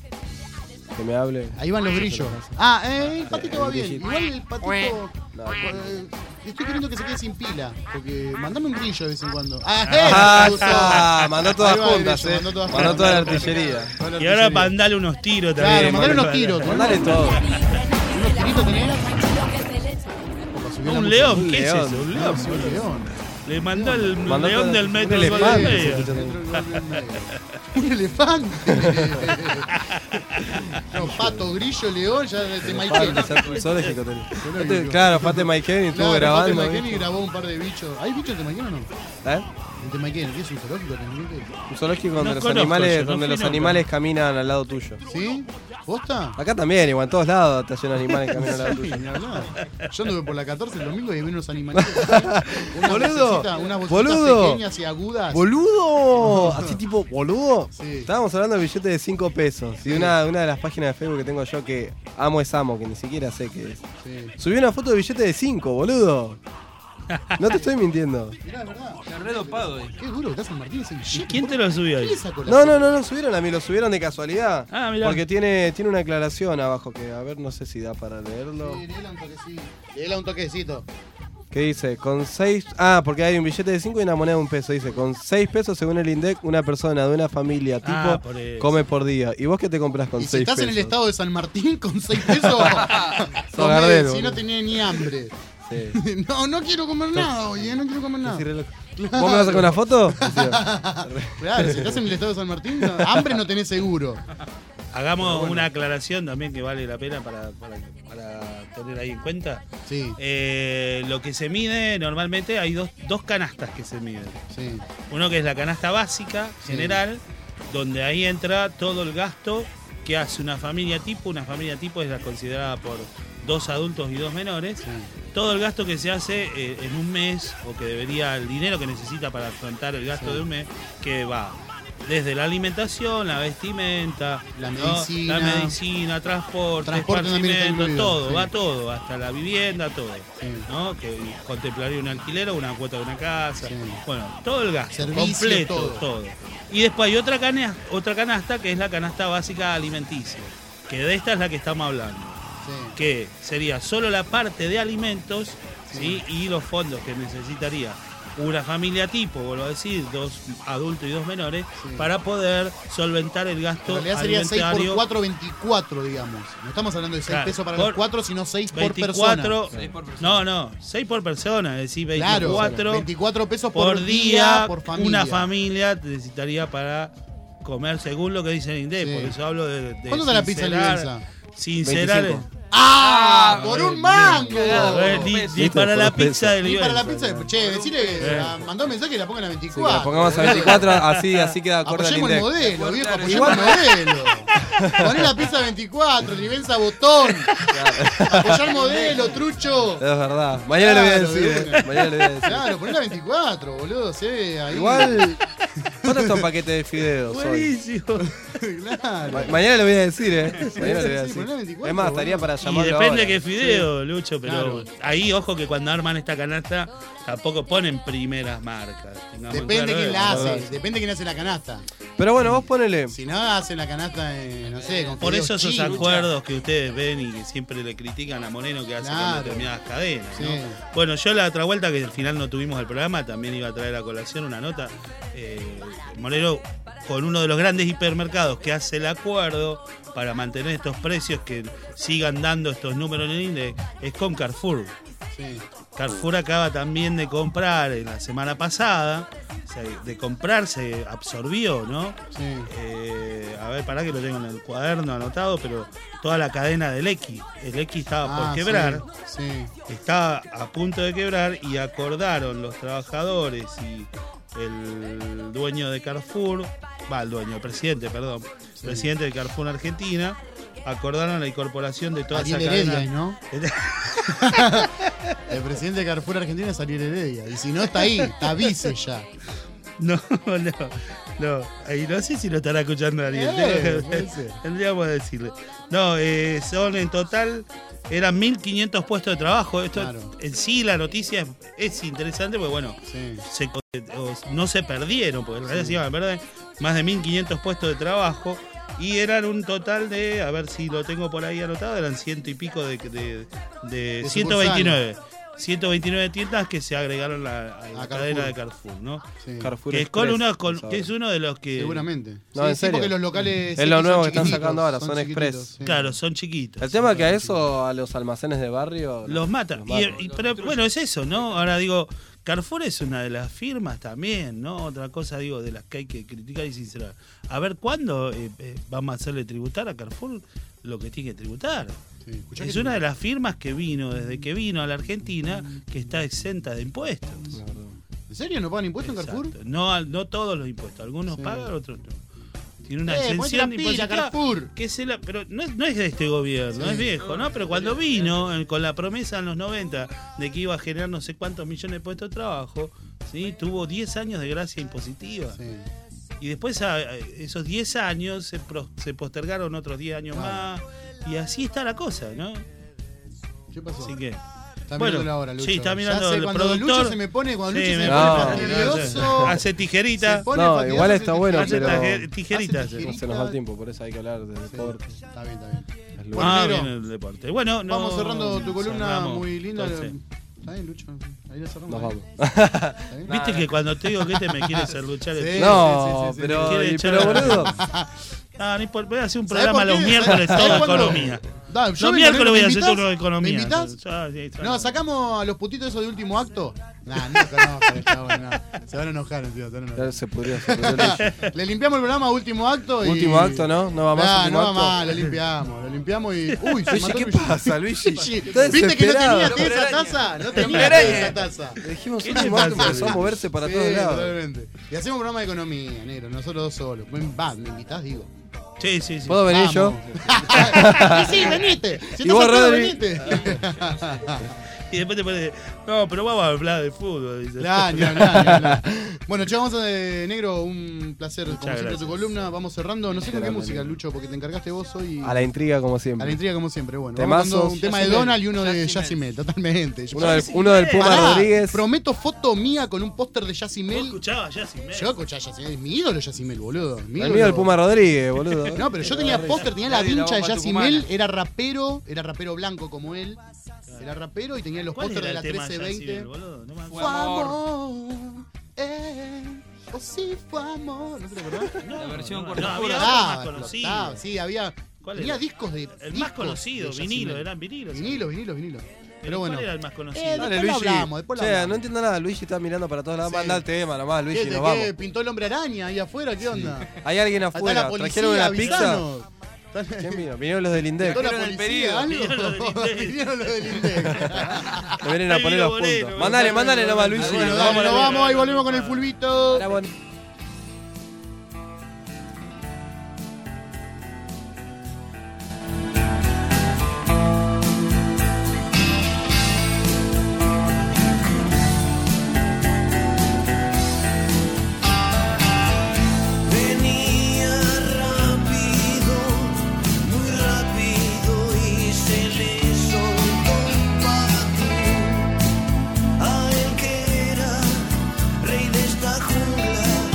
que me hable. Ahí van los grillos. Ah, eh, el patito va bien. grillito. Igual el patito. No. eh, estoy queriendo que se quede sin pila. Porque mandame un grillo de vez en cuando. Ah, Ah, me gustó. está, mandó todas Ahí va el juntas, grillo, eh. mandó todas Mandó juntas. toda la artillería. Toda la Y ahora artillería. mandale unos tiros también. Claro, mandale unos tiros. Mandale todo. ¿Unos tiritos tenés? Un león, Un ¿qué león. es eso? Un león. Sí, un león. Le mandó el Mandó león todo- del un metro elefante, Goldwyn se Mayer. escucha Un elefante. No, pato, grillo, león, ya de Mike Pate, Kenny. Sos de Jicotelí. Zoológico. Pate- Claro, Pate Mike Kenny estuvo Claro, grabando. Pate Mike ¿viste? Kenny grabó un par de bichos. ¿Hay bichos de Mike Kenny o no? ¿Eh? El de Mike Kenny, ¿qué es un zoológico? ¿Tenés? Un zoológico donde No los conozco animales, yo, no donde fui los nunca. animales caminan al lado tuyo. ¿Sí? ¿Posta? Acá también, igual en todos lados te hacen animales que caminan al lado Sí, tuyo. ni hablar. Yo anduve por la catorce el domingo y vi unos animalitos. Unas Boludo, vocecitas- unas vocecitas boludo. pequeñas y agudas. ¡Boludo! Así tipo, ¿boludo? Sí. Estábamos hablando de billetes de cinco pesos. Y una, una de las páginas de Facebook que tengo yo que amo es amo, que ni siquiera sé qué es. Sí. Subí una foto de billete de cinco, boludo. No te estoy mintiendo. Mirá, verdad. Está re dopado, eh. Qué duro que está San Martín. Es el shit. ¿Quién te lo subió ahí? ¿Quién le sacó la No, cepa? no, no, no subieron a mí, lo subieron de casualidad. Ah, mirá. Porque tiene, tiene una aclaración abajo que, a ver, no sé si da para leerlo. Sí, léela un toquecito. Léela un toquecito. ¿Qué dice? Con seis... Ah, porque hay un billete de cinco y una moneda de un peso. Dice, con seis pesos, según el INDEC, una persona de una familia tipo Ah, por eso. come por día. ¿Y vos qué te compras con Y si seis estás pesos? en el estado de San Martín con seis pesos, Sos comés, gardero, si no boludo. tenés ni hambre. Sí. No, no quiero comer nada, oye, no quiero comer nada. Decirle lo- ¿Vos me vas a sacar una foto? Claro, si estás en el estado de San Martín, no, hambre no tenés seguro. Hagamos una aclaración también que vale la pena para, para, para tener ahí en cuenta. Sí. Eh, lo que se mide, normalmente hay dos, dos canastas que se miden. Sí. Uno que es la canasta básica, Sí. general, donde ahí entra todo el gasto que hace una familia tipo. Una familia tipo es la considerada por dos adultos y dos menores. Todo el gasto que se hace eh, en un mes, o que debería, el dinero que necesita para afrontar el gasto Sí. de un mes, que va desde la alimentación, la vestimenta, La ¿no? medicina. la medicina, transporte, Transporte también está esparcimiento, incluido, todo, sí. va todo, hasta la vivienda, todo. Sí. ¿No? Que contemplaría un alquiler o una cuota de una casa. Sí. Bueno, todo el gasto, Servicio, completo, todo. todo. Y después hay otra canasta, otra canasta que es la canasta básica alimenticia, que de esta es la que estamos hablando, Sí. que sería solo la parte de alimentos, ¿sí? Y los fondos que necesitaría una familia tipo, vuelvo a decir, dos adultos y dos menores, Sí. para poder solventar el En gasto realidad sería seis por alimentario. cuatro, veinticuatro, digamos. No estamos hablando de seis Claro, pesos para por los cuatro, sino seis por veinticuatro, persona. Seis por persona. no, no, seis por persona, es decir, Claro, veinticuatro veinticuatro pesos por, por día, por familia. una familia necesitaría para comer según lo que dice el INDEC, Sí. por eso hablo de, de ¿Cuánto está la pizza en sincerar- Livenza? Sincerar. veinticinco. ¡Ah! ¡Por un mango! A ver, ni, ni Viste, para por la dos pesos. pizza del Y para la Livenza. pizza, che, decirle que Eh. la- mandó un mensaje y la pongan a Sí, que veinticuatro. la pongamos a veinticuatro, así, así queda acorde al Apoyemos el INDEC. modelo, viejo, apoyemos Igual- el modelo. Poné la pizza veinticuatro, Livenza botón. Apoyá el modelo, trucho. Es verdad. Mañana le voy a Claro, decir, de eh. una. Mañana le voy a decir. Claro, poné la veinticuatro, boludo, se ve ahí. Igual, ¿cuántos son paquetes de fideos hoy? Buenísimo. Claro. Ma- mañana le voy a decir, eh. Sí, Mañana le voy a sí, decir. poné veinticuatro, Es más, estaría boludo. para Y llamarlo depende ahora. qué fideo, Lucho, pero Claro. ahí ojo que cuando arman esta canasta tampoco ponen primeras marcas. tengamos en Depende claro quién eso. la verdad. hace, depende quién hace la canasta. Pero bueno, vos ponele. Si no, hace la canasta, eh, no sé, con Por fideos eso esos chinos. acuerdos que ustedes ven y que siempre le critican a Moreno que hace Claro. con determinadas cadenas. ¿no? Sí. Bueno, yo la otra vuelta que al final no tuvimos el programa, también iba a traer a colación una nota. Eh, Moreno, con uno de los grandes hipermercados que hace el acuerdo para mantener estos precios, que sigan dando estos números en el índice, es con Carrefour. Sí. Carrefour acaba también de comprar en la semana pasada, o sea, de comprar se absorbió, ¿no? Sí. Eh, a ver, pará que lo tengo en el cuaderno anotado, pero toda la cadena del X. El X estaba Ah, por quebrar, Sí. sí. estaba a punto de quebrar y acordaron los trabajadores y el dueño de Carrefour, va, el dueño, el presidente, perdón, Sí. presidente de Carrefour Argentina, acordaron la incorporación de toda Ariel esa Heredia, cadena. ¿no? El presidente de Carrefour Argentina es Ariel Heredia. Y si no, está ahí, está vice ya. No, no, no. Ahí no sé si lo estará escuchando Ariel. Eh, puede ser. Tendríamos que decirle. No, eh, son en total, eran mil quinientos puestos de trabajo. Esto Claro. en sí, la noticia es, es interesante porque, bueno, Sí. se, o- no se perdieron, porque en realidad se iban a perder más de mil quinientos puestos de trabajo. Y eran un total de, a ver si lo tengo por ahí anotado, eran ciento y pico de, de, de De ciento veintinueve. ciento veintinueve tiendas que se agregaron a la, a la A cadena Carrefour. de Carrefour, ¿no? Sí. Carrefour Que es, con Express, uno, con- vamos a que ver. es uno de los que... Seguramente. No, sí, en sí, serio. porque los locales. Es sí lo que nuevo son que están chiquititos, sacando ahora, son chiquititos, express. sí. Claro, son chiquitos. El tema es que a eso, a los almacenes de barrio. Los matan. los Y- matan. y- pero bueno, es eso, ¿no? Ahora digo, Carrefour es una de las firmas también, ¿no? Otra cosa, digo, de las que hay que criticar y sincerar. A ver, ¿cuándo eh, eh, vamos a hacerle tributar a Carrefour lo que tiene que tributar? Sí, escuchá Es que- una de las firmas que vino, desde que vino a la Argentina, que está exenta de impuestos. ¿En serio no pagan impuestos en Exacto. Carrefour? No, al- no todos los impuestos, algunos Sí. pagan, otros no. Tiene una Eh, ponete exención la pila, impositiva Carrefour. que se la, pero no es, no es de este gobierno, Sí. es viejo, ¿no? Pero cuando vino eh, con la promesa en los noventa de que iba a generar no sé cuántos millones de puestos de trabajo, ¿sí? Tuvo diez años de gracia impositiva. Sí. Y después a, a esos diez años se, pro- se postergaron otros diez años Claro. más. Y así está la cosa, ¿no? ¿Qué pasó? Así que Está Bueno, mirando ahora, Lucho. sí, está Ya mirando sé, el cuando productor. Lucho se me pone, cuando Sí, Lucho se me me pone no, fastidioso. Hace tijerita. Se pone No, fastidioso, igual hace está bueno, Hace tijerita. pero- taje- tijeritas. Hace No se nos va el tiempo, por eso hay que hablar de deporte. Está bien, está bien. Es lo- Bueno, Ah, negro, bien el deporte. Bueno, no, vamos cerrando tu columna cerramos, muy linda. entonces. Está bien, Lucho. Ahí la cerramos. Nos ahí. vamos. ¿Está bien? Viste que cuando te digo que este me quiere serluchar el Sí, No, sí, sí, sí, pero, sí. Quiere y- echar pero la- boludo. Ah, no importa, voy a hacer un ¿Sabés programa por los qué? miércoles ¿Sabés todo de cuándo? economía. Da, yo Los vengo, miércoles ¿me voy a hacer invitás? turno de economía. ¿Me invitás? Ya, sí, está No, bien. sacamos a los putitos esos de último acto. Nah, no conozco, está bueno. Se van a enojar, tío, se van a enojar. Ya se pudrió, se pudrió el ley. Le limpiamos el programa a último acto y. Último acto, ¿no? No va más Nah, último no va acto. más, lo limpiamos, lo limpiamos y. Uy, se Luigi, mató ¿qué Luigi. pasa, Luigi? Luigi, Estás ¿viste que no desesperado. tenía té esa taza? No tenía té esa taza. Le dijimos ¿Qué último te acto, pasa, empezó a Luigi? moverse para Sí, todos lados. totalmente. Y hacemos un programa de economía, negro, nosotros dos solos. Va, ¿me invitás? Digo. Sí, sí, sí. ¿Puedo venir Vamos. yo? Sí, sí, venite. Si Y estás vos, al pedo, Rodri. venite. Y después te pone, no, pero vamos a hablar de fútbol. Dice. Nah, ni hablar, ni hablar. Bueno, che, vamos a de negro, un placer como siempre gracias. tu columna. Vamos cerrando, no sé con qué Grande, música, negro. Lucho, porque te encargaste vos hoy. A la intriga, como A siempre. la intriga como siempre, bueno. Temazos. Vamos dando un tema de Yacimel. Donald y uno de Yacimel, totalmente. Uno del, uno del Puma Pará, Rodríguez. Prometo foto mía con un póster de ¿Vos Yacimel. escuchabas ya sin Yo escuché a Yacimel, es mi ídolo Yacimel, boludo. Mi El ídolo. mío del Puma Rodríguez, boludo. No, pero yo tenía póster, tenía la Nadie la vincha de bomba Yacimel, tucumana. era rapero, era rapero blanco como él. Era rapero y tenía los ¿Cuál pósters de era la el tema trece de veinte. Yacimel, boludo? No me Fue acuerdo. amor, eh, o sí fue amor. ¿No te lo acordás? No, La versión no, corta no, pura. había otro Ah, más conocido. explotaba, sí, había. ¿Cuál Tenía era? discos de. El discos más conocido, de vinilo, Yacimel. eran vinilos. Vinilo, vinilo, vinilo. Pero ¿Cuál bueno. era el más conocido? Eh, Dale, después lo Luigi. hablamos, después lo Che, hablamos. no entiendo nada. Luigi está mirando para todos lados. Sí. Manda el tema nomás, ¿Qué, Luigi, de nos qué? vamos. ¿Pintó el hombre araña ahí afuera? ¿Qué onda? Hay alguien Acá afuera. la policía, ¿Trajeron una pizza? avisanos. ¿Quién vino? Vinieron los del INDEC. ¿Pintó la Trajeron el policía pedido. algo? Vinieron los del INDEC. Vinieron los del INDEC. Me vienen a Ahí poner vino los Bolero, puntos. vino Mandale, Bolero. mandale nomás, Luigi. Bueno, Nos dale, vamos a la nos mierda. vamos, ahí volvemos con el fulbito. Ahora, bueno. Venía rápido, muy rápido y se le soltó un pato a él que era rey de esta jungla.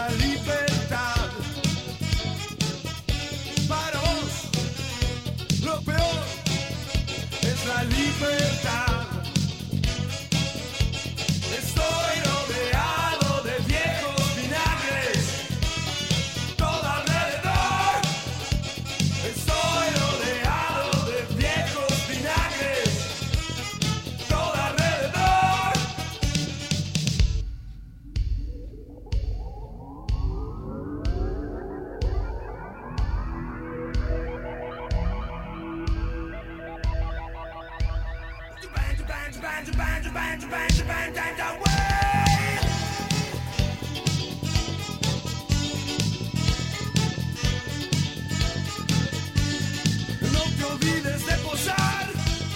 la libertad. Para vos, lo peor es la libertad. Estoy rodeado de viejos vinagres, todo alrededor. Estoy rodeado de viejos vinagres, todo alrededor. No te olvides de posar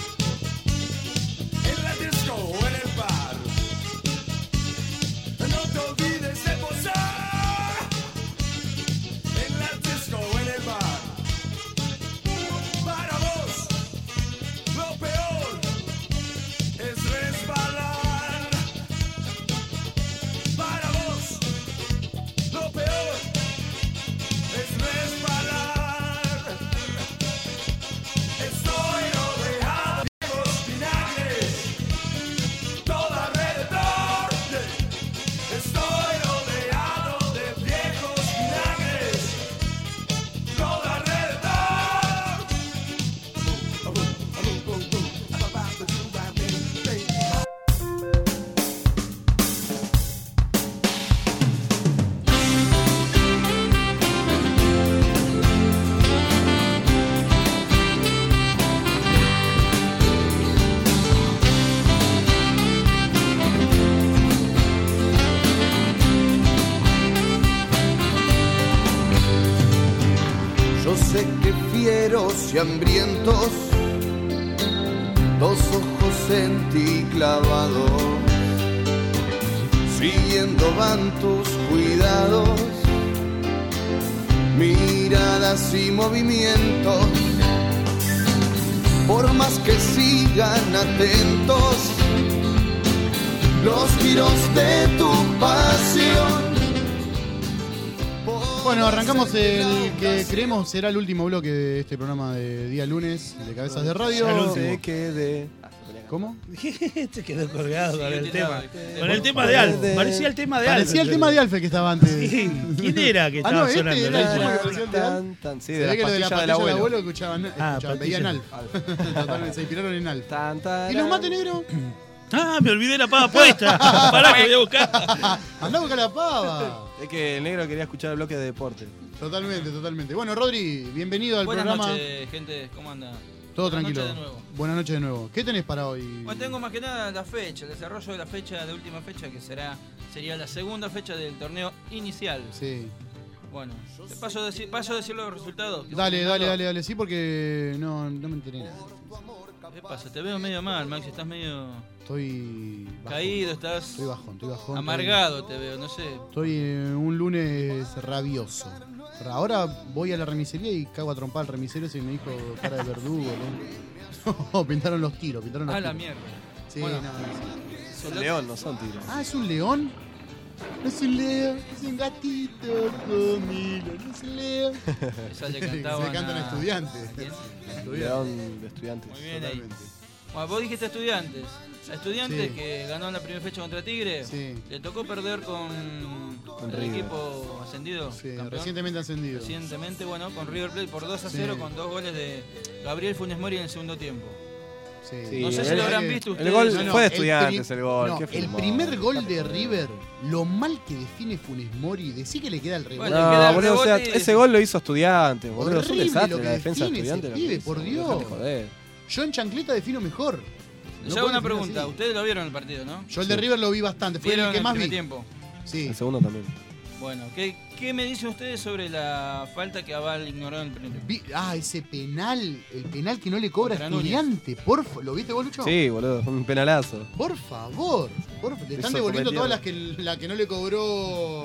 en la disco o en el bar. No te olvides de posar en la disco o en el bar. Para vos, lo peor es resbalar. Para vos, lo peor es resbalar. Estoy rodeado de viejos vinagres, todo alrededor. Estoy rodeado de viejos vinagres, todo alrededor. Yo sé que fieros y hambrientos, dos ojos en ti clavados, siguiendo van tus cuidados, miradas y movimientos, por más que sigan atentos los giros de tu pasión. Bueno, arrancamos el que creemos será el último bloque de este programa de día lunes de Cabezas de Radio. Ya no sé qué de... ¿Cómo? Te quedó colgado con el tema. Con el tema de Alf. Parecía el tema de Alf. Parecía el tema de Alf que estaba antes. Sí. ¿Quién era que Ah, estaba no, este sonando? era el tema que parecía el de Alf. Tan, tan, sí, Se de ve las que lo de la pastillas pastilla del del abuelo. abuelo escuchaban, Ah, escuchaban, veían Alf. Totalmente, se inspiraron en Alf. Tan, tan, ¿Y los mates negros? Ah, me olvidé la pava puesta. Pará que voy a buscar. Andá a buscar la pava. Es que el negro quería escuchar el bloque de deporte. Totalmente, totalmente. Bueno, Rodri, bienvenido al Buenas programa. noches, gente. ¿Cómo anda? Todo Buenas tranquilo. noches de nuevo. Buenas noches de nuevo. ¿Qué tenés para hoy? Bueno, tengo más que nada la fecha, el desarrollo de la fecha, de última fecha, que será sería la segunda fecha del torneo inicial. Sí. Bueno, te paso a decir, paso a decir los resultados. que Dale, están dale, dando. dale, dale. Sí, porque no, no me enteré nada. ¿Qué pasa? Te veo medio mal, Max, estás medio Estoy bajón. caído, estás Estoy bajón, estoy bajón. amargado, te veo, no sé. Estoy en un lunes rabioso. Ahora voy a la remisería y cago a trompar al remisero ese y me dijo cara de verdugo, ¿no? No, pintaron los tiros, pintaron los Ah, la tiros. mierda. Sí, Bueno. no, no, sí. Son león, no son tigres. Ah, ¿es un león? No es un león, es un gatito conmigo, no es un león. Esa le Se cantaban cantan a- estudiantes. ¿a quién? León de estudiantes. Muy bien ahí. Totalmente. Bueno, vos dijiste Estudiantes. A Estudiantes Sí. que ganó la primera fecha contra Tigre, Sí. le tocó perder con, Con el River. equipo ascendido. Sí, campeón. recientemente ascendido. Recientemente, bueno, con River Plate por dos a cero Sí. con dos goles de Gabriel Funes Mori en el segundo tiempo. Sí. Sí, No sé si el- lo habrán el- visto el ustedes. gol No, no, fue de el Estudiantes pri- el gol. no, qué el Funes primer Mori. gol de River, lo mal que define Funes Mori, decí que le queda el rebote. Bueno, le queda No, el boludo, o sea, rebote y- ese gol lo hizo Estudiantes, boludo. Es un Horrible desastre lo que la defensa de define ese Estudiantes. lo que pibe, hizo, por boludo, Dios. dejate joder. Yo en chancleta defino mejor. Les No hago puedo una definir pregunta. así. Ustedes lo vieron el partido, ¿no? Yo el de Sí. River lo vi bastante, fue ¿Vieron el que más primer vi. tiempo? Sí. El segundo también. Bueno, ¿qué, ¿qué me dicen ustedes sobre la falta que Aval ignoró en el primer tiempo? Vi- ah, ese penal, el penal que no le cobra a Contra Núñez. Estudiante, por fa- ¿lo viste vos, Lucho? Sí, boludo, fue un penalazo. Por favor, por fa- le están Eso devolviendo cometieron. todas las que, la que no le cobró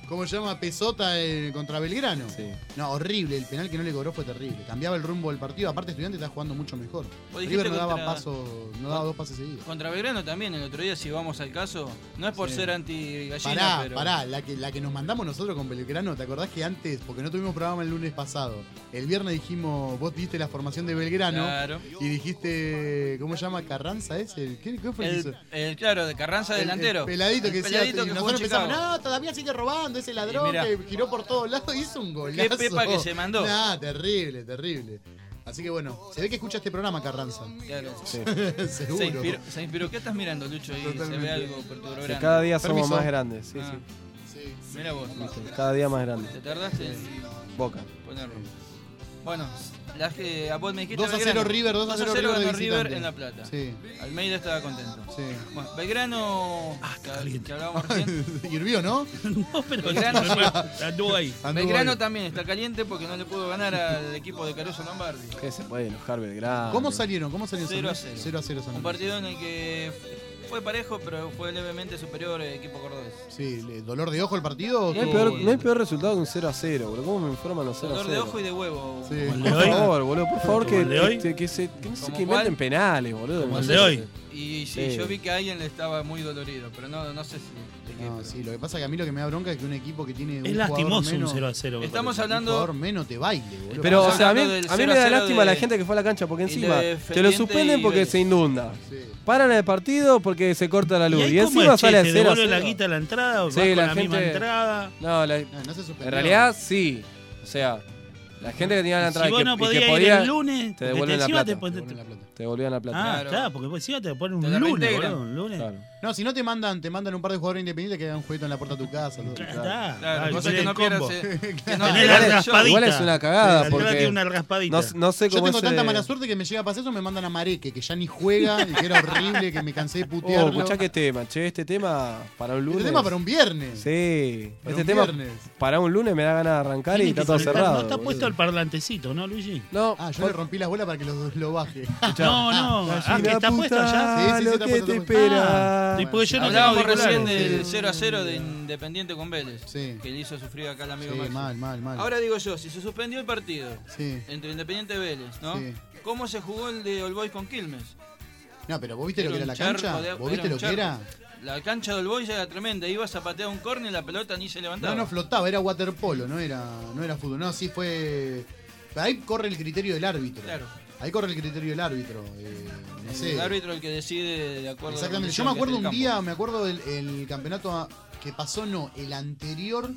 ¿Cómo se llama? Pesota eh, contra Belgrano. Sí. No, horrible. El penal que no le cobró fue terrible. Cambiaba el rumbo del partido. Aparte, Estudiante está jugando mucho mejor. Vos dijiste River no daba, contra- paso, no daba dos pases seguidos. Contra Belgrano también, el otro día, si vamos al caso, no es por Sí. ser anti-gallina, Pará, pero... pará, la que, la que nos mandamos nosotros con Belgrano, ¿te acordás que antes, porque no tuvimos programa el lunes pasado, el viernes dijimos, vos diste la formación de Belgrano Claro. y dijiste, ¿cómo se llama? ¿Carranza ese? ¿Qué, qué fue el, que El, hizo? el, claro, de Carranza El- delantero. El peladito El que decía, peladito y que jugó nosotros en pensamos, Chicago. no, todavía sigue robando, ese ladrón Y mirá. que giró por todos lados, hizo un golazo. Qué pepa que se mandó. Nah, terrible, terrible. Así que bueno, se ve que escucha este programa, Carranza. Claro. Sí. Seguro. Se inspiró, se inspiró. ¿Qué estás mirando, Lucho? Ahí se Totalmente. ve algo por tu programa. Que cada día somos Permiso. más grandes. Sí, Ah. sí. Mira vos. Cada día más grandes. ¿Te tardaste en Boca. ponerlo? Bueno, la que a vos me dijiste dos a cero Belgrano. River, dos a cero River de ganó River visitante. en La Plata. Sí. Almeida estaba contento. Sí. Bueno, Belgrano, que, que hablábamos recién. Hirvió, ¿no? No, pero Belgrano, sí. anduvo ahí. Anduvo Belgrano ahí. también está caliente porque no le pudo ganar al equipo de Caruso Lombardi. ¿Qué se puede enojar Belgrano? ¿Cómo salieron? ¿Cómo salieron? cero a cero. cero a cero San Un Luis. partido en el que fue parejo, pero fue levemente superior el equipo cordobés. Sí, le- ¿dolor de ojo el partido? No hay, peor, no hay peor resultado que un cero a cero, bro. ¿Cómo me informan los cero a Dolor cero? de ojo y de huevo. Sí. Como el de Por hoy. favor, boludo, por favor, Como que, el de hoy. este, que, se, que no sé ¿Como que cuál? inventen penales, boludo. Como No el sé. de hoy. Y sí, Sí. yo vi que a alguien le estaba muy dolorido, pero no, no sé si. de qué, No, pero- sí, lo que pasa es que a mí lo que me da bronca es que un equipo que tiene un Es jugador lastimoso menos, un cero a cero. me Estamos parece. un hablando. jugador menos te baile, boludo. Pero, o Estamos sea, a mí, hablando del a mí cero me a da cero lástima de- la gente que fue a la cancha, porque y de encima te lo Independiente suspenden y porque Vélez. se inunda. Sí. Paran el partido porque se corta la ¿Y luz. ahí Y, cómo encima es, che? sale a ¿Te cero a devuelve la cero. guita a la entrada o Sí, vas con la la misma gente- entrada? No, la- No, no se suspendió. en realidad sí. O sea, la gente que tenía la entrada Si y vos que, no y que podías ir podía, el lunes, te porque devuelven la encima plata. te pon- Te devuelven la plata. Te devolvían la plata. Ah, Claro. claro, porque pues encima te ponen un Te la lunes, reintegran. boludo, un lunes. Claro. No, si no te mandan, te mandan un par de jugadores independientes que hagan un jueguito en la puerta de tu casa. todo. Claro, Claro, claro, cosa tenés que no el combo. pierdas. eh, que no Tenés la pierdas el show. raspadita. Igual es una cagada, La entrada porque tiene una raspadita. No, no sé Yo cómo tengo es, tanta eh, mala suerte que me llega a pasar eso, me mandan a Mareque, que ya ni juega y que era horrible, que me cansé de Oh, putearlo. escuchá qué tema, che, este tema para un lunes. Este tema para un viernes. Sí, Para este un tema viernes. para un lunes me da ganas de arrancar y Tiene está que todo conectar, cerrado. No está boludo. puesto el parlantecito, ¿no, Luigi? No, Ah, yo le rompí las bolas para que lo, lo baje. No, no. Ah, Gallina que está puesto puta, ya. Sí, sí, sí, lo está que puesto, te está puesto. espera. Sí, porque yo no Hablábamos tengo recién auriculares. del cero a cero de Independiente con Vélez. Sí. Que le hizo sufrir acá al amigo Sí, Maxi. mal, mal, mal. Ahora digo yo, si se suspendió el partido Sí. entre Independiente y Vélez, ¿no? Sí. ¿Cómo se jugó el de All Boys con Quilmes? No, pero vos viste lo que era un la charco cancha. de- ¿Vos viste un lo que charco. era? La cancha de All Boys era tremenda. Ibas a patear un córner y la pelota ni se levantaba. No, no flotaba, era waterpolo, no era, no era fútbol. No, sí fue. Ahí corre el criterio del árbitro. Claro. Ahí corre el criterio del árbitro. eh, no sé. El árbitro el que decide de acuerdo Exactamente. a Yo la me acuerdo un condición que día, me acuerdo del el campeonato a- que pasó, no, el anterior,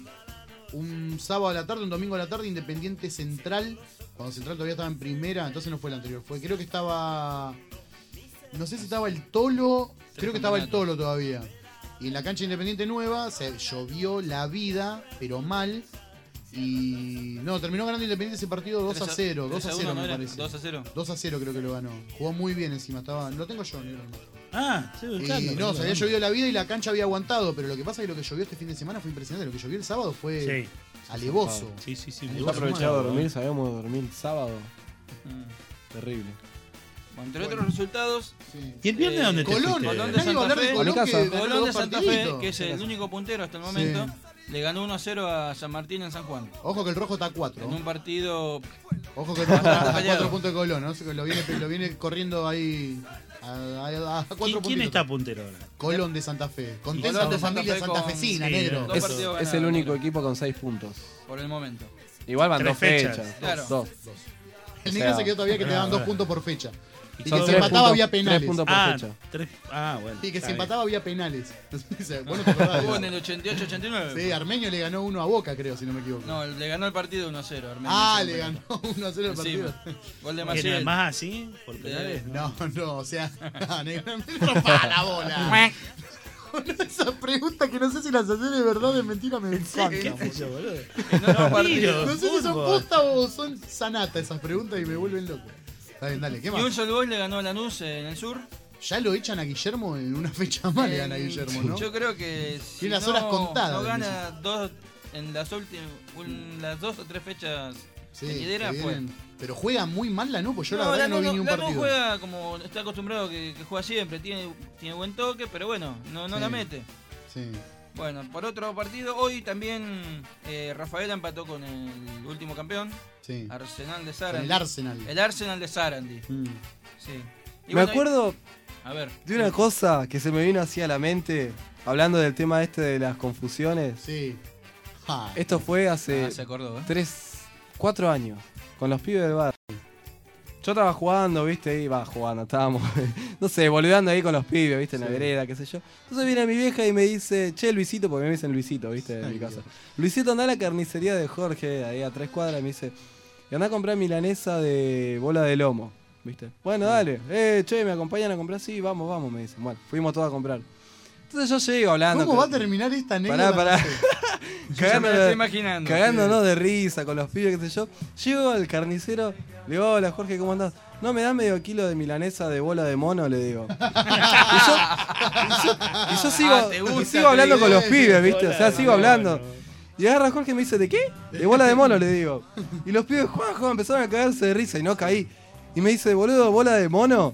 un sábado a la tarde, un domingo a la tarde, Independiente Central, cuando Central todavía estaba en primera, entonces no fue el anterior, fue, creo que estaba, no sé si estaba el Tolo, creo que estaba el Tolo todavía. Y en la cancha Independiente nueva se llovió la vida, pero mal. Y no, terminó ganando Independiente ese partido dos a cero, dos a cero me parece. dos a cero. dos a cero creo que lo ganó. Jugó muy bien encima, estaba, lo tengo yo, negro. Ah, estoy buscando. Y no, se había llovido la vida y la cancha había aguantado, pero lo que pasa es que lo que llovió este fin de semana fue impresionante. Lo que llovió el sábado fue Sí. alevoso. Sí, sí, sí. Yo Alevoso aprovechaba mal. de dormir, sabíamos dormir el sábado. Mm. Terrible. Bueno, entre otros resultados. Sí. ¿Y el viernes eh, dónde te Colón, fuiste? Colón de nadie va a Santa hablar de Fe. Colón, A mi casa. que ganó Colón de dos Santa Fe, partiditos. que es el único puntero hasta el momento, le ganó uno a cero a San Martín en San Juan. Ojo que el rojo está a cuatro. En un partido. Ojo que el rojo está a Peleado. cuatro puntos de Colón, ¿no? Lo viene, lo viene corriendo ahí a, a- a cuatro ¿Quién, puntos. quién está puntero ahora? Colón de Santa Fe. Contenta Colón de con Santa familia Fe con- santafesina, sí, negro. dos Es, partidos es el ganados, único negro. equipo con seis puntos. Por el momento. Igual van Tres dos fechas. fechas. Claro. Dos. El o negro sea, se quedó todavía que te daban dos ahora. puntos por fecha. Y Son que se tres empataba puntos- había tres penales. puntos por Ah, fecha. tres, ah, bueno. Sí, que está se bien. empataba había penales. Bueno, te acordás de Jugó eso. en el ochenta y ocho ochenta y nueve. Sí, Armenio le ganó uno a Boca, creo, si no me equivoco. No, le ganó el partido uno a cero. Armenio, ah, siempre. le ganó uno a cero el partido. Encima. Gol de ¿Quién Maciel. es más así? ¿Por penales? No, no, o sea, negro, me rompa la bola. Esa pregunta que no sé si las haces de verdad o de mentira me encanta. ¿Qué sé yo, boludo? En otro partido. No sé si son Fútbol. posta o son sanata esas preguntas y me vuelven loco. Dale, dale, ¿qué Y más? un Sol Boys le ganó a Lanús en el sur. Ya lo echan a Guillermo en una fecha más, le gana a Eh, Guillermo, ¿no? Yo creo que si Tiene las no, horas contadas, no me gana dos en las últimas las dos o tres fechas Sí, que lidera que fue. vienen. Pero juega muy mal Lanús, pues yo la No, verdad que no Lanús vi ni un Lanús partido. juega como está acostumbrado que, que juega siempre, tiene, tiene buen toque, pero bueno, no, no Sí. la mete. Sí. Bueno, por otro partido, hoy también eh, Rafaela empató con el último campeón, Sí. Arsenal de Con Sarandí. el Arsenal. El Arsenal de Sarandí. Mm. Sí. Y Me bueno, acuerdo A ver. de una cosa que se me vino así a la mente, hablando del tema este de las confusiones. Sí. Ja. Esto fue hace Ah, se acordó, ¿eh? tres, cuatro años, con los pibes del barrio. Yo estaba jugando, viste, iba jugando, estábamos, no sé, boludeando ahí con los pibes, viste, en la Sí. vereda, qué sé yo. Entonces viene mi vieja y me dice, che, Luisito, porque me dicen Luisito, viste, en Ay, mi casa. Dios. Luisito, anda a la carnicería de Jorge, ahí a tres cuadras, y me dice, y anda a comprar milanesa de bola de lomo, viste. Bueno, dale, eh, che, ¿me acompañan a comprar? Sí, vamos, vamos, me dicen. Bueno, fuimos todos a comprar. Entonces yo llego hablando. ¿Cómo va con- a terminar esta anécdota? Pará, pará. No sé. Yo ya me lo Cagándonos- estoy imaginando. Cagándonos de risa con los pibes, qué sé yo. Llego al carnicero, le digo, hola Jorge, ¿cómo andás? No, me da medio kilo de milanesa de bola de mono, le digo. Y yo, y yo, y yo sigo, Ah, te gusta, y sigo hablando te con los gusta. pibes, ¿viste? O sea, Bola sigo de hablando. mono. Y agarra Jorge y me dice, ¿de qué? De bola de mono, le digo. Y los pibes, Juan, Juan, empezaron a cagarse de risa y no caí. Y me dice, boludo, bola de mono.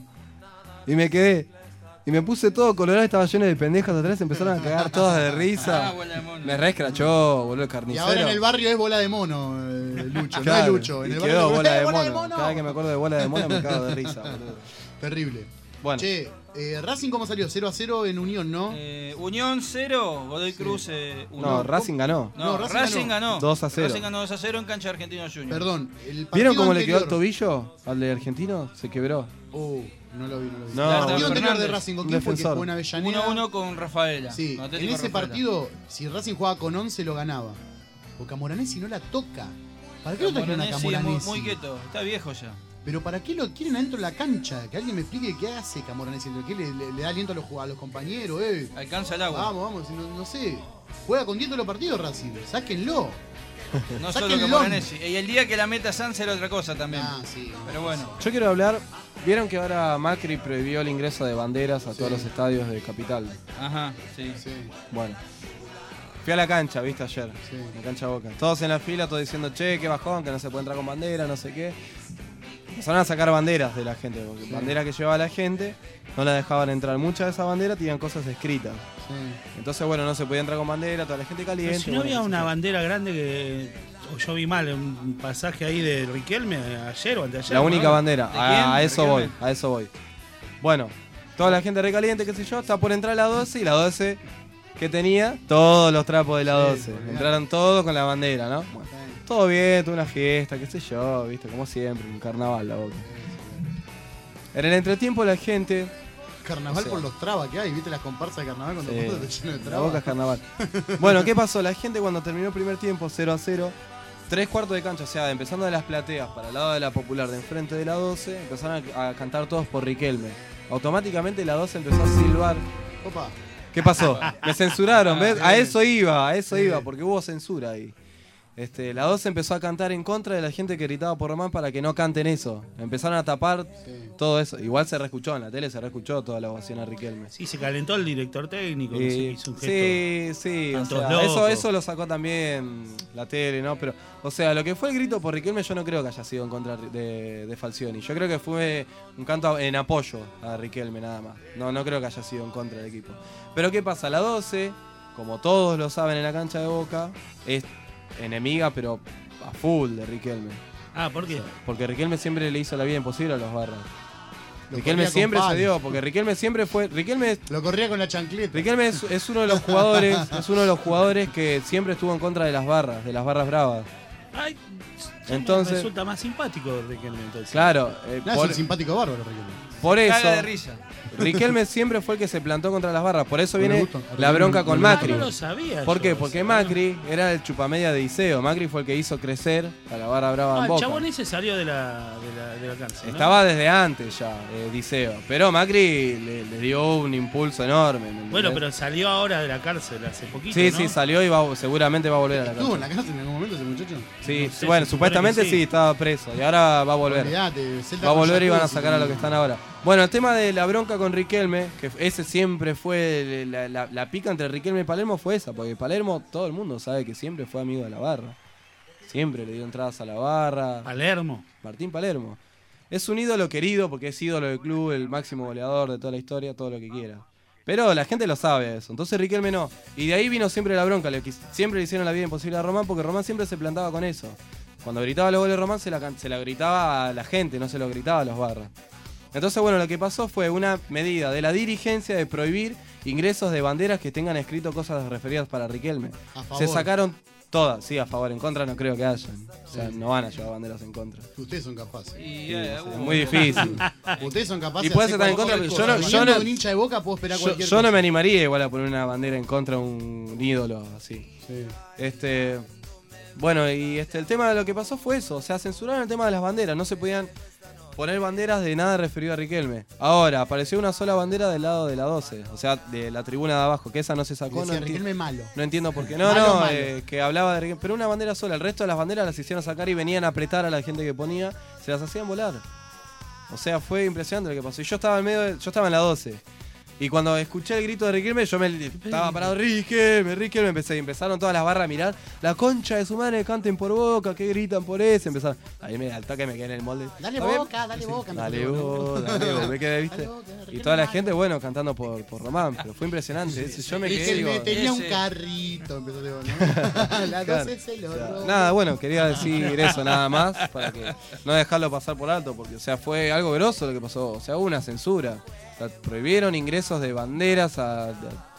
Y me quedé. Y me puse todo colorado, estaba lleno de pendejas atrás, empezaron a cagar todas de risa. Ah, bola de mono. Me re escrachó, boludo, el Y carnicero. ahora en el barrio es bola de mono, eh, Lucho. Claro, no es Lucho. En y el quedó barrio bola de, ¡Eh, mono. Cada vez que me acuerdo de bola de mono me cago de risa, boludo. Terrible. Bueno, Che, eh, Racing cómo salió, cero a cero en Unión, ¿no? Eh, Unión cero, Godoy Cruz uno. no, Racing ganó. No, No, Racing, Racing ganó. dos a cero. Racing ganó dos a cero en cancha de Argentinos Juniors. Perdón, el partido ¿Vieron cómo le quedó el anterior- tobillo al de Argentino? Se quebró. Oh, no lo vi, no lo vi. No, el partido Fernández. anterior de Racing, ¿con Un quién fue? Que defensor. fue en Avellaneda. uno a uno con Rafaela. Sí, con en Atlético ese Rafaela. partido, si Racing jugaba con once, lo ganaba. Porque Camoranesi no la toca. ¿Para qué lo trajeron a Camoranesi es muy, Camoranesi? muy quieto, está viejo ya. Pero ¿para qué lo quieren adentro de la cancha? Que alguien me explique qué hace Camoranesi. ¿Qué le, le- le da aliento a los, jug- a los compañeros? Eh? Alcanza el agua. Vamos, vamos, no, no sé. Juega con diez todos los partidos Racing. Sáquenlo. No solo Sáquenlo. Camoranesi. Y el día que la meta Sanz era otra cosa también. Ah, sí. Pero bueno. Yo quiero hablar. ¿Vieron que ahora Macri prohibió el ingreso de banderas a Sí. todos los estadios de Capital? Ajá, sí. Sí. Bueno. Fui a la cancha, viste, ayer. Sí. En la cancha Boca. Todos en la fila, todos diciendo, che, qué bajón, que no se puede entrar con bandera, no sé qué. Empezaron a sacar banderas de la gente, porque Sí. banderas que llevaba la gente no la dejaban entrar. Muchas de esas banderas tenían cosas escritas. Sí. Entonces, bueno, no se podía entrar con bandera, toda la gente caliente. Pero si no bueno, había qué sé una yo. bandera grande que. O yo vi mal un pasaje ahí de Riquelme ayer o anteayer. La ¿no? única bandera. ¿De quién? A, a ¿De eso voy, Riquelme? a eso voy. Bueno, toda la gente recaliente, qué sé yo, está por entrar la doce y la doce que tenía todos los trapos de la Sí, doce. olvidate. Entraron todos con la bandera, ¿no? Bueno, Sí. todo bien, toda una fiesta, qué sé yo, viste, como siempre, un carnaval la Boca. En el entretiempo la gente... Carnaval O sea, por los trabas que hay, ¿viste las comparsas de carnaval cuando Sí, todo está lleno de la trabas? Boca es carnaval. Bueno, ¿qué pasó? La gente cuando terminó el primer tiempo, cero a cero, tres cuartos de cancha, o sea, empezando de las plateas para el lado de la Popular, de enfrente de la doce, empezaron a, a cantar todos por Riquelme. Automáticamente la doce empezó a silbar. Opa. ¿Qué pasó? Me censuraron, ¿ves? A Sí. eso iba, a eso Sí. iba, porque hubo censura ahí. Este, la doce empezó a cantar en contra de la gente que gritaba por Román para que no canten eso. Empezaron a tapar Sí. todo eso. Igual se reescuchó en la tele, se reescuchó toda la ovación a Riquelme. Sí, se calentó el director técnico. no sé, Eh, hizo un gesto. sí, sí, o Tantos sea, locos. eso, eso lo sacó también la tele, ¿no? Pero, o sea, lo que fue el grito por Riquelme yo no creo que haya sido en contra de, de Falcioni. Yo creo que fue un canto en apoyo a Riquelme nada más. No, no creo que haya sido en contra del equipo. Pero ¿qué pasa? La doce, como todos lo saben en la cancha de Boca, es enemiga pero a full de Riquelme. Ah, ¿por qué? Porque Riquelme siempre le hizo la vida imposible a los barras. Lo Riquelme corría con siempre se palos. dio, porque Riquelme siempre fue... Riquelme Lo corría con la chancleta. Riquelme es, es uno de los jugadores, es uno de los jugadores que siempre estuvo en contra de las barras, de las barras bravas. Ay, Entonces- me resulta más simpático Riquelme entonces. Claro, eh, No, es por, un simpático bárbaro, Riquelme. por eso Caga de risa. Riquelme siempre fue el que se plantó contra las barras, por eso No me viene gusta. la bronca con No, no, Macri. No lo sabía. ¿Por yo, qué? Porque eso, Macri era el chupamedia de Iseo, Macri fue el que hizo crecer a la barra brava Ah, en el Boca. chabón ese salió de la, de la, de la cárcel. ¿no? Estaba desde antes ya, eh, Diceo, pero Macri le, le dio un impulso enorme. ¿me Bueno, entendés? pero salió ahora de la cárcel hace poquito. Sí, ¿no? sí, salió y va- seguramente va a volver a la ¿Estuvo en cárcel. la cárcel en algún momento ese muchacho? Sí, No sé, bueno, se supone supuestamente que sí. sí. estaba preso y ahora va a volver. Olvidate, Celta Va a con volver y van a jacuzzi, sacar a lo que con- están ahora. Bueno, el tema de la bronca con Riquelme, que ese siempre fue la, la- la pica entre Riquelme y Palermo fue esa, porque Palermo, todo el mundo sabe que siempre fue amigo de la barra. Siempre le dio entradas a la barra. Palermo. Martín Palermo. Es un ídolo querido porque es ídolo del club, el máximo goleador de toda la historia, todo lo que quiera. Pero la gente lo sabe eso, entonces Riquelme no. Y de ahí vino siempre la bronca, le quis- siempre le hicieron la vida imposible a Román porque Román siempre se plantaba con eso. Cuando gritaba los goles Román se la, can- se la gritaba a la gente, no se lo gritaba a los barras. Entonces, bueno, lo que pasó fue una medida de la dirigencia de prohibir ingresos de banderas que tengan escrito cosas referidas para Riquelme. A favor. Se sacaron todas, sí, a favor, en contra no creo que hayan. O sea, Sí. no van a llevar banderas en contra. Ustedes son capaces. Y, Sí, eh, sí, uh, es muy difícil. Ustedes son capaces Y puede de ser hacer tan en contra, cualquier pero yo no- cosa. yo Viniendo no- de un hincha de Boca puedo esperar Yo, cualquier yo cosa. no me animaría igual a poner una bandera en contra de un ídolo así. Sí. Este, bueno, y este el tema de lo que pasó fue eso, o sea, censuraron el tema de las banderas, no se podían poner banderas de nada referido a Riquelme. Ahora, apareció una sola bandera del lado de la doce, o sea, de la tribuna de abajo, que esa no se sacó. Decía no enti- Riquelme malo. No entiendo por qué. No, Malo, no, malo. eh, que hablaba de Riquelme, pero una bandera sola, el resto de las banderas las hicieron sacar y venían a apretar a la gente que ponía, se las hacían volar. O sea, fue impresionante lo que pasó. Y yo estaba en medio, de- yo estaba en la doce. Y cuando escuché el grito de Riquelme, yo me estaba parado, Riquelme, Riquelme, empecé, y empezaron todas las barras a mirar, la concha de su madre, canten por Boca, que gritan por ese, empezaron, ahí me, al toque me quedé en el molde. Dale ¿Está bien? Boca, dale Boca. me Dale acuerdo, ¿no? vos, dale vos, me quedé, viste. Dale Boca, Y Riquelme toda la malo. gente, bueno, cantando por, por Román, pero fue impresionante. Eso, yo me quedé, Riquelme digo, tenía un ese- carrito, empezó Diego, ¿no? La Claro. doce se lo O sea, robó. nada, bueno, quería decir eso nada más para que no dejarlo pasar por alto, porque o sea, fue algo grosso lo que pasó, o sea, hubo una censura. O sea, prohibieron ingresos de banderas a, a-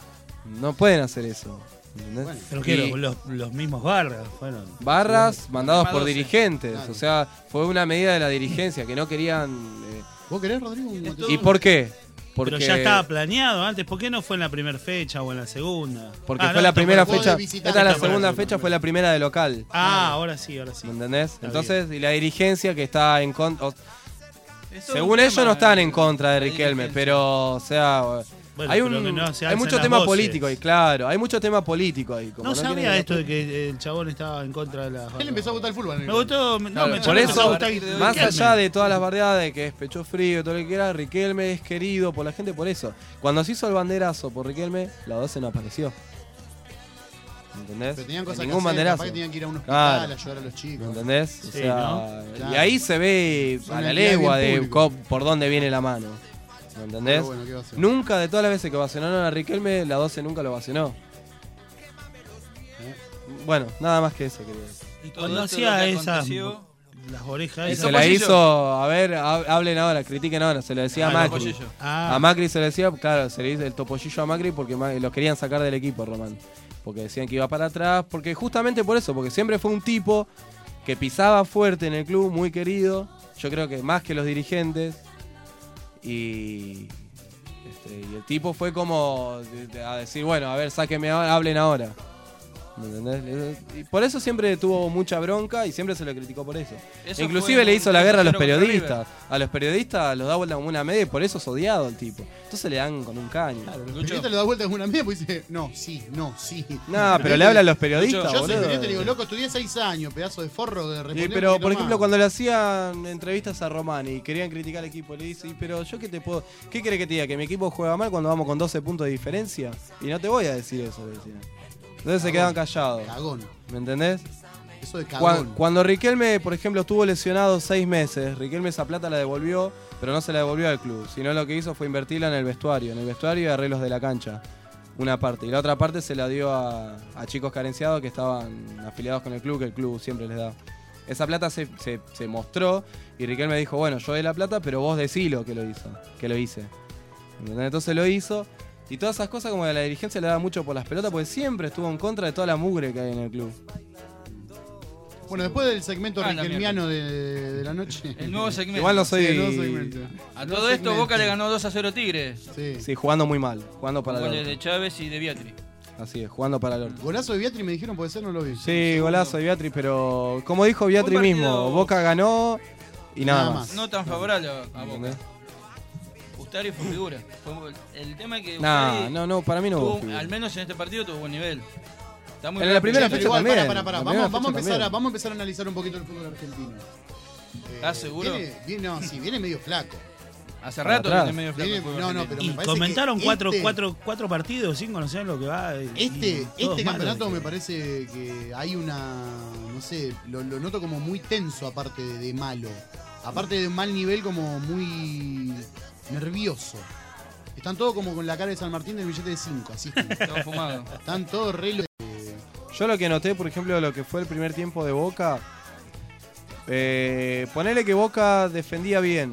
no pueden hacer eso. ¿Entendés? Bueno, Pero que Y los, los mismos barras fueron. barras mandados por doce. dirigentes, Claro. o sea, fue una medida de la dirigencia que no querían. eh, ¿Vos querés, Rodrigo? un motivo? ¿Y por qué? Porque, Pero ya estaba planeado antes. ¿Por qué no fue en la primera fecha o en la segunda? porque Ah, fue no, la esto primera fue de fecha. visitante. Esta es la Esto fue segunda la fecha, fue la primera de local. Ah, ahora sí, ahora sí. ¿Me entendés? Está Entonces, y la dirigencia que está en contra. Es todo Según un ellos tema, no están en la contra de Riquelme, dirigencia. pero, o sea, Bueno, hay, pero un, que no se hay alcen mucho las tema voces. político ahí, claro, hay mucho tema político ahí. Como No quieren sabía que- esto de que el chabón estaba en contra de las. Él empezó a gustar el fútbol. Me gustó. No, Claro, me por me empezó a eso, gustar más Riquelme. allá de todas las bardeadas de que es pecho frío, todo lo que quiera, Riquelme es querido por la gente por eso. Cuando se hizo el banderazo por Riquelme, la doce no apareció. ¿Entendés? Pero tenían cosas En que ningún hacer, banderazo. capaz que tenían que ir a un hospital Claro. a ayudar a los chicos. ¿Me entendés? O Sí, sea, ¿no? Claro. y ahí se ve Son a la el día legua bien de público. co- por dónde viene la mano. ¿Me entendés? Pero bueno, ¿qué va a hacer? Nunca, de todas las veces que vacionaron a Riquelme, la doce nunca lo vacionó. ¿Eh? Bueno, nada más que eso quería decir. Y todo Cuando esto hacía lo que esas. aconteció- Las orejas Y esas. se la Topollillo. hizo, a ver, hab- hablen ahora, critiquen ahora, se lo decía Ah, a el Macri. Topollillo. Ah, A Macri se le decía, claro, se le dice el topollillo a Macri porque Ma- lo querían sacar del equipo, Román. Porque decían que iba para atrás, porque justamente por eso, porque siempre fue un tipo que pisaba fuerte en el club, muy querido, yo creo que más que los dirigentes. Y, este, y el tipo fue como de- de- a decir, bueno, a ver, sáquenme ahora, hablen ahora. ¿Me entendés? Y por eso siempre tuvo mucha bronca y siempre se lo criticó por eso. Eso Inclusive fue le un hizo la guerra a los tercero contra periodistas. A los periodistas los da vuelta como una media y por eso es odiado el tipo. Entonces le dan con un caño. El Lucho. periodista le da vuelta con una media pues dice, no, sí, no, sí. No, pero le habla a los periodistas, Yo soy boludo. periodista y le digo, loco, estudié seis años, pedazo de forro de Sí, responder. pero un por poquito ejemplo más. cuando le hacían entrevistas a Román y querían criticar al equipo, le dice, "Y, pero yo qué te puedo, ¿qué querés que te diga? ¿Que mi equipo juega mal cuando vamos con doce puntos de diferencia? Y no te voy a decir eso, le decían. Entonces se quedaban callados. Cagón. ¿Me entendés? Eso de Cuan- cagón. Cuando Riquelme, por ejemplo, estuvo lesionado seis meses, Riquelme esa plata la devolvió, pero no se la devolvió al club, sino lo que hizo fue invertirla en el vestuario, en el vestuario y arreglos de la cancha, una parte. Y la otra parte se la dio a, a chicos carenciados que estaban afiliados con el club, que el club siempre les da. Esa plata se, se- se mostró y Riquelme dijo, bueno, yo doy la plata, pero vos decilo que lo hizo, que lo hice. ¿Entendés? Entonces lo hizo. Y todas esas cosas como que a la dirigencia le da mucho por las pelotas, porque siempre estuvo en contra de toda la mugre que hay en el club. Bueno, después del segmento Ah, la riquelmiano de, de la noche. El nuevo segmento. Igual no soy... Sí, el nuevo segmento. A Nuevo todo esto segmento. Boca le ganó dos a cero Tigres. Sí. Sí, jugando muy mal, jugando para Con el goles orto. de Chávez y de Beatriz. Así es, jugando para el orto. Golazo de Beatri me dijeron, puede ser, no lo vi. Sí, golazo de Beatriz, pero como dijo Beatriz Un partido- mismo, Boca ganó y nada, Nada más. más. No tan favorable a, a Boca. ¿Entendés? Ustari fue figura. Fue- el tema es que Nah, Ustari no, no, para mí no hubo tuvo- figura. al menos en este partido tuvo buen nivel. Está muy En la rápido. primera Che, pero fecha igual, también. Para, para, para. La Vamos, primera vamos, a fecha empezar a, también. vamos a empezar a analizar un poquito el fútbol argentino. Eh, ¿Estás seguro? Viene, viene, no, sí, viene medio flaco. Hace Para rato atrás. viene medio flaco. Viene- el fútbol no, no, argentino. pero Y me parece comentaron que cuatro, este- cuatro, cuatro partidos sin conocer lo que va. y- Este, y todos este malos. campeonato me parece que hay una, no sé, lo, lo noto como muy tenso aparte de, de malo. Aparte de un mal nivel como muy nervioso. Están todos como con la cara de San Martín del billete de cinco, así. Todo fumado. Están todos re... lo- Yo lo que noté, por ejemplo, lo que fue el primer tiempo de Boca, eh, ponele que Boca defendía bien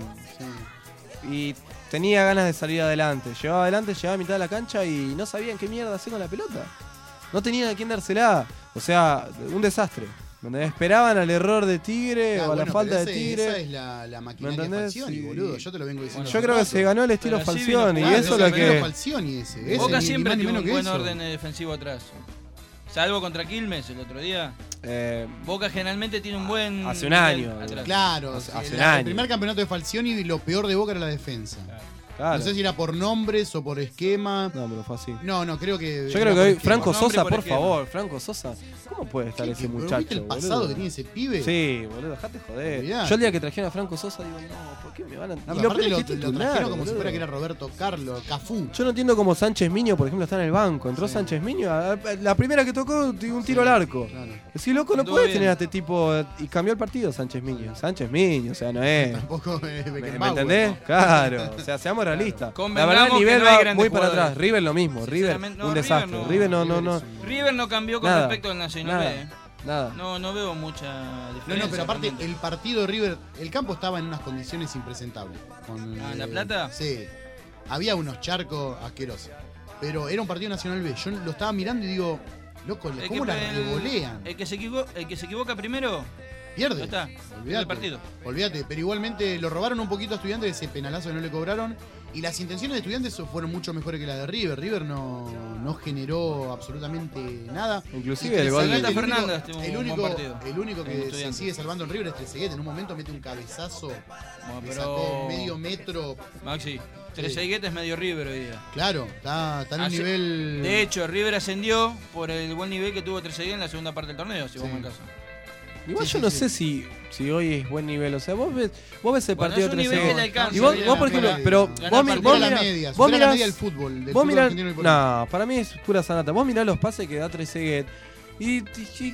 y tenía ganas de salir adelante. Llegaba adelante, llegaba a mitad de la cancha y no sabían qué mierda hacer con la pelota. No tenían a quién dársela. O sea, un desastre. Donde esperaban al error de Tigre Ah, o a la bueno, falta pero de ese- Tigre. Esa es la, la ¿Me maquinaria entendés? Falcioni, Sí. boludo. Yo te lo vengo diciendo. Yo hace creo que rato. se ganó el estilo Pero así Falcioni y vino eso es jugando, lo ese que... Falcioni ese. ese, Boca ni- ni siempre más ni tuvo menos un que buen eso. orden defensivo atrás. Salvo contra Quilmes el otro día. Eh, Boca generalmente tiene un buen. hace un nivel año. atrás. Claro, Hace- sí, hace la- un el año. primer campeonato de Falcioni lo peor de Boca era la defensa. Claro. No sé si era por nombres o por esquema. No, pero fue así. No, no, creo que. Yo era creo que por hoy, esquema. Franco Por nombre, Sosa, por por esquema. favor, Franco Sosa, ¿cómo puede estar ¿Qué- ese qué- pero muchacho? ¿Viste el pasado boludo? que tiene ese pibe? Sí, boludo, dejate joder. Olvidate. Yo el día que trajeron a Franco Sosa digo, no, ¿por qué me van a...? No, y pero lo aparte peor lo, es que es lo titular, trajeron como si boludo. fuera que era Roberto Carlos, Cafú. Yo no entiendo cómo Sánchez Miño, por ejemplo, está en el banco. Entró Sánchez Miño, a- a- la primera que tocó, dio un tiro al arco. Claro. Decís, loco, no Anduvo puedes bien. tener a este tipo... eh, Y cambió el partido Sánchez Miño. Sánchez Miño, o sea, no es... Tampoco es ¿Me, me Beckenbauer, entendés? ¿no? Claro, o sea, seamos realistas. La Convengamos verdad, el que nivel no hay va grandes muy para jugadores. atrás. River lo mismo, River Sinceramente, no, un River desastre. no. River no, no, no. River no cambió con Nada, respecto al Nacional nada, B. eh. Nada. No, no veo mucha No, diferencia. no, pero aparte realmente. el partido de River, el campo estaba en unas condiciones impresentables. Con, Ah, ¿en La eh, Plata? Sí. Había unos charcos asquerosos. Pero era un partido Nacional B. Yo lo estaba mirando y digo, loco, El ¿cómo que- la el- revolean? El que se equivoca, el que se equivoca primero Pierde. ya está. Pierde Olvídate. el partido. Olvídate, pero igualmente lo robaron un poquito a Estudiantes, ese penalazo que no le cobraron. Y las intenciones de Estudiantes fueron mucho mejores que las de River. River no, no generó absolutamente nada. Inclusive Y el gol Trezeguet, de- el único, Fernández tuvo un el buen único, partido el único en que se Estudiantes. sigue salvando en River es Trezeguet. En un momento mete un cabezazo, Bueno, le pero- sacó medio metro. Maxi, Trezeguet es medio River hoy día. Claro, está, está en un Hace- nivel. De hecho, River ascendió por el buen nivel que tuvo Trezeguet en la segunda parte del torneo, si vos Sí. me caso. Igual Sí, yo sí, no sí. sé si, si hoy es buen nivel. O sea, vos ves, vos ves el Bueno, partido es un nivel Trezeguet. que le alcanza, Y vos, ya vos, por la ejemplo, media. pero Ganar vos, mi- partido vos a la mirás- media, vos supera la mirás- media del fútbol. Del Vos fútbol mirás, argentino hoy por hoy. no, para mí es pura sanata. Vos mirás los pases que da Trezeguet y, y-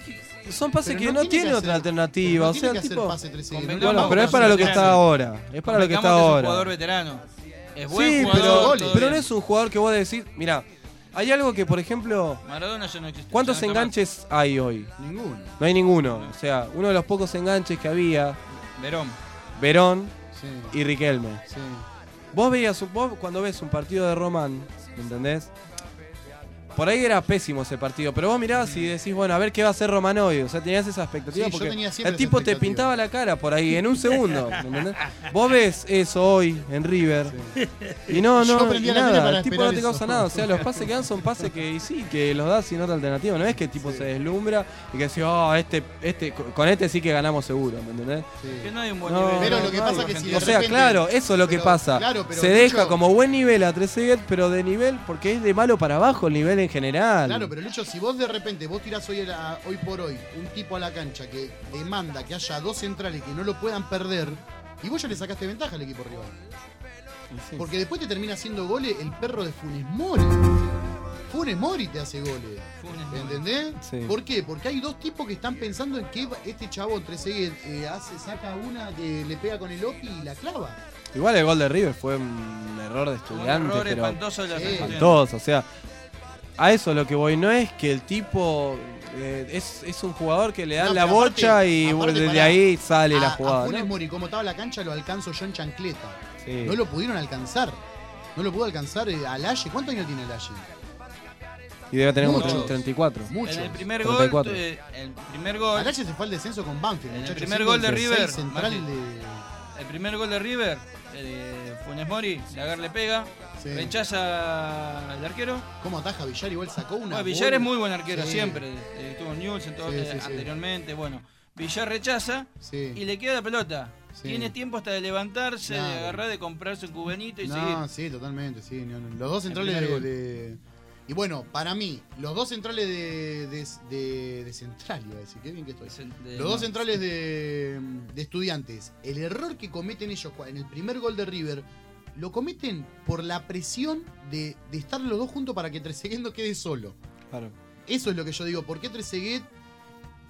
y- son pases Pero que no no, tiene tiene que otra hacer- alternativa. pero no o tiene sea, que el hacer tipo. pase Trezeguet, no Convengamos Bueno, pero que es para lo que es está un ahora. Es para lo que está Convengamos es un ahora. jugador veterano. Es buen Sí, jugador, pero, goles, todo pero no bien. es un jugador que vos decís, mira, hay algo que, por ejemplo, Maradona ya no existe. ¿cuántos ya nunca más. enganches hay hoy? Ninguno. No hay ninguno. O sea, uno de los pocos enganches que había, Verón. Verón Sí, y Riquelme. sí. Vos veías, un- vos cuando ves un partido de Román, ¿me entendés? Por ahí era pésimo ese partido, pero vos mirabas y decís, bueno, a ver qué va a hacer Román hoy. O sea, tenías esa expectativa Sí, yo porque tenía siempre el esa tipo te expectativa. pintaba la cara por ahí en un segundo, ¿me entendés? Vos ves eso hoy en River y no, Yo no, prendí y la tele nada, para el tipo esperar no te causa eso. nada. O sea, los pases que dan son pases que y sí, que los das sin otra alternativa. No es que el tipo se deslumbra y que decís, oh, este, este, con este sí que ganamos seguro, ¿me entendés? Que no hay un buen No, nivel. Pero no, lo que no pasa hay. que si de O sea, repente- claro, eso es lo que pero- pasa. claro, pero Se Lucho- deja como buen nivel a Trezeguet, pero de nivel porque es de malo para abajo el nivel en general. Claro, pero Lucho, si vos de repente vos tirás hoy, a la- hoy por hoy un tipo a la cancha que demanda que haya dos centrales que no lo puedan perder, y vos ya le sacaste ventaja al equipo rival. Sí. Porque después te termina haciendo goles el perro de Funes Mori. Funes Mori te hace goles. Funes Mori. ¿Entendés? Sí. ¿Por qué? Porque hay dos tipos que están pensando en que este chabón Trezeguet eh, hace, saca una que le pega con el Oki y la clava. Igual el gol de River fue un error de Un estudiante, error pero espantoso de la Sí. defensa. espantoso. O sea, a eso lo que voy. No es que el tipo eh, es, es un jugador que le dan No, la pero aparte- bocha y aparte, desde pará, ahí sale a, la a jugada. Funes ¿no? Mori, como estaba la cancha, lo alcanzo yo en chancleta. Sí. No lo pudieron alcanzar. No lo pudo alcanzar eh, a Laye. ¿Cuántos años tiene Laye? Y debe tener como Muchos. treinta y cuatro. Muchos. En el primer treinta y gol, cuatro. eh, el primer gol, Alache se fue al descenso con Banfield, En el muchachos. primer siendo gol de el River, seis central Maxi. de... el primer gol de River, eh, Funes Mori, Lagar le pega, Sí. rechaza al arquero. ¿Cómo ataja Villar? Igual sacó una. Bueno, Villar bola. es muy buen arquero Sí. siempre, eh, estuvo en Newell's en todo- Sí, eh, sí, sí. anteriormente, bueno. Villar rechaza Sí. y le queda la pelota. Sí. Tiene tiempo hasta de levantarse, Claro. de agarrar, de comprarse un cubenito y No, seguir. sí, totalmente, sí. no, no. Los dos centrales primer de, gol. de- Y bueno, para mí, los dos centrales de, de, de- de Central, iba a decir, qué bien que estoy. De- Los dos no. centrales de, de Estudiantes, el error que cometen ellos en el primer gol de River, lo cometen por la presión de, de estar los dos juntos para que Trezeguet no quede solo. Claro. Eso es lo que yo digo. ¿Por qué Trezeguet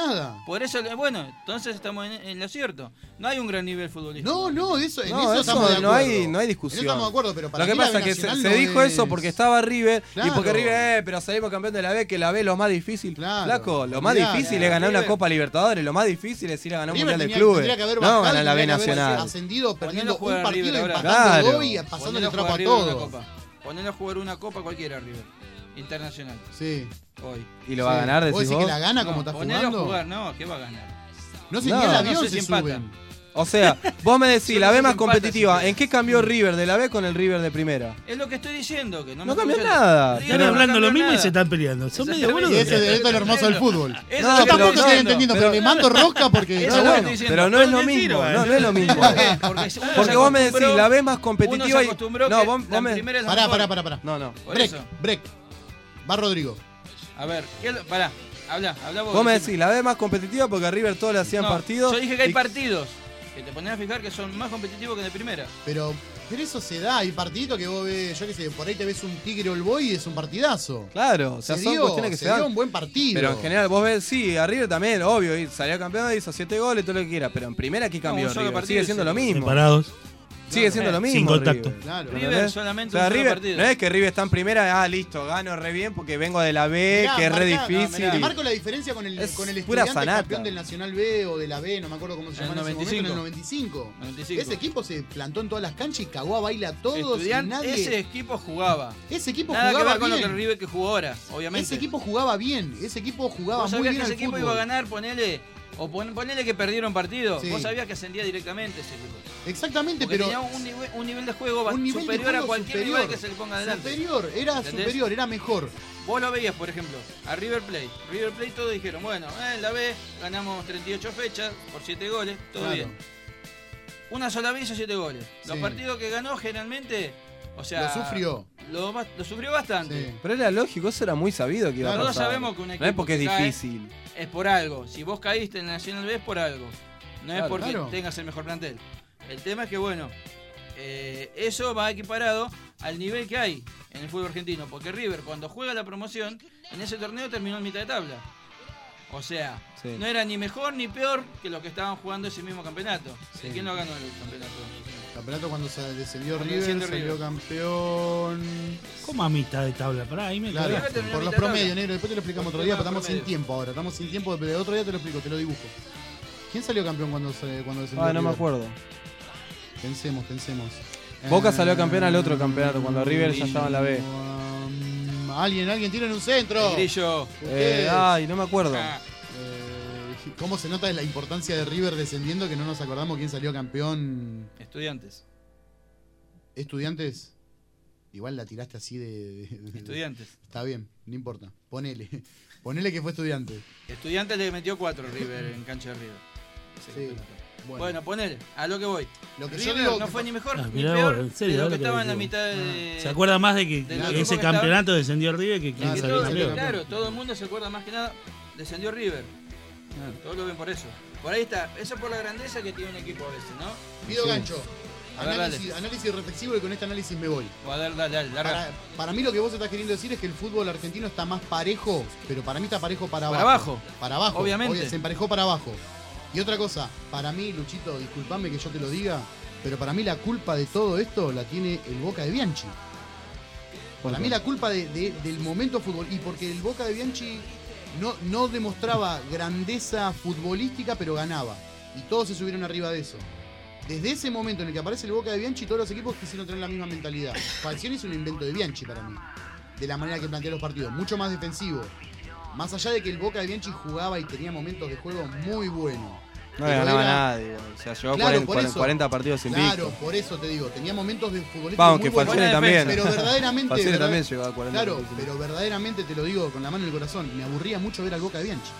nada. Por eso, bueno, entonces estamos en, en lo cierto. No hay un gran nivel futbolístico. No, no, de eso, en No, eso, eso estamos de no acuerdo. hay, no hay En discusión. eso estamos de acuerdo, pero para Lo que mí la pasa es B que se, Nacional se no dijo es- eso porque estaba River y Claro. porque River, eh, pero salimos campeón de la B, que la B es lo más difícil. Flaco, lo más olvidate. difícil es ganar una River- Copa Libertadores, lo más difícil es ir a ganar un River Mundial de tenía- Clubes. tendría que haber No bajado, ganar la B tendría que haber Nacional. ascendido perdiendo Ponelo a jugar un a partido River y ahora. empatando Claro. dos y pasando Ponelo el a trapo jugar a River una todos. copa. Ponelo a jugar una copa cualquiera, River. Internacional. Sí. Hoy. ¿Y lo va a ganar, decís ¿Vos decís vos? que la gana como No, está ponelo jugando? a jugar, no, ¿qué va a ganar? No sé, No, ni el no avión sé se si empata. suben. O sea, vos me decís, Yo la no B sé más si empata, competitiva. si ¿En qué cambió River de la B con el River de primera? Es lo que estoy diciendo, que no, No me cambió escuchan. nada. River Están no hablando lo cambió mismo y nada. se están peleando. Son medio Exactamente. boludos. Y ese es esto es lo hermoso del fútbol. Eso No, es Yo lo que tampoco estoy estoy diciendo. entendiendo, pero le mando rosca porque Eso está es lo que bueno. estoy diciendo. Pero no es lo Todo mismo. mentira, No, no es lo mismo. ¿Por qué? Porque, uno se Porque vos me decís, acostumbró- la B más uno se competitiva y. acostumbró No, que vos, la vos me. primera es la Pará, mejor. pará, pará, pará. No, no. Por Break, eso. break. Va Rodrigo. A ver, ¿qué es lo- pará, habla, habla vos. Vos me decime. decís, la B más competitiva porque a River todos le hacían No, partidos. Yo dije que hay y- partidos que te pones a fijar que son más competitivos que de primera. Pero, pero eso se da. Hay partidito que vos ves, yo qué sé, por ahí te ves un Tigre All Boy y es un partidazo. Claro, o sea, se son dio, cuestiones que se se dan. dio un buen partido. Pero en general, vos ves, sí, a River también, obvio, y salió campeón, hizo siete goles, todo lo que quiera. Pero en primera, ¿qué cambió un solo River? partido Sigue y siendo se- lo mismo. Separados. Sigue siendo lo mismo. Sin contacto. River. Claro. River ¿Entendés? solamente O sea, un solo River, partido. no es que River está en primera, ah, listo, gano re bien porque vengo de la B, Mirá, que es re marcá, difícil. no, mirá, te marco la diferencia con el, Es con el pura estudiante sanata. campeón del Nacional B o de la B, no me acuerdo cómo se En llama el en ese momento, en el noventa y cinco. noventa y cinco. noventa y cinco. Ese equipo se plantó en todas las canchas y cagó a baile a todos. Y Estudiante, nadie... ese equipo jugaba. Ese equipo Nada que jugaba ver con lo bien. que el River que jugó ahora, obviamente. Ese equipo jugaba bien. Ese equipo jugaba Vos muy sabías bien que ese al equipo fútbol. iba a ganar, ponele, o pon- ponele que perdieron partido. Sí. Vos sabías que ascendía directamente ese equipo. Exactamente, Porque pero tenía un nivel, un nivel de juego un nivel de superior a juego cualquier superior. rival que se le ponga adelante. Superior, era ¿Entendés? superior, era mejor. Vos lo veías, por ejemplo, a River Plate. River Plate todos dijeron, bueno, eh, en la B ganamos treinta y ocho fechas por siete goles, todo Claro. bien. Una sola vez hizo siete goles. Los Sí. partidos que ganó generalmente, o sea... Lo sufrió. Lo, ba- lo sufrió bastante. Sí. Pero era lógico, eso era muy sabido que iba a Todos pasar. sabemos que un No equipo es porque es que cae difícil. es por algo. Si vos caíste en la Nacional B es por algo. No es Claro, porque claro. tengas el mejor plantel. El tema es que, bueno, eh, eso va equiparado al nivel que hay en el fútbol argentino. Porque River, cuando juega la promoción, en ese torneo terminó en mitad de tabla. O sea, Sí. no era ni mejor ni peor que los que estaban jugando ese mismo campeonato. Sí. ¿Quién lo ganó el campeonato? Campeonato cuando se descendió Cuando River, desciende salió River. campeón. ¿Cómo a mitad de tabla? Pará, ahí me Claro, River cagaste. terminó por los mitad de promedios, tabla. negro. Después te lo explicamos Por otro día, tema pero estamos sin promedio. tiempo ahora. Estamos sin tiempo, pero otro día te lo explico, te lo dibujo. ¿Quién salió campeón cuando, se, cuando descendió Ah, no me River? acuerdo. Pensemos, pensemos. Boca Eh, salió campeón al otro campeonato, cuando River ya estaba en la B. um, alguien, alguien tiene en un centro. El Grillo. Eh, Ustedes. ay, no me acuerdo. Ah, Eh, ¿Cómo se nota la importancia de River descendiendo que no nos acordamos quién salió campeón? Estudiantes. ¿Estudiantes? Igual la tiraste así de... de- de- Estudiantes. Está bien, no importa. Ponele. Ponele que fue estudiante. Estudiantes le metió cuatro River en cancha de River. Ese Sí. campeonato. Bueno, Bueno, ponele, a lo que voy. lo que yo River digo... no fue ni mejor Ah, ni mirá peor vos, en serio, de lo ahora que que estaba en la digo. mitad de... ¿Se acuerda más de que de lo ese que estaba- campeonato descendió River que quién Claro, Que salió todo- salió campeón? claro, todo el mundo se acuerda más que nada, descendió River. Todos lo ven por eso. Por ahí está, eso por la grandeza que tiene un equipo a veces, ¿no? Pido Sí. gancho. A ver, Análisis, dale. análisis reflexivo y con este análisis me voy. O a ver, dale, dale, larga. Para, para mí lo que vos estás queriendo decir es que el fútbol argentino está más parejo, pero para mí está parejo para abajo. Para abajo. Para abajo. Obviamente. Obvio, se emparejó para abajo. Y otra cosa, para mí, Luchito, disculpame que yo te lo diga, pero para mí la culpa de todo esto la tiene el Boca de Bianchi. Para mí la culpa de- de- del momento fútbol, y porque el Boca de Bianchi no, no demostraba grandeza futbolística, pero ganaba. Y todos se subieron arriba de eso. Desde ese momento en el que aparece el Boca de Bianchi, todos los equipos quisieron tener la misma mentalidad. Falcioni es un invento de Bianchi para mí, de la manera que plantea los partidos, mucho más defensivo. Más allá de que el Boca de Bianchi jugaba y tenía momentos de juego muy buenos. No Pero le ganaba era- a nadie. O sea, llevó Claro, cuarenta, por eso. cuarenta partidos sin Claro, pico. por eso te digo, tenía momentos de futbolísticos Pa, muy aunque buenos. Falcioni también. Pero verdaderamente, Falcioni verdad- también llegó a cuarenta Claro, partidos sin pero verdaderamente te lo digo con la mano en el corazón, me aburría mucho ver al Boca de Bianchi.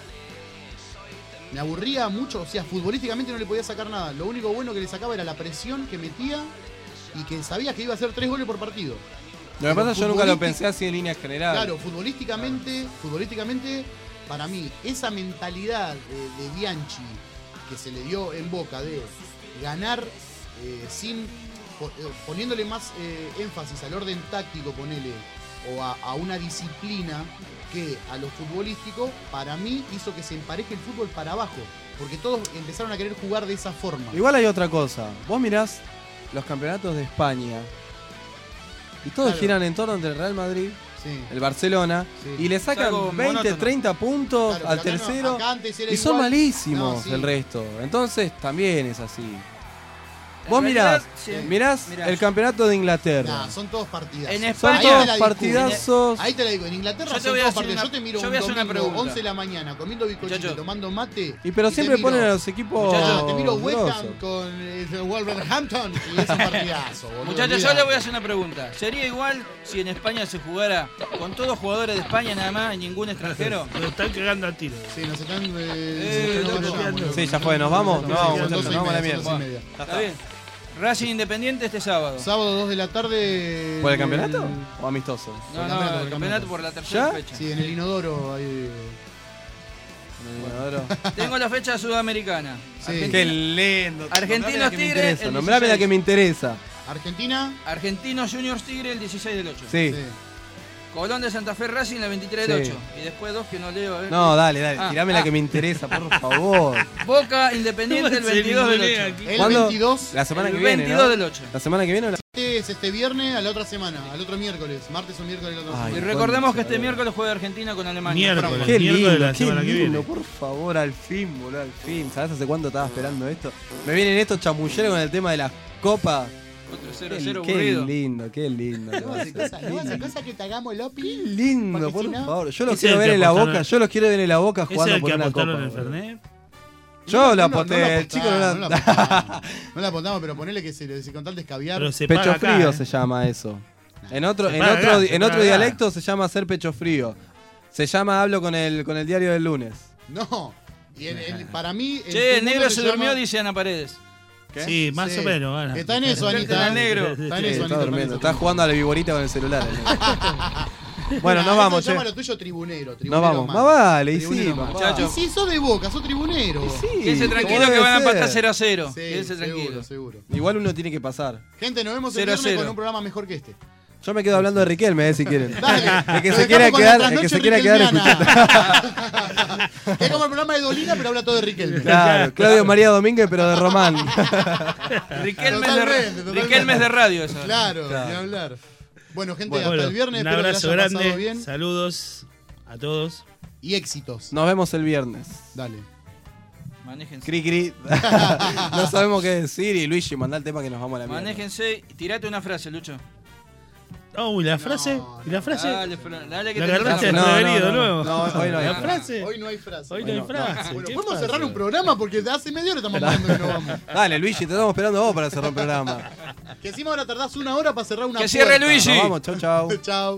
Me aburría mucho, o sea, futbolísticamente no le podía sacar nada. Lo único bueno que le sacaba era la presión que metía y que sabía que iba a hacer tres goles por partido. Lo que pasa es que yo nunca lo futbolístic- pensé así en líneas generales. Claro, futbolísticamente, futbolísticamente, para mí, esa mentalidad de, de Bianchi que se le dio en Boca de ganar eh, sin po- eh, poniéndole más eh, énfasis al orden táctico, ponele, o a, a una disciplina que a lo futbolístico, para mí hizo que se empareje el fútbol para abajo, porque todos empezaron a querer jugar de esa forma. Igual hay otra cosa. Vos mirás los campeonatos de España y todos Claro. giran en torno entre el Real Madrid, Sí. el Barcelona, Sí. y le Es algo sacan veinte, monótono. treinta puntos Claro, al pero acá no, tercero acá antes era y son igual. malísimos No, sí. el resto. Entonces también es así. Vos En mirás, realidad, sí. mirás Mirás. el campeonato de Inglaterra. Nah, son todos partidazos. En Son España- todos Ahí te la discuto. partidazos. Ahí te la digo, en Inglaterra Yo te son voy a todos hacer partidos. una- Yo te miro yo un voy a hacer una domingo, pregunta. once de la mañana, comiendo bizcochito, Muchacho. tomando mate. Y pero te siempre miro- ponen a los equipos. Muchacho. Te miro West Ham grosos. con el Wolverhampton y es un partidazo, boludo. Muchachos, yo olvidate. le voy a hacer una pregunta. ¿Sería igual si en España se jugara con todos jugadores de España nada más y ningún extranjero? Nos están cagando a tiro. Sí, nos están. Eh, Eh, nos loco. vayamos, Sí, ya fue, nos vamos. Sí, Nos vamos, quedan muchachos, doce y nos vamos a la media, mierda. son doce y media. Ya Está está. bien. Racing Independiente este sábado. Sábado dos de la tarde. ¿Por el campeonato? ¿O amistoso? No, Por no, el campeonato, por el el campeonato campeonato. por la tercera ¿Ya? fecha. Sí, en el inodoro ahí. Tengo la fecha sudamericana. Sí. Argentina- Qué lindo. Argentinos Nombrame la que me Tigres, interesa, el Nombrame la que me interesa. Argentina. Argentinos Juniors Tigre el dieciséis del ocho. Sí. Colón de Santa Fe Racing el veintitrés del Sí. ocho. Y después dos que no leo. a ver. No, dale, dale. Ah, Tirame ah. la que me interesa, por favor. Boca Independiente el veintidós del ocho. El ¿Cuándo? veintidós. La semana El que viene. veintidós ¿no? del ocho. La semana que viene o la. Es este viernes a la otra semana, al otro miércoles. Martes o miércoles la otra Ay, Y semana. recordemos que este miércoles juega Argentina con Alemania. Miércoles. Frankfurt. Qué miércoles de lindo, la qué semana que lindo, viene. por favor, al fin, boludo, al fin. ¿Sabes hace cuánto estaba esperando esto? Me vienen estos chamulleros con el tema de las copas. Otro Qué, cero cero qué aburrido. lindo, qué lindo. No hace cosa, no hace cosa que te hagamos Lopi. Qué lindo, Porque por si no- favor. Yo los Ese quiero es el ver que en la apostaron- boca, yo los quiero ver en la boca ¿Ese es jugando el por que una copa. apostaron en el boludo. Fernet? Yo No, la no, aposté, no la el chico no la. apostamos, no la apostamos. No la apostamos, pero ponele que se, se con tal descaviar. Pero se Pecho paga acá, frío ¿eh? se llama eso. En otro, Se en paga otro, acá, se en otro paga acá. dialecto se llama hacer pecho frío. Se llama hablo con el con el diario del lunes. No. Y el- el- para mí. en Che, tu el mundo negro se llama- durmió, dice Ana Paredes. ¿Qué? Sí, más Sí. o menos. Ana. Está en eso, Anita. Está en negro. Está en Sí, eso, está Anita. durmiendo, está en está eso. jugando a la viborita con el celular. Bueno, Nah, nos eso vamos, se che. llama lo tuyo tribunero. Nos tribunero vamos. mal. Más vale, y Tribunero sí, mal. papá. Muchachos. Y sí, sos de Boca, sos tribunero. Sí, Quédense como tranquilos que debe van a empatar ser. cero a cero. Sí, Quédense seguro, tranquilos. seguro. Igual uno tiene que pasar. Gente, nos vemos el Cero a viernes cero. con un programa mejor que este. Yo me quedo hablando de Riquelme, eh, si quieren. Dale. El que Lo se dejamos quiera con la quedar, el que trasnoche se quiera quedar escuchando. riquelmiana. Es como el programa de Dolina, pero habla todo de Riquelme. Claro, Claudio María Domínguez, pero de Román. Riquelme Totalmente, de, totalmente. Riquelme de radio. Eso. Claro, Claro. ni hablar. Bueno, gente, Bueno, hasta el viernes. Un Espero que la abrazo hayan pasado grande. bien. Saludos a todos. Y éxitos. Nos vemos el viernes. Dale. Manéjense. Cri cri. No sabemos qué decir y Luigi, mandá el tema que nos vamos a la mierda. Manéjense y tirate una frase, Lucho. Oh, ¿y la frase? No, ¿Y la frase? Dale, Fran, dale que La te agarraste No, no, desprevenido no, nuevo. no, hoy no hay ¿La frase. frase? Hoy no hay frase. Hoy no hay Bueno, frase. Bueno, ¿Qué podemos pasa? cerrar un programa porque hace media hora estamos hablando que no vamos. Dale, Luigi, te estamos esperando a vos para cerrar el programa. Que encima ahora tardás una hora para cerrar una Que cierre puerta. Luigi. Nos vamos, chau, chau. Chao.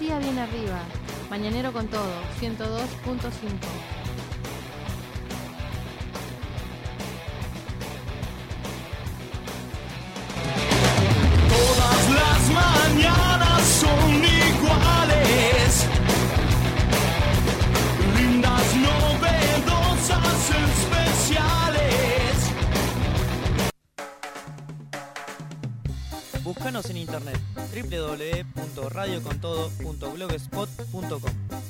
día bien arriba. Mañanero con todo, ciento dos punto cinco. Todas las mañanas son iguales, lindas, novedosas, especiales. Búscanos en internet doble u doble u doble u punto radio con todo punto blogspot punto com.